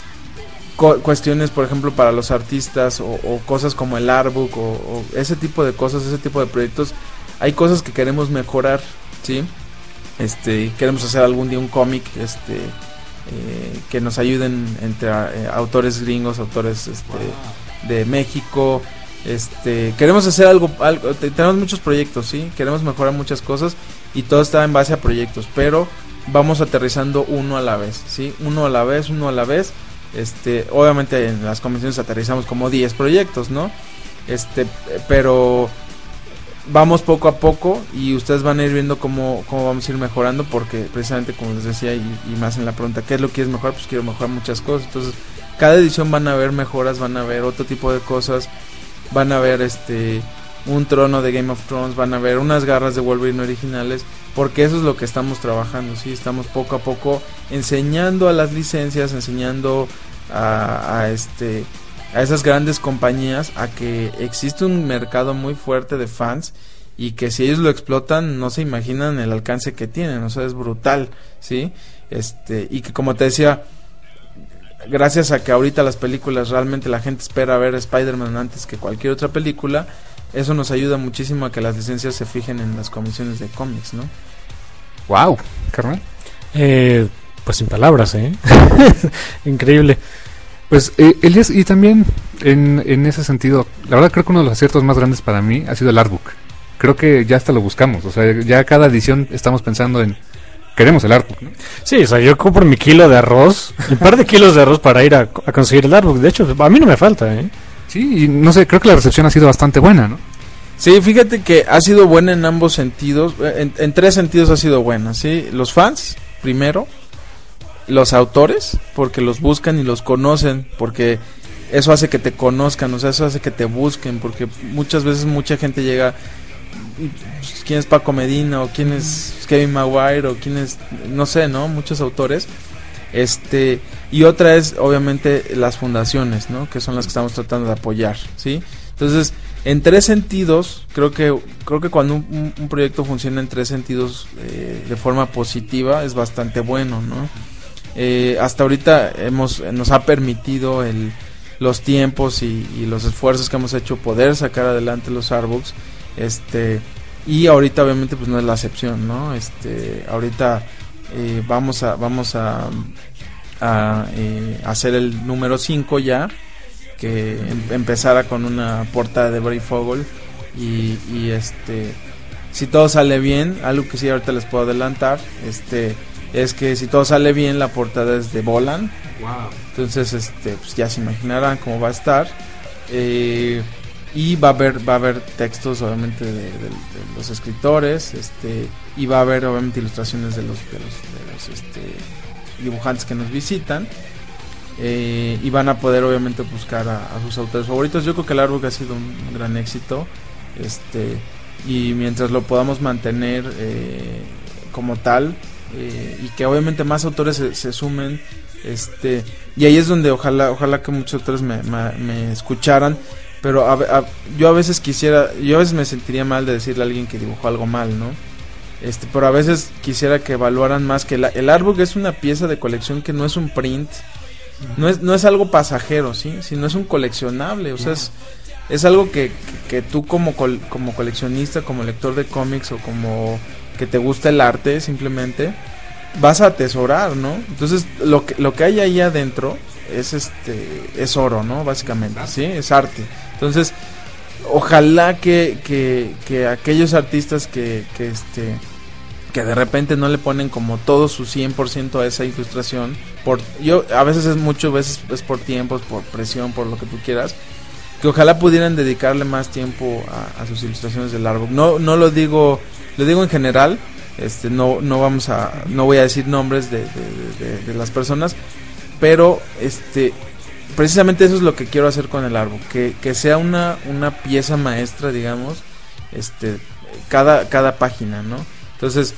cu- cuestiones, por ejemplo, para los artistas, o, o cosas como el artbook, o, o ese tipo de cosas, ese tipo de proyectos. Hay cosas que queremos mejorar, ¿sí? Este, queremos hacer algún día un cómic, este, eh, que nos ayuden entre eh, autores gringos, autores, este, de México. Este, queremos hacer algo, algo, te- tenemos muchos proyectos, sí, queremos mejorar muchas cosas, y todo está en base a proyectos, pero vamos aterrizando uno a la vez, sí, uno a la vez, uno a la vez, Este, obviamente en las convenciones aterrizamos como diez proyectos, ¿no? Este, pero vamos poco a poco y ustedes van a ir viendo cómo, cómo vamos a ir mejorando, porque precisamente como les decía, y, y más en la pregunta, ¿qué es lo que quieres mejorar? Pues quiero mejorar muchas cosas. Entonces, cada edición van a haber mejoras, van a haber otro tipo de cosas, van a haber este un trono de Game of Thrones, van a haber unas garras de Wolverine originales, porque eso es lo que estamos trabajando, ¿sí? Estamos poco a poco enseñando a las licencias, enseñando a, a este a esas grandes compañías a que existe un mercado muy fuerte de fans y que si ellos lo explotan no se imaginan el alcance que tienen, o sea, es brutal, ¿sí? Este, y que como te decía, gracias a que ahorita las películas realmente la gente espera ver Spider-Man antes que cualquier otra película, eso nos ayuda muchísimo a que las licencias se fijen en las comisiones de cómics, ¿no? Wow, carnal. Eh, pues sin palabras, ¿eh? Increíble. Pues, eh, Elías, y también en, en ese sentido, la verdad creo que uno de los aciertos más grandes para mí ha sido el artbook. Creo que ya hasta lo buscamos, o sea, ya cada edición estamos pensando en, queremos el artbook, ¿no? Sí, o sea, yo compro mi kilo de arroz, un par de kilos de arroz para ir a, a conseguir el artbook. De hecho, a mí no me falta, ¿eh? Sí, y no sé, creo que la recepción ha sido bastante buena, ¿no? Sí, fíjate que ha sido buena en ambos sentidos, en, en tres sentidos ha sido buena, ¿sí? Los fans, primero, los autores, porque los buscan y los conocen, porque eso hace que te conozcan, o sea, eso hace que te busquen, porque muchas veces mucha gente llega, ¿quién es Paco Medina? O ¿quién es Kevin Maguire? O ¿quién es, no sé, ¿no? Muchos autores. Este, y otra es obviamente las fundaciones, ¿no? Que son las que estamos tratando de apoyar, ¿sí? Entonces, en tres sentidos, creo que creo que cuando un, un proyecto funciona en tres sentidos eh, de forma positiva es bastante bueno, ¿no? Eh, hasta ahorita hemos nos ha permitido el los tiempos y, y los esfuerzos que hemos hecho poder sacar adelante los artbooks, este, y ahorita obviamente pues no es la excepción, ¿no? Este, ahorita eh, vamos a vamos a, a eh, hacer el número cinco ya, que em, empezara con una portada de Brave Fogel y, y este, si todo sale bien, algo que sí ahorita les puedo adelantar, este, es que si todo sale bien la portada es de Bolan. Wow. Entonces, este, pues ya se imaginarán cómo va a estar. Eh, y va a haber va a haber textos obviamente de, de, de los escritores, este, y va a haber obviamente ilustraciones de los de los, de los este, dibujantes que nos visitan. Eh, y van a poder obviamente buscar a, a sus autores favoritos. Yo creo que el artbook ha sido un, un gran éxito, este, y mientras lo podamos mantener eh, como tal, eh, y que obviamente más autores se, se sumen, este, y ahí es donde ojalá ojalá que muchos autores me, me, me escucharan, pero a, a, yo a veces quisiera, yo a veces me sentiría mal de decirle a alguien que dibujó algo mal, ¿no? Este, pero a veces quisiera que evaluaran más que la, el artbook es una pieza de colección que no es un print. No es, no es algo pasajero, ¿sí? Sino es un coleccionable, o sea, es, es algo que, que, que tú como, col, como coleccionista, como lector de cómics o como que te gusta el arte simplemente, vas a atesorar, ¿no? Entonces, lo que, lo que hay ahí adentro es este es oro, ¿no? Básicamente, ¿sí? Es arte. Entonces, ojalá que, que, que aquellos artistas que, que este... que de repente no le ponen como todo su cien por ciento a esa ilustración, por yo a veces es mucho, a veces es por tiempos, por presión, por lo que tú quieras, que ojalá pudieran dedicarle más tiempo a, a sus ilustraciones del artbook. No no lo digo, lo digo en general, este no no vamos a no voy a decir nombres de, de, de, de las personas, pero este precisamente eso es lo que quiero hacer con el artbook, que que sea una una pieza maestra, digamos, este cada cada página, ¿no? Entonces,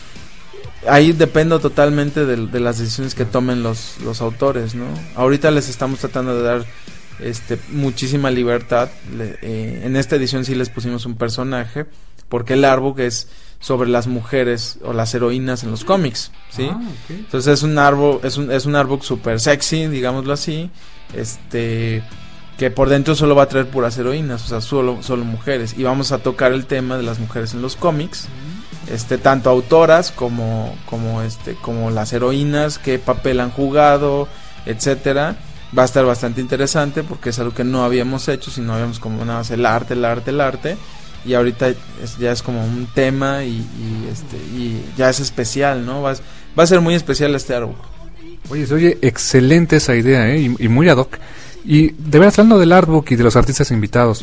ahí dependo totalmente de, de las decisiones que tomen los, los autores, ¿no? Ahorita les estamos tratando de dar este muchísima libertad. Le, eh, en esta edición sí les pusimos un personaje, porque el artbook es sobre las mujeres o las heroínas en los cómics, ¿sí? Ah, okay. Entonces es un artbook, es un, es un artbook super sexy, digámoslo así, este, que por dentro solo va a traer puras heroínas, o sea, solo, solo mujeres, y vamos a tocar el tema de las mujeres en los cómics. Este, tanto autoras como como este como las heroínas, qué papel han jugado, etcétera. Va a estar bastante interesante porque es algo que no habíamos hecho, sino habíamos como nada más el arte, el arte, el arte, y ahorita es, ya es como un tema y, y este y ya es especial, ¿no? Va, va a ser muy especial este artbook. Oye, se oye excelente esa idea, ¿eh? Y, y muy ad hoc. Y de verdad, hablando del artbook y de los artistas invitados,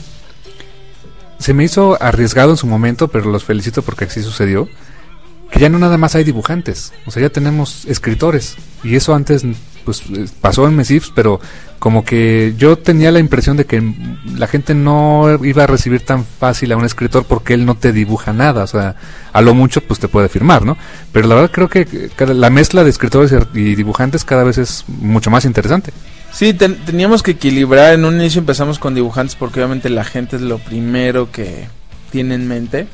se me hizo arriesgado en su momento, pero los felicito porque así sucedió, que ya no nada más hay dibujantes, o sea, ya tenemos escritores, y eso antes pues pasó en Mesifs, pero como que yo tenía la impresión de que la gente no iba a recibir tan fácil a un escritor porque él no te dibuja nada, o sea, a lo mucho pues te puede firmar, ¿no? Pero la verdad creo que la mezcla de escritores y dibujantes cada vez es mucho más interesante. Sí, ten, teníamos que equilibrar. En un inicio empezamos con dibujantes porque obviamente la gente es lo primero que tiene en mente.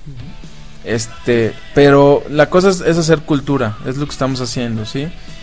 Este, pero la cosa es, es hacer cultura, es lo que estamos haciendo, ¿sí?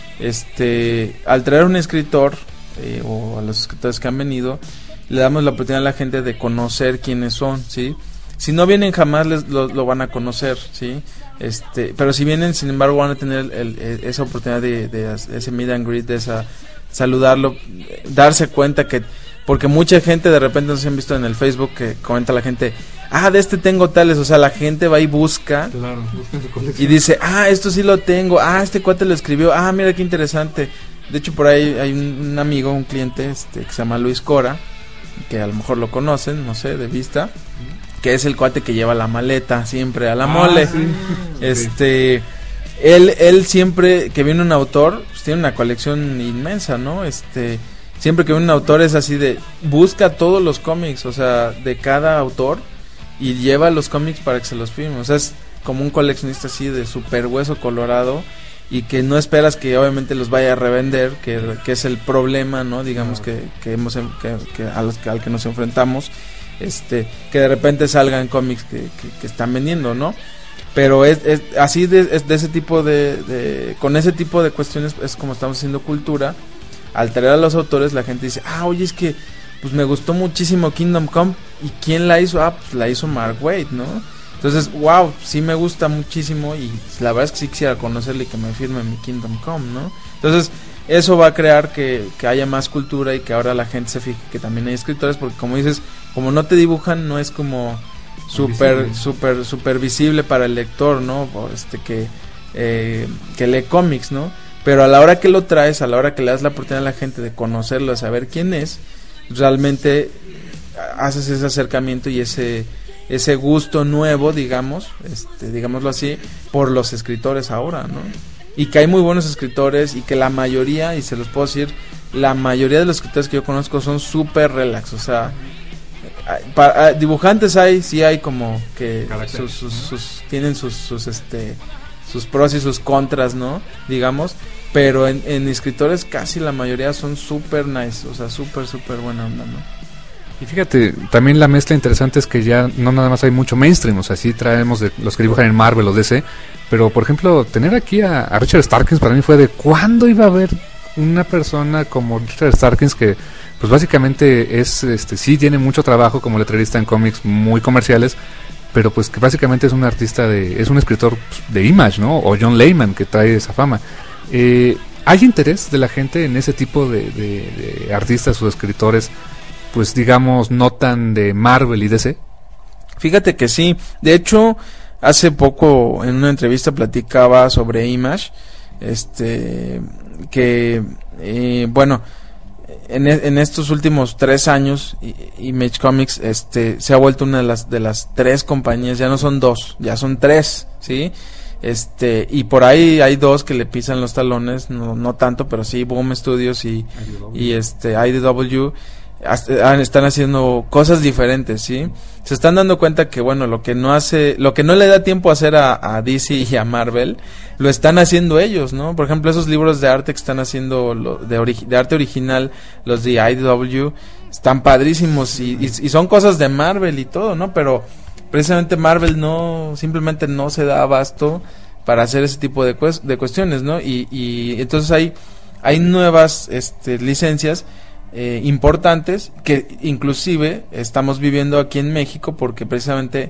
Este, al traer un escritor eh, o a los escritores que han venido, le damos la oportunidad a la gente de conocer quiénes son, ¿sí? Si no vienen jamás les, lo, lo van a conocer, ¿sí? Este, pero si vienen, sin embargo, van a tener el, el, esa oportunidad de, de ese meet and greet, de esa saludarlo, darse cuenta que, porque mucha gente de repente nos han visto en el Facebook que comenta la gente, ah, de este tengo tales, o sea, la gente va y busca, claro, busca en su colección. Y dice, ah, esto sí lo tengo, ah, este cuate lo escribió, ah, mira qué interesante. De hecho, por ahí hay un, un amigo, un cliente este que se llama Luis Cora, que a lo mejor lo conocen, no sé, de vista, que es el cuate que lleva la maleta siempre a la ah, mole. Sí. Este, él, él siempre que viene un autor, pues tiene una colección inmensa, ¿no? Este, siempre que viene un autor es así de, busca todos los cómics, o sea, de cada autor, y lleva los cómics para que se los firme. O sea, es como un coleccionista así de super hueso colorado, y que no esperas que obviamente los vaya a revender, que, que es el problema, ¿no? Digamos que, que hemos que, que a los, al que nos enfrentamos, este, que de repente salgan cómics que, que, que están vendiendo, ¿no? Pero es, es así de, es de ese tipo de, de, con ese tipo de cuestiones es como estamos haciendo cultura. Al traer a los autores, la gente dice, ah, oye, es que pues me gustó muchísimo Kingdom Come. ¿Y quién la hizo? Ah, pues la hizo Mark Waid, ¿no? Entonces, wow, sí me gusta muchísimo y la verdad es que sí quisiera conocerle y que me firme mi Kingdom Come, ¿no? Entonces, eso va a crear que, que haya más cultura y que ahora la gente se fije que también hay escritores, porque como dices, como no te dibujan, no es como súper, súper, súper visible para el lector, ¿no? Por este que, eh, que lee cómics, ¿no? Pero a la hora que lo traes, a la hora que le das la oportunidad a la gente de conocerlo, de saber quién es, realmente haces ese acercamiento y ese ese gusto nuevo, digamos, este, digámoslo así, por los escritores ahora, ¿no? Y que hay muy buenos escritores y que la mayoría, y se los puedo decir, la mayoría de los escritores que yo conozco son súper relax, o sea, para, dibujantes hay, sí hay como que sus, sus, sus, tienen sus, sus, este, sus pros y sus contras, ¿no? Digamos, pero en, en escritores casi la mayoría son súper nice, o sea, súper, súper buena onda, ¿no? Y fíjate, también la mezcla interesante es que ya no nada más hay mucho mainstream, o sea, sí traemos de los que dibujan en Marvel o D C, pero por ejemplo, tener aquí a, a Richard Starkins para mí fue de ¿cuándo iba a haber una persona como Richard Starkins que pues básicamente es, este, sí tiene mucho trabajo como letrerista en cómics muy comerciales, pero pues que básicamente es un artista de, es un escritor de Image, ¿no? O John Layman que trae esa fama. Eh, ¿Hay interés de la gente en ese tipo de, de, de artistas o escritores, pues digamos, no tan de Marvel y D C? Fíjate que sí. De hecho, hace poco en una entrevista platicaba sobre Image, este, que, eh, bueno, en, en estos últimos tres años, Image Comics, este, se ha vuelto una de las, de las tres compañías, ya no son dos, ya son tres, ¿sí? Este, y por ahí hay dos que le pisan los talones, no, no tanto, pero sí, Boom Studios y, y este, I D W, están haciendo cosas diferentes, ¿sí? Se están dando cuenta que, bueno, lo que no hace, lo que no le da tiempo a hacer a, a D C y a Marvel, lo están haciendo ellos, ¿no? Por ejemplo, esos libros de arte que están haciendo lo, de, ori- de arte original, los de I D W, están padrísimos y, y, y son cosas de Marvel y todo, ¿no? Pero precisamente Marvel no, simplemente no se da abasto para hacer ese tipo de, cues- de cuestiones, ¿no? Y, y entonces hay, hay nuevas, este, licencias Eh, importantes que inclusive estamos viviendo aquí en México porque precisamente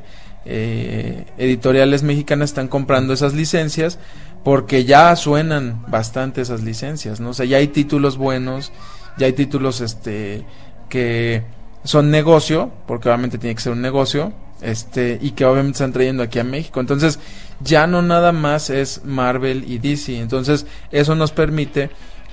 eh, editoriales mexicanas están comprando esas licencias porque ya suenan bastante esas licencias, ¿no? O sea, ya hay títulos buenos, ya hay títulos este que son negocio, porque obviamente tiene que ser un negocio, este y que obviamente están trayendo aquí a México. Entonces, ya no nada más es Marvel y D C. Entonces, eso nos permite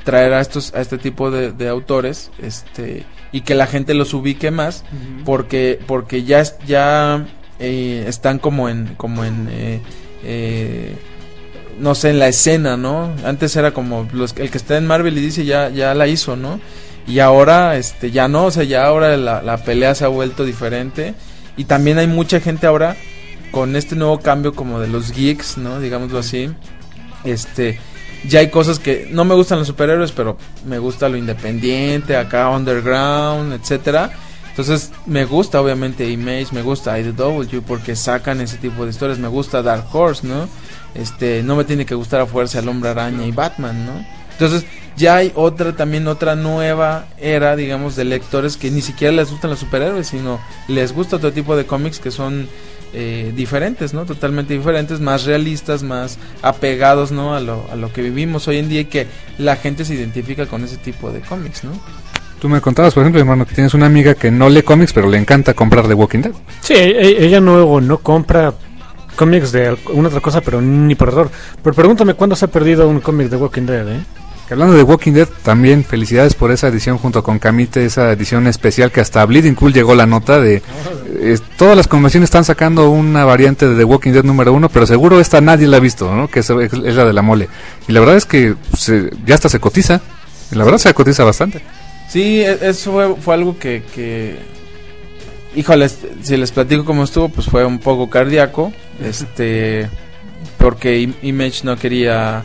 traer a estos a este tipo de, de autores, este, y que la gente los ubique más, uh-huh. porque porque ya es, ya eh, están como en como en eh, eh, no sé, en la escena, ¿no? Antes era como los, el que está en Marvel y dice ya ya la hizo, ¿no? Y ahora este ya no, o sea, ya ahora la, la pelea se ha vuelto diferente, y también hay mucha gente ahora con este nuevo cambio como de los geeks, ¿no? Digámoslo así. Este, ya hay cosas que no me gustan los superhéroes, pero me gusta lo independiente, acá underground, etcétera. Entonces, me gusta obviamente Image, me gusta I D W porque sacan ese tipo de historias, me gusta Dark Horse, ¿no? Este, no me tiene que gustar a fuerza el Hombre Araña y Batman, ¿no? Entonces, ya hay otra, también otra nueva era, digamos, de lectores que ni siquiera les gustan los superhéroes, sino les gusta otro tipo de cómics que son eh, diferentes, ¿no? Totalmente diferentes, más realistas, más apegados, ¿no? A lo, a lo que vivimos hoy en día, y que la gente se identifica con ese tipo de cómics, ¿no? Tú me contabas, por ejemplo, hermano, que tienes una amiga que no lee cómics, pero le encanta comprar The Walking Dead. Sí, e- ella no, no compra cómics de alguna otra cosa, pero ni por error. Pero pregúntame cuándo se ha perdido un cómic de Walking Dead, ¿eh? Que hablando de Walking Dead, también felicidades por esa edición junto con Camite, esa edición especial que hasta a Bleeding Cool llegó la nota de... Eh, todas las convenciones están sacando una variante de The Walking Dead número uno, pero seguro esta nadie la ha visto, ¿no? Que es, es la de la mole. Y la verdad es que se, ya hasta se cotiza. Y la verdad se cotiza bastante. Sí, eso fue, fue algo que, que... Híjoles, si les platico cómo estuvo, pues fue un poco cardíaco. Este... Porque Image no quería...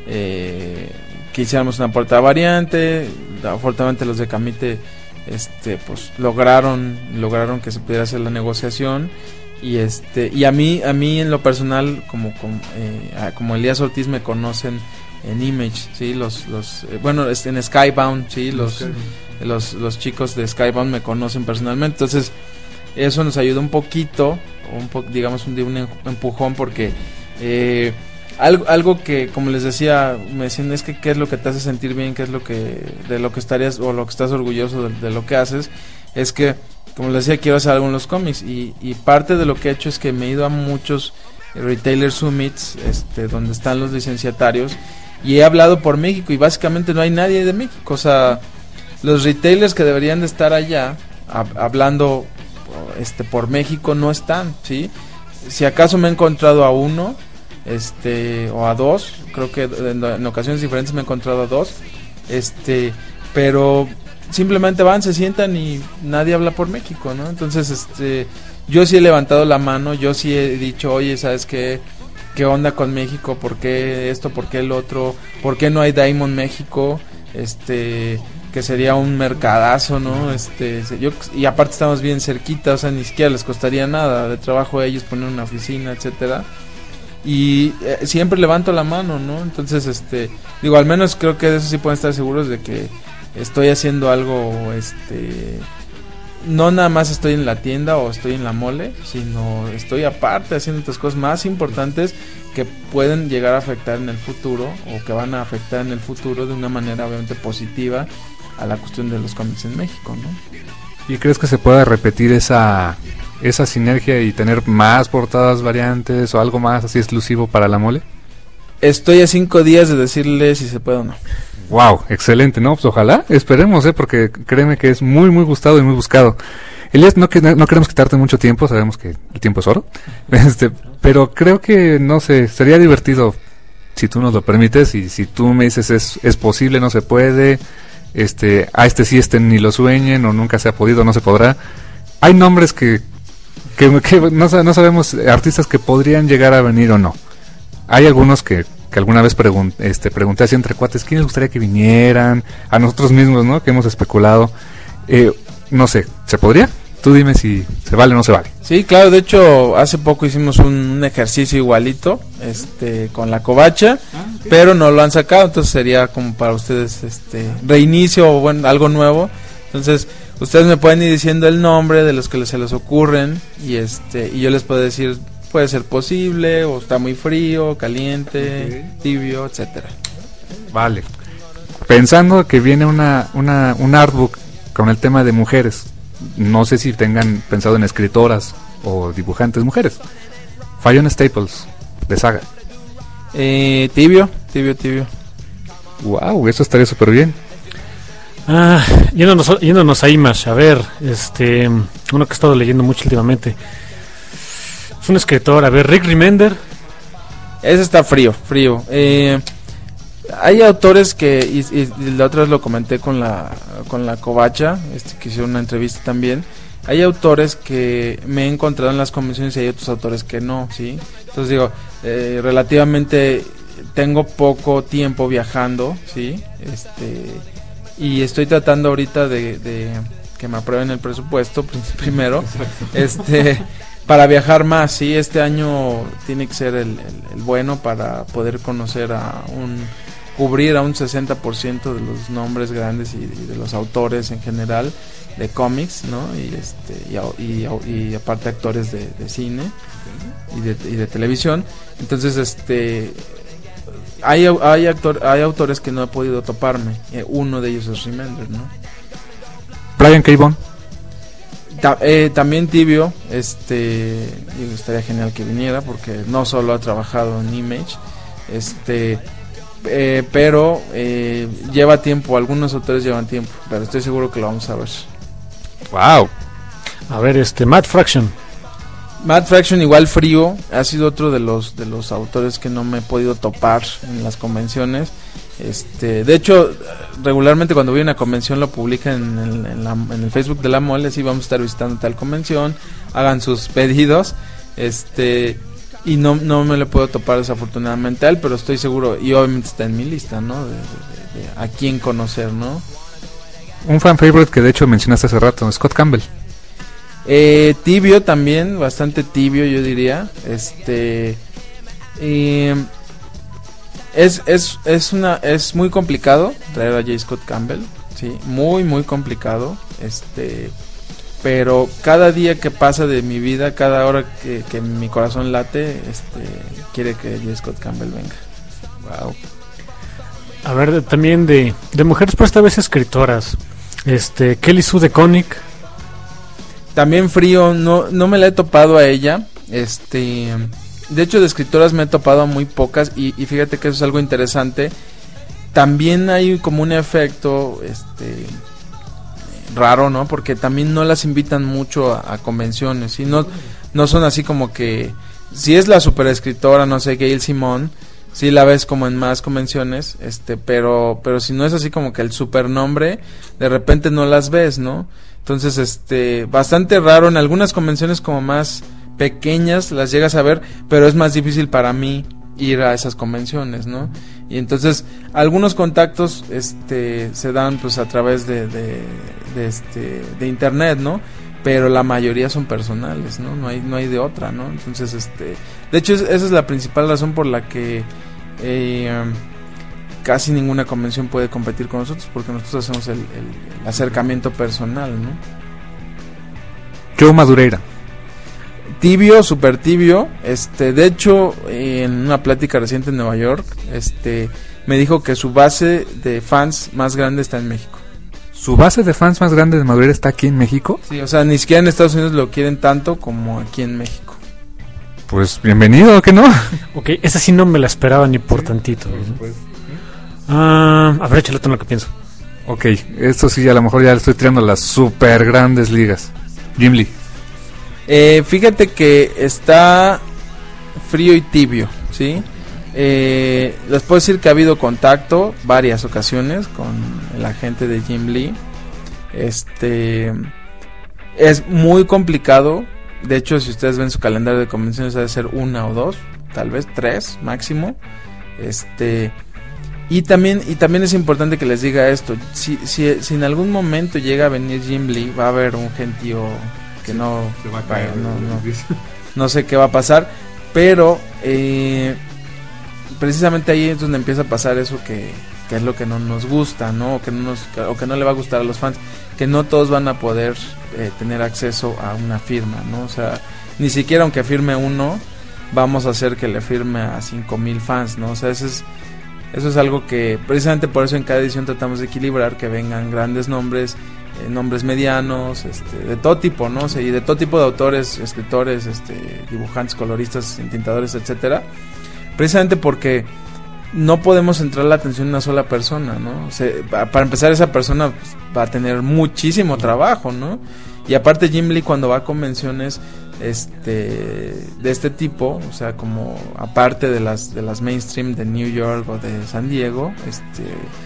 Eh, que hiciéramos una portada variante. Afortunadamente los de Camite este pues lograron lograron que se pudiera hacer la negociación, y este y a mí a mí en lo personal, como como, eh, como Elías Ortiz me conocen en Image, sí, los los eh, bueno, en Skybound, sí, los los los chicos de Skybound me conocen personalmente, entonces eso nos ayudó un poquito, un po, digamos un, un empujón, porque eh Algo, algo que, como les decía, me decían, es que qué es lo que te hace sentir bien, qué es lo que, de lo que estarías, o lo que estás orgulloso de, de lo que haces. Es que, como les decía, quiero hacer algo en los cómics, y, y parte de lo que he hecho es que me he ido a muchos retailer summits, este, donde están los licenciatarios, y he hablado por México, y básicamente no hay nadie de México. O sea, los retailers que deberían de estar allá, hab, hablando este, por México, no están, ¿sí? Si acaso me he encontrado a uno, este o a dos, creo que en, en ocasiones diferentes me he encontrado a dos, este pero simplemente van, se sientan y nadie habla por México, ¿no? Entonces este yo sí he levantado la mano, yo sí he dicho, oye, ¿sabes qué? ¿Qué onda con México? ¿Por qué esto? ¿Por qué el otro? ¿Por qué no hay Diamond México? Este que sería un mercadazo, ¿no? Este yo y aparte estamos bien cerquita, o sea, ni siquiera les costaría nada de trabajo a ellos poner una oficina, etcétera. Y eh, siempre levanto la mano, ¿no? Entonces, este, digo, al menos creo que de eso sí pueden estar seguros, de que estoy haciendo algo, este, no nada más estoy en la tienda o estoy en la mole, sino estoy aparte haciendo otras cosas más importantes que pueden llegar a afectar en el futuro, o que van a afectar en el futuro de una manera obviamente positiva a la cuestión de los cómics en México, ¿no? ¿Y crees que se pueda repetir esa esa sinergia y tener más portadas variantes o algo más así exclusivo para la mole? Estoy a cinco días de decirle si se puede o no. Wow, excelente, ¿no? Pues ojalá, esperemos, ¿eh? Porque créeme que es muy, muy gustado y muy buscado. Elías, no, que, no queremos quitarte mucho tiempo, sabemos que el tiempo es oro, este, pero creo que, no sé, sería divertido si tú nos lo permites, y si tú me dices es, es posible, no se puede, este, a este sí, este ni lo sueñen, o nunca se ha podido, no se podrá. Hay nombres que Que, que no, no sabemos, artistas que podrían llegar a venir o no. Hay algunos que, que alguna vez pregun, este, pregunté así entre cuates, ¿quién les gustaría que vinieran? A nosotros mismos, ¿no? Que hemos especulado. Eh, no sé, ¿se podría? Tú dime si se vale o no se vale. Sí, claro, de hecho, hace poco hicimos un, un ejercicio igualito, este, con la covacha, ah, okay. Pero no lo han sacado, entonces sería como para ustedes, este, reinicio o bueno, algo nuevo. Entonces, ustedes me pueden ir diciendo el nombre de los que se les ocurren, y este y yo les puedo decir, puede ser posible, o está muy frío, caliente, okay, tibio, etcétera. Vale. Pensando que viene una, una un artbook con el tema de mujeres, no sé si tengan pensado en escritoras o dibujantes mujeres. Fiona Staples, de Saga. Eh, tibio, tibio, tibio. Wow, eso estaría súper bien. Ah, yéndonos, yéndonos a Image, a ver, este, uno que he estado leyendo mucho últimamente. Es un escritor, a ver, Rick Remender. Ese está frío, frío. Eh, hay autores que, y, y, y la otra vez lo comenté con la con la Covacha, este, que hicieron una entrevista también. Hay autores que me he encontrado en las convenciones y hay otros autores que no, ¿sí? Entonces digo, eh, relativamente tengo poco tiempo viajando, ¿sí? Este, y estoy tratando ahorita de, de que me aprueben el presupuesto primero, este, para viajar más, ¿sí? Este año tiene que ser el, el, el bueno para poder conocer a un, cubrir a un sesenta por ciento de los nombres grandes y, y de los autores en general de cómics, ¿no? Y este y, y, y aparte actores de, de cine y de, y de televisión. Entonces, este hay hay actor, hay autores que no he podido toparme. Eh, uno de ellos es Remender, ¿no? Brian K. Vaughan. Ta, eh, también Tibio, este, y estaría genial que viniera porque no solo ha trabajado en Image, este, eh, pero eh, lleva tiempo. Algunos autores llevan tiempo, pero estoy seguro que lo vamos a ver. Wow. A ver, este, Matt Fraction. Matt Fraction igual frío, ha sido otro de los de los autores que no me he podido topar en las convenciones. Este, de hecho, regularmente cuando voy a una convención lo publican en el, en la, en el Facebook de la Mole, así vamos a estar visitando tal convención, hagan sus pedidos, este, y no no me lo puedo topar desafortunadamente a él, pero estoy seguro, y obviamente está en mi lista, ¿no? De, de, de, de a quién conocer, ¿no? Un fan favorite que de hecho mencionaste hace rato, Scott Campbell. Eh, tibio también, bastante tibio yo diría. Este eh, es, es, es una es muy complicado traer a J. Scott Campbell, sí, muy muy complicado. Este, pero cada día que pasa de mi vida, cada hora que, que mi corazón late, este, quiere que J. Scott Campbell venga. Wow. A ver, de, también de, de mujeres, pero esta vez escritoras. Este, Kelly Sue DeConnick. También frío, no no me la he topado a ella. Este, de hecho de escritoras me he topado a muy pocas y, y fíjate que eso es algo interesante. También hay como un efecto este raro, ¿no? Porque también no las invitan mucho a, a convenciones y no no son así como que si es la super escritora, no sé, Gail Simone, sí la ves como en más convenciones, este, pero pero si no es así como que el supernombre, de repente no las ves, ¿no? Entonces, este, bastante raro. En algunas convenciones como más pequeñas las llegas a ver, pero es más difícil para mí ir a esas convenciones, ¿no? Y entonces, algunos contactos, este, se dan pues a través de, de, de este, de internet, ¿no? Pero la mayoría son personales, ¿no? No hay, no hay de otra, ¿no? Entonces, este, de hecho, es, esa es la principal razón por la que eh, casi ninguna convención puede competir con nosotros, porque nosotros hacemos el, el, el acercamiento personal, ¿no? Joe Madureira. Tibio, super tibio. Este, de hecho, en una plática reciente en Nueva York, este, me dijo que su base de fans más grande está en México. ¿Su base de fans más grande de Madureira está aquí en México? Sí, o sea, ni siquiera en Estados Unidos lo quieren tanto como aquí en México. Pues bienvenido, ¿que no? Ok, esa sí no me la esperaba ni por tantito. ¿No? Ah, a ver, échale tú en lo que pienso. Ok, esto sí, a lo mejor ya le estoy tirando a las super grandes ligas. Jim Lee. Eh, fíjate que está frío y tibio, ¿sí? Eh, les puedo decir que ha habido contacto varias ocasiones con el agente de Jim Lee. Este es muy complicado. De hecho, si ustedes ven su calendario de convenciones, ha de ser una o dos, tal vez tres máximo. Este y también y también es importante que les diga esto. Si si, si en algún momento llega a venir Jim Lee, va a haber un gentío que no se va a caer, no, no, no sé qué va a pasar, pero eh, precisamente ahí es donde empieza a pasar eso que, que es lo que no nos gusta, ¿no? O que no nos, o que no le va a gustar a los fans, que no todos van a poder eh, tener acceso a una firma, ¿no? O sea, ni siquiera aunque firme uno, vamos a hacer que le firme a cinco mil fans, ¿no? O sea, eso es eso es algo que precisamente por eso en cada edición tratamos de equilibrar, que vengan grandes nombres, eh, nombres medianos, este, de todo tipo, ¿no? O sea, y de todo tipo de autores, escritores, este, dibujantes, coloristas, entintadores, etcétera. Precisamente porque no podemos centrar la atención en una sola persona, ¿no? O sea, pa- para empezar, esa persona pues, va a tener muchísimo trabajo, ¿no? Y aparte Jim Lee, cuando va a convenciones este de este tipo, o sea, como aparte de las de las mainstream de New York o de San Diego, este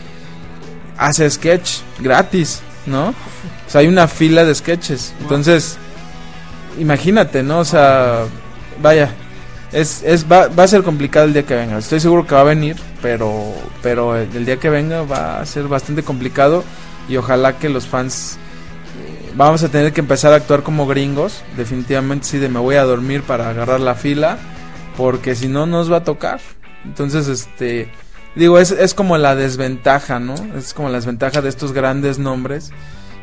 hace sketch gratis, ¿no? O sea, hay una fila de sketches. Entonces, imagínate, ¿no? O sea, vaya, es es va, va a ser complicado el día que venga. Estoy seguro que va a venir, pero pero el, el día que venga va a ser bastante complicado y ojalá que los fans eh, vamos a tener que empezar a actuar como gringos, definitivamente sí, de me voy a dormir para agarrar la fila, porque si no nos va a tocar. Entonces, este digo, es es como la desventaja, ¿no? Es como la desventaja de estos grandes nombres,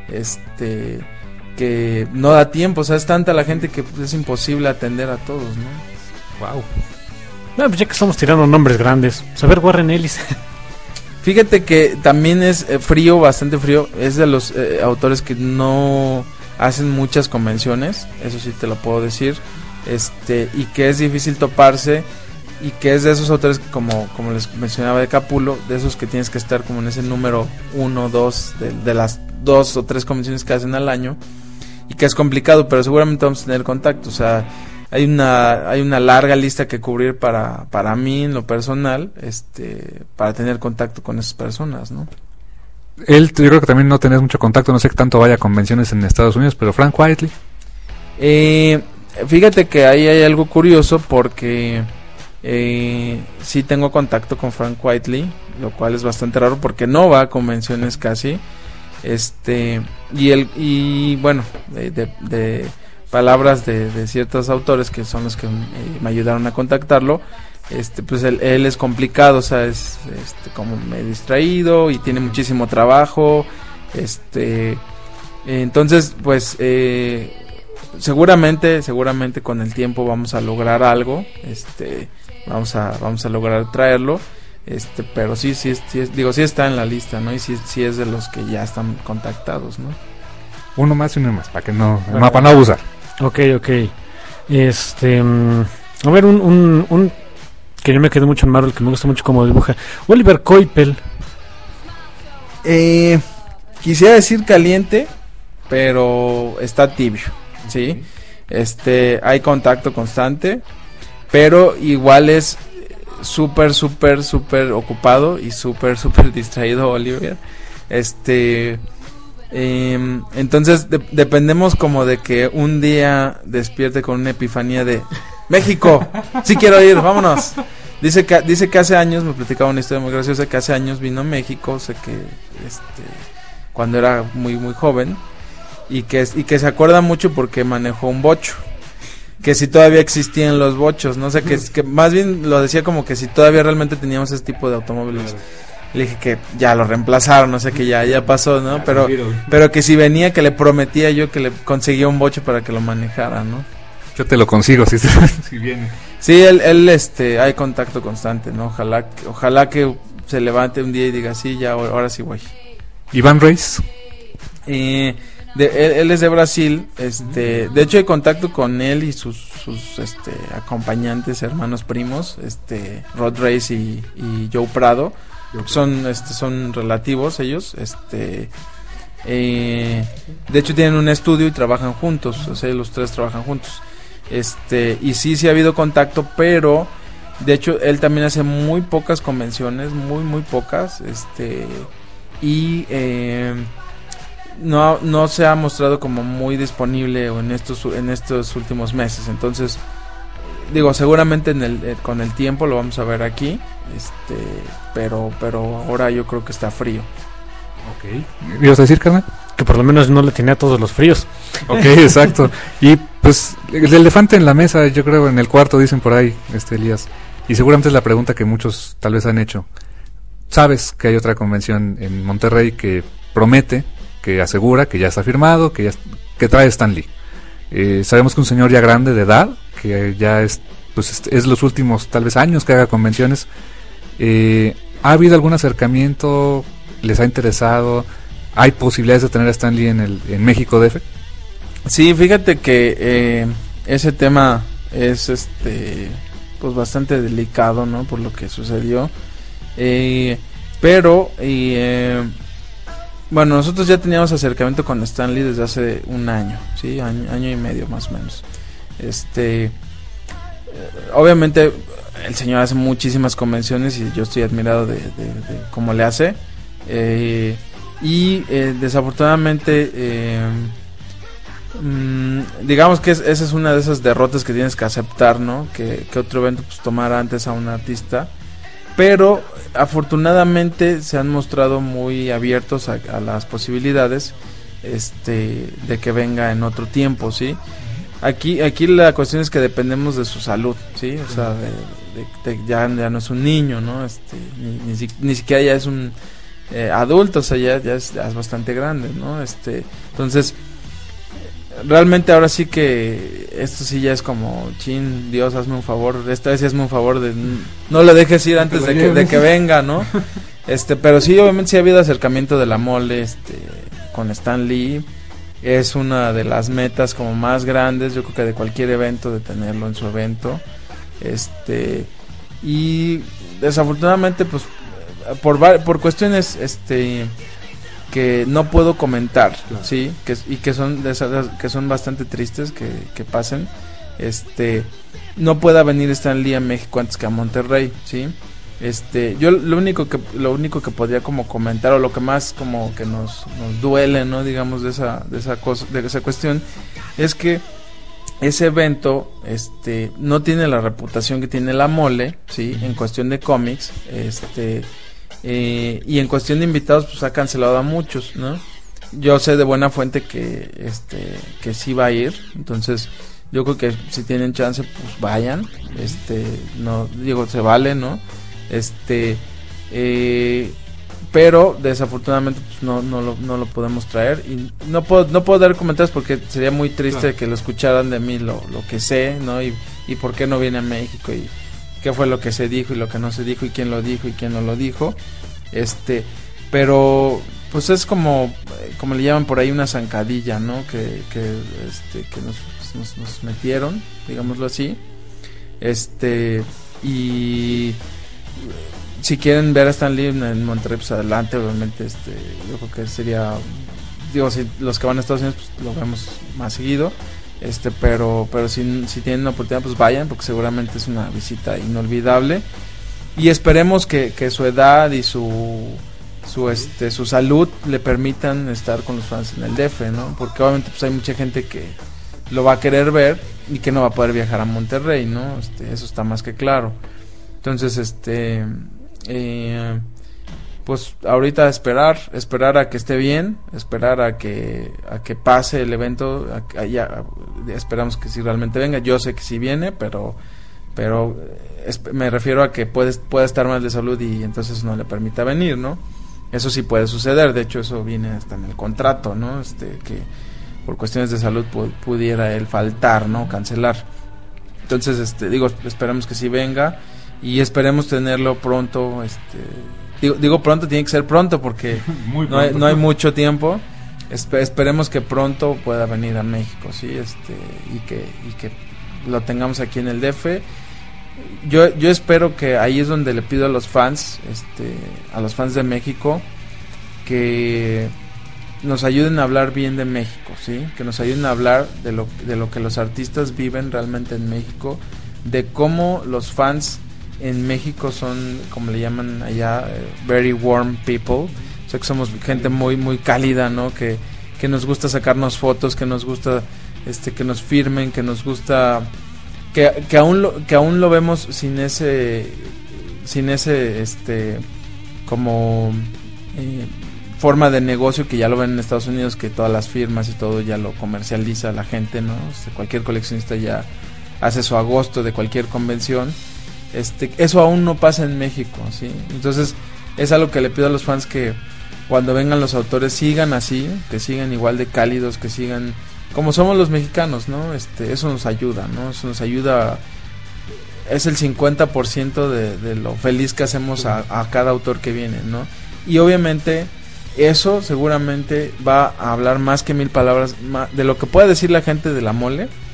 este que no da tiempo, o sea, es tanta la gente que pues, es imposible atender a todos, ¿no? Wow. No, pues ya que estamos tirando nombres grandes, pues a ver, Warren Ellis. Fíjate que también es eh, frío, bastante frío, es de los eh, autores que no hacen muchas convenciones, eso sí te lo puedo decir, este y que es difícil toparse, y que es de esos autores que, como como les mencionaba de Capullo, de esos que tienes que estar como en ese número uno, dos de, de las dos o tres convenciones que hacen al año, y que es complicado, pero seguramente vamos a tener contacto. O sea, hay una hay una larga lista que cubrir para para mí en lo personal, este para tener contacto con esas personas, ¿no? Él, yo creo que también no tenés mucho contacto, no sé qué tanto vaya a convenciones en Estados Unidos, pero Frank Whiteley. Eh, fíjate que ahí hay algo curioso, porque eh, sí tengo contacto con Frank Whiteley, lo cual es bastante raro porque no va a convenciones casi. Este y el y bueno, de, de, de palabras de, de ciertos autores que son los que eh, me ayudaron a contactarlo, este pues él, él es complicado, o sea, es este como medio distraído y tiene muchísimo trabajo, este entonces pues eh, seguramente seguramente con el tiempo vamos a lograr algo, este vamos a vamos a lograr traerlo, este pero sí sí, sí es, digo sí está en la lista, ¿no? Y sí, sí es de los que ya están contactados, ¿no? Uno más y uno más, para que no, no para no abusar. Ok, ok. Este. mm, a ver, un, un, un. Que yo me quedé mucho en Marvel, que me gusta mucho como dibuja. Oliver Coipel. Eh, quisiera decir caliente, pero está tibio, ¿sí? Este, hay contacto constante, pero igual es súper, súper, súper ocupado y súper, súper distraído Oliver. Este, eh, entonces de- dependemos como de que un día despierte con una epifanía de México, sí quiero ir, vámonos. Dice que dice que hace años me platicaba una historia muy graciosa, que hace años vino a México, sé que este cuando era muy muy joven, y que y que se acuerda mucho porque manejó un bocho, que si todavía existían los bochos, no sé, que, que más bien lo decía como que si todavía realmente teníamos ese tipo de automóviles. Le dije que ya lo reemplazaron, no sé, que ya ya pasó, ¿no? Pero pero que si venía, que le prometía yo que le conseguía un bocho para que lo manejara, ¿no? Yo te lo consigo si, si viene. Sí, él, él este hay contacto constante, ¿no? Ojalá que, ojalá que se levante un día y diga, sí, ya ahora, ahora sí voy. Iván Reis. Eh, de, él, él es de Brasil, este, de hecho hay contacto con él y sus, sus este, acompañantes, hermanos primos, este, Rod Reis y, y Joe Prado, son, este, son relativos ellos, este, eh, de hecho tienen un estudio y trabajan juntos, o sea, los tres trabajan juntos, este, y sí, sí ha habido contacto, pero de hecho él también hace muy pocas convenciones, muy, muy pocas, este, y eh, no no se ha mostrado como muy disponible en estos en estos últimos meses. Entonces digo, seguramente en el eh, con el tiempo lo vamos a ver aquí, este pero pero ahora yo creo que está frío. Ok. ¿Ibas a decir, carnal? Que por lo menos no le tenía todos los fríos. Ok, exacto. Y pues el elefante en la mesa, yo creo en el cuarto, dicen por ahí, este Elías. Y seguramente es la pregunta que muchos tal vez han hecho. Sabes que hay otra convención en Monterrey que promete, que asegura, que ya está firmado, que ya que trae Stan Lee. Eh, sabemos que un señor ya grande de edad, que ya es pues es, es los últimos tal vez años que haga convenciones. Eh, ¿Ha habido algún acercamiento? ¿Les ha interesado? ¿Hay posibilidades de tener a Stan Lee en, el, en México D F? Sí, fíjate que eh, ese tema es este pues bastante delicado, ¿no? Por lo que sucedió. Eh, pero, y, eh, bueno, nosotros ya teníamos acercamiento con Stan Lee desde hace un año, ¿sí? Año, año y medio más o menos. Este, eh, obviamente, el señor hace muchísimas convenciones y yo estoy admirado de, de, de cómo le hace. Eh, y eh, desafortunadamente, eh, mmm, digamos que es, esa es una de esas derrotas que tienes que aceptar, ¿no? Que, que otro evento pues tomara antes a un artista. Pero afortunadamente se han mostrado muy abiertos a, a las posibilidades este de que venga en otro tiempo, ¿sí? Aquí aquí la cuestión es que dependemos de su salud, ¿sí? O sea, de, de, de, ya, ya no es un niño, ¿no? Este, ni, ni, si, ni siquiera ya es un eh, adulto, o sea, ya, ya, es, ya es bastante grande, ¿no? Este, entonces, realmente ahora sí que esto sí ya es como, chin, Dios, hazme un favor, esta vez sí hazme un favor de no lo dejes ir antes de que, de que venga, ¿no? Este, pero sí, obviamente sí ha habido acercamiento de la mole, este, con Stan Lee. Es una de las metas como más grandes, yo creo que de cualquier evento, de tenerlo en su evento. Este, y desafortunadamente, pues, por por cuestiones, este, que no puedo comentar, claro. Sí, que y que son de esas, que son bastante tristes que, que pasen. Este, no pueda venir Stan Lee a México antes que a Monterrey, sí. Este, yo lo único que lo único que podría como comentar, o lo que más como que nos nos duele, ¿no? Digamos, de esa de esa cosa, de esa cuestión, es que ese evento este no tiene la reputación que tiene la mole, sí, en cuestión de cómics, este Eh, y en cuestión de invitados pues ha cancelado a muchos, ¿no? Yo sé de buena fuente que este que sí va a ir, entonces yo creo que si tienen chance pues vayan, este no digo se vale, ¿no? Este eh, pero desafortunadamente pues no no lo no lo podemos traer y no puedo no puedo dar comentarios porque sería muy triste claro. Que lo escucharan de mí lo lo que sé, ¿no? Y y por qué no viene a México y qué fue lo que se dijo y lo que no se dijo y quién lo dijo y quién no lo dijo, este, pero pues es como como le llaman por ahí una zancadilla, ¿no? Que que este que nos nos, nos metieron, digámoslo así, este y si quieren ver a Stan Lee en Monterrey pues adelante, obviamente, este, yo creo que sería, digo, si los que van a Estados Unidos pues lo vemos más seguido. Este, pero pero si, si tienen una oportunidad pues vayan, porque seguramente es una visita inolvidable y esperemos que, que su edad y su su este su salud le permitan estar con los fans en el D F, ¿no? Porque obviamente pues hay mucha gente que lo va a querer ver y que no va a poder viajar a Monterrey, ¿no? Este, eso está más que claro. Entonces, este eh, pues ahorita esperar, esperar a que esté bien, esperar a que a que pase el evento, a, a, ya, esperamos que sí realmente venga. Yo sé que sí viene, pero pero es, me refiero a que puede, puede estar mal de salud y entonces no le permita venir, ¿no? Eso sí puede suceder, de hecho eso viene hasta en el contrato, ¿no? Este, que por cuestiones de salud pu- pudiera él faltar, ¿no? Cancelar. Entonces, este, digo, esperemos que sí venga y esperemos tenerlo pronto, este Digo, digo pronto, tiene que ser pronto porque pronto. No, hay, no hay mucho tiempo. Espe- esperemos que pronto pueda venir a México, sí, este y que y que lo tengamos aquí en el D F. Yo yo espero que ahí es donde le pido a los fans, este, a los fans de México que nos ayuden a hablar bien de México, sí, que nos ayuden a hablar de lo de lo que los artistas viven realmente en México, de cómo los fans en México son, como le llaman allá, uh, very warm people, o sea que somos gente muy muy cálida, ¿no? Que, que nos gusta sacarnos fotos, que nos gusta este que nos firmen, que nos gusta que, que aún lo, que aún lo vemos sin ese sin ese este como eh, forma de negocio que ya lo ven en Estados Unidos, que todas las firmas y todo ya lo comercializa la gente, ¿no? Este, cualquier coleccionista ya hace su agosto de cualquier convención. Este, eso aún no pasa en México, ¿sí? Entonces es algo que le pido a los fans, que cuando vengan los autores sigan así, que sigan igual de cálidos, que sigan como somos los mexicanos, ¿no? Este, eso nos ayuda, ¿no? Eso nos ayuda, es el cincuenta por ciento de, de lo feliz que hacemos a, a cada autor que viene, ¿no? Y obviamente eso seguramente va a hablar más que mil palabras más de lo que puede decir la gente de la mole.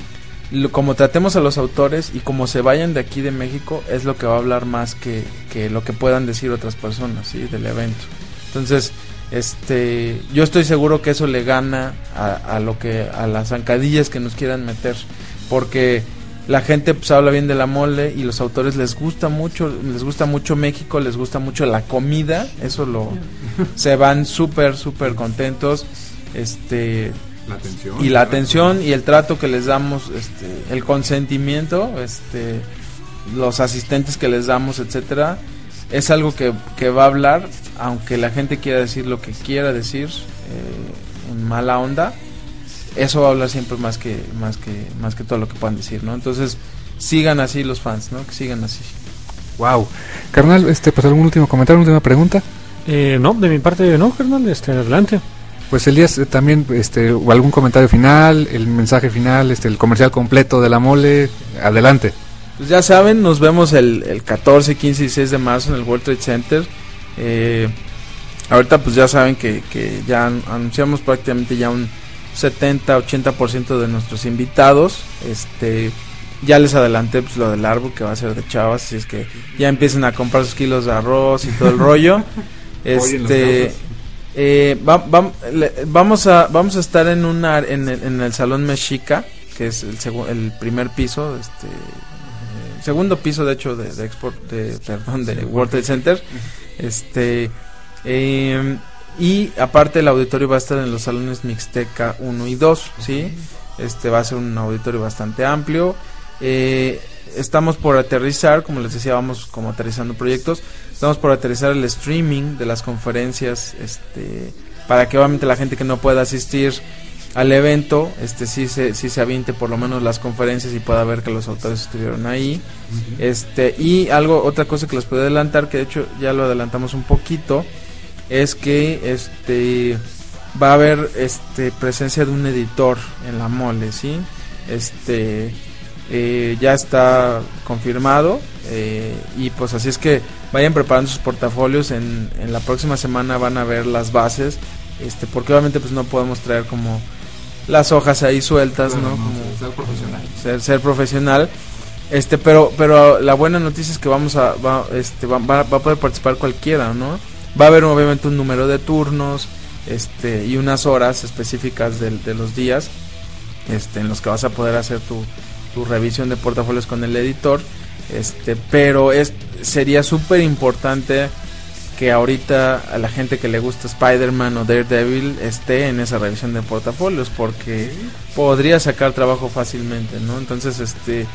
lo, como tratemos a los autores y como se vayan de aquí de México, es lo que va a hablar más que, que lo que puedan decir otras personas, ¿sí? Del evento. Entonces, este, yo estoy seguro que eso le gana a, a lo que, a las zancadillas que nos quieran meter, porque la gente pues habla bien de la mole y los autores les gusta mucho, les gusta mucho México, les gusta mucho la comida, eso lo, se van súper, súper contentos, este, La atención. y la atención y el trato que les damos, este, el consentimiento, este, los asistentes que les damos, etcétera, es algo que, que va a hablar, aunque la gente quiera decir lo que quiera decir, eh, en mala onda, eso va a hablar siempre más que, más que, más que todo lo que puedan decir, ¿no? Entonces, sigan así los fans, ¿no? Que sigan así. Wow. Carnal, este, pues algún último comentario, última pregunta. Eh, no, de mi parte no, carnal, este, adelante. Pues Elías, eh, también, este, o algún comentario final, el mensaje final, este, el comercial completo de la mole, adelante. Pues ya saben, nos vemos el, el catorce, quince y dieciséis de marzo en el World Trade Center. Eh, ahorita pues ya saben que, que ya an- anunciamos prácticamente ya un setenta, ochenta por ciento de nuestros invitados. Este, ya les adelanté pues lo del árbol que va a ser de chavas, así es que ya empiecen a comprar sus kilos de arroz y todo el rollo. Este, eh, va- va- le- vamos a vamos a estar en una en el, en el Salón Mexica, que es el segu- el primer piso, este eh, segundo piso de hecho de, de export de perdón de World Trade Center. Este eh, y aparte el auditorio va a estar en los salones Mixteca uno y dos, ¿sí? Este va a ser un auditorio bastante amplio. Eh, estamos por aterrizar, como les decía, vamos como aterrizando proyectos. Estamos por aterrizar el streaming de las conferencias, este, para que obviamente la gente que no pueda asistir al evento, este, sí se, sí se aviente por lo menos las conferencias y pueda ver que los autores estuvieron ahí. Este, y algo, otra cosa que les puedo adelantar, que de hecho ya lo adelantamos un poquito, es que este va a haber este presencia de un editor en la mole, ¿sí? Este eh, ya está confirmado, eh, y pues así es que vayan preparando sus portafolios. En, en la próxima semana van a ver las bases, este porque obviamente pues no podemos traer como las hojas ahí sueltas, Bueno, ¿no? no, Como ser profesional. ser, ser profesional. Este, pero pero la buena noticia es que vamos a va, este va, va, va a poder participar cualquiera, ¿no? Va a haber obviamente un número de turnos, este, y unas horas específicas de, de los días, este, en los que vas a poder hacer tu, tu revisión de portafolios con el editor, este, pero es sería súper importante que ahorita a la gente que le gusta Spider-Man o Daredevil esté en esa revisión de portafolios, porque podría sacar trabajo fácilmente, ¿no? Entonces, este,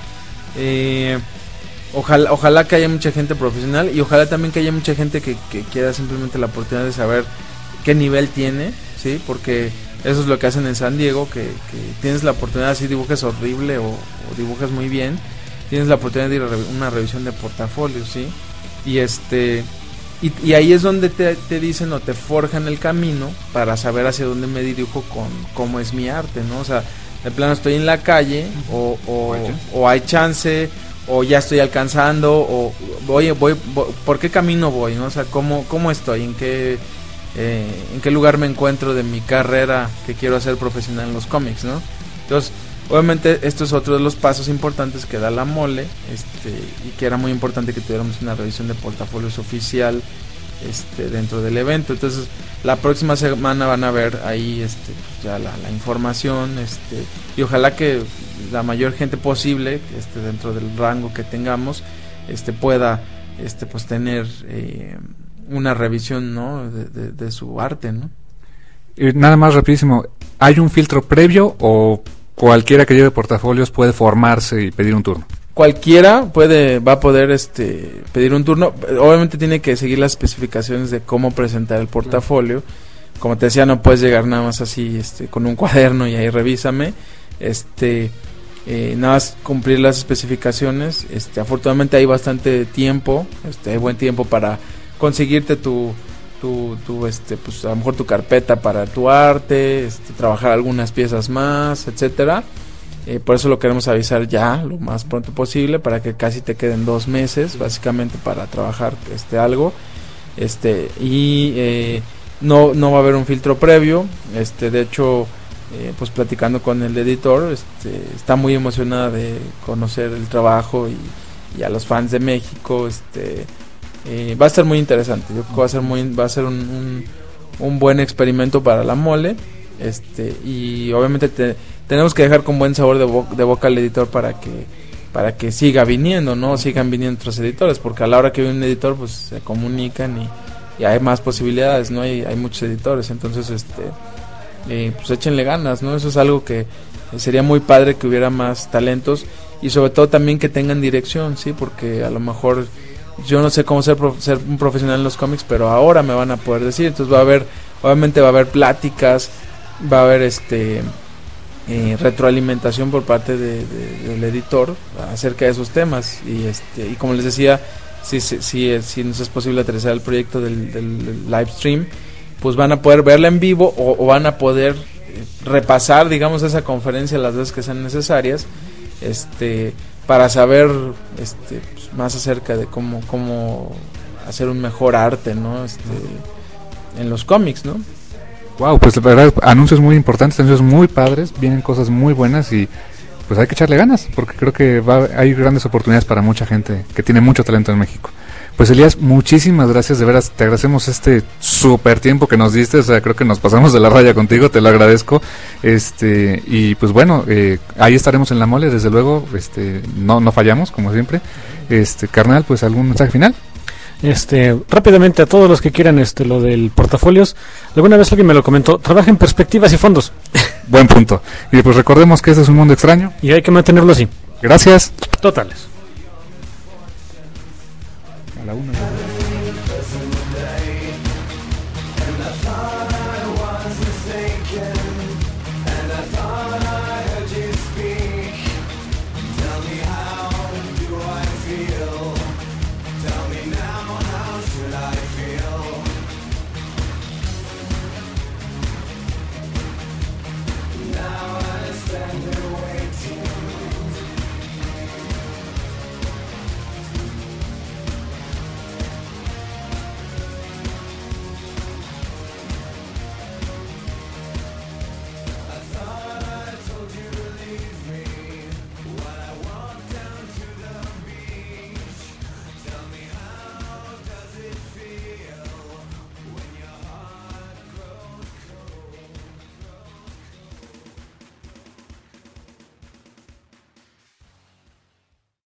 eh, ojalá, ojalá que haya mucha gente profesional y ojalá también que haya mucha gente que, que quiera simplemente la oportunidad de saber qué nivel tiene, ¿sí? Porque eso es lo que hacen en San Diego, que, que tienes la oportunidad, si dibujas horrible o, o dibujas muy bien, tienes la oportunidad de ir a re- una revisión de portafolios, ¿sí? Y este y, y ahí es donde te, te dicen o te forjan el camino para saber hacia dónde me dirijo con cómo es mi arte, ¿no? O sea, de plano estoy en la calle o, o, o hay chance o ya estoy alcanzando o voy, voy, voy ¿por qué camino voy, no? O sea, cómo cómo estoy, en qué eh, en qué lugar me encuentro de mi carrera que quiero hacer profesional en los cómics, ¿no? Entonces, obviamente esto es otro de los pasos importantes que da la mole, este, y que era muy importante que tuviéramos una revisión de portafolios oficial, este, dentro del evento. Entonces, la próxima semana van a ver ahí, este, ya la, la información, este, y ojalá que la mayor gente posible, este, dentro del rango que tengamos, este, pueda, este, pues tener eh, una revisión, ¿no? De, de, de su arte, ¿no? Eh, nada más rapidísimo, ¿hay un filtro previo o cualquiera que lleve portafolios puede formarse y pedir un turno? Cualquiera puede va a poder este pedir un turno. Obviamente tiene que seguir las especificaciones de cómo presentar el portafolio. Como te decía, no puedes llegar nada más así, este, con un cuaderno y ahí revísame. Este, eh, nada más cumplir las especificaciones. Este, afortunadamente hay bastante tiempo, este, hay buen tiempo para conseguirte tu tu, tu este, pues a lo mejor tu carpeta para tu arte, este, trabajar algunas piezas más, etcétera. Eh, por eso lo queremos avisar ya lo más pronto posible, para que casi te queden dos meses básicamente para trabajar este algo, este y eh, no no va a haber un filtro previo, este de hecho eh, pues platicando con el editor, este, está muy emocionada de conocer el trabajo y, y a los fans de México. Este, eh, va a ser muy interesante. Yo creo que va a ser muy, va a ser un, un, un buen experimento para la mole. Este, y obviamente te, tenemos que dejar con buen sabor de, bo de boca al editor para que para que siga viniendo, ¿no? Sigan viniendo otros editores, porque a la hora que viene un editor, pues se comunican y, y hay más posibilidades, ¿no? Hay, hay muchos editores, entonces, este, eh, pues échenle ganas, ¿no? Eso es algo que sería muy padre, que hubiera más talentos y sobre todo también que tengan dirección, ¿sí? Porque a lo mejor yo no sé cómo ser, prof ser un profesional en los cómics, pero ahora me van a poder decir, entonces va a haber, obviamente va a haber pláticas, va a haber este... Eh, retroalimentación por parte de, de, del editor acerca de esos temas y este y como les decía, si si, si, si nos es posible aterrizar el proyecto del, del, del live stream, pues van a poder verla en vivo o, o van a poder eh, repasar, digamos, esa conferencia las veces que sean necesarias, este para saber este pues, más acerca de cómo cómo hacer un mejor arte, ¿no? Este, en los cómics, ¿no? Wow, pues la verdad, anuncios muy importantes, anuncios muy padres, vienen cosas muy buenas y pues hay que echarle ganas, porque creo que va, hay grandes oportunidades para mucha gente que tiene mucho talento en México. Pues Elías, muchísimas gracias, de veras, te agradecemos este súper tiempo que nos diste, o sea, creo que nos pasamos de la raya contigo, te lo agradezco, este, y pues bueno, eh, ahí estaremos en la mole, desde luego, este, no, no fallamos, como siempre, este, carnal, pues algún mensaje final. Este, rápidamente a todos los que quieran este lo del portafolios, alguna vez alguien me lo comentó, trabaja en perspectivas y fondos. Buen punto. Y pues recordemos que este es un mundo extraño y hay que mantenerlo así. Gracias. Totales. A la una.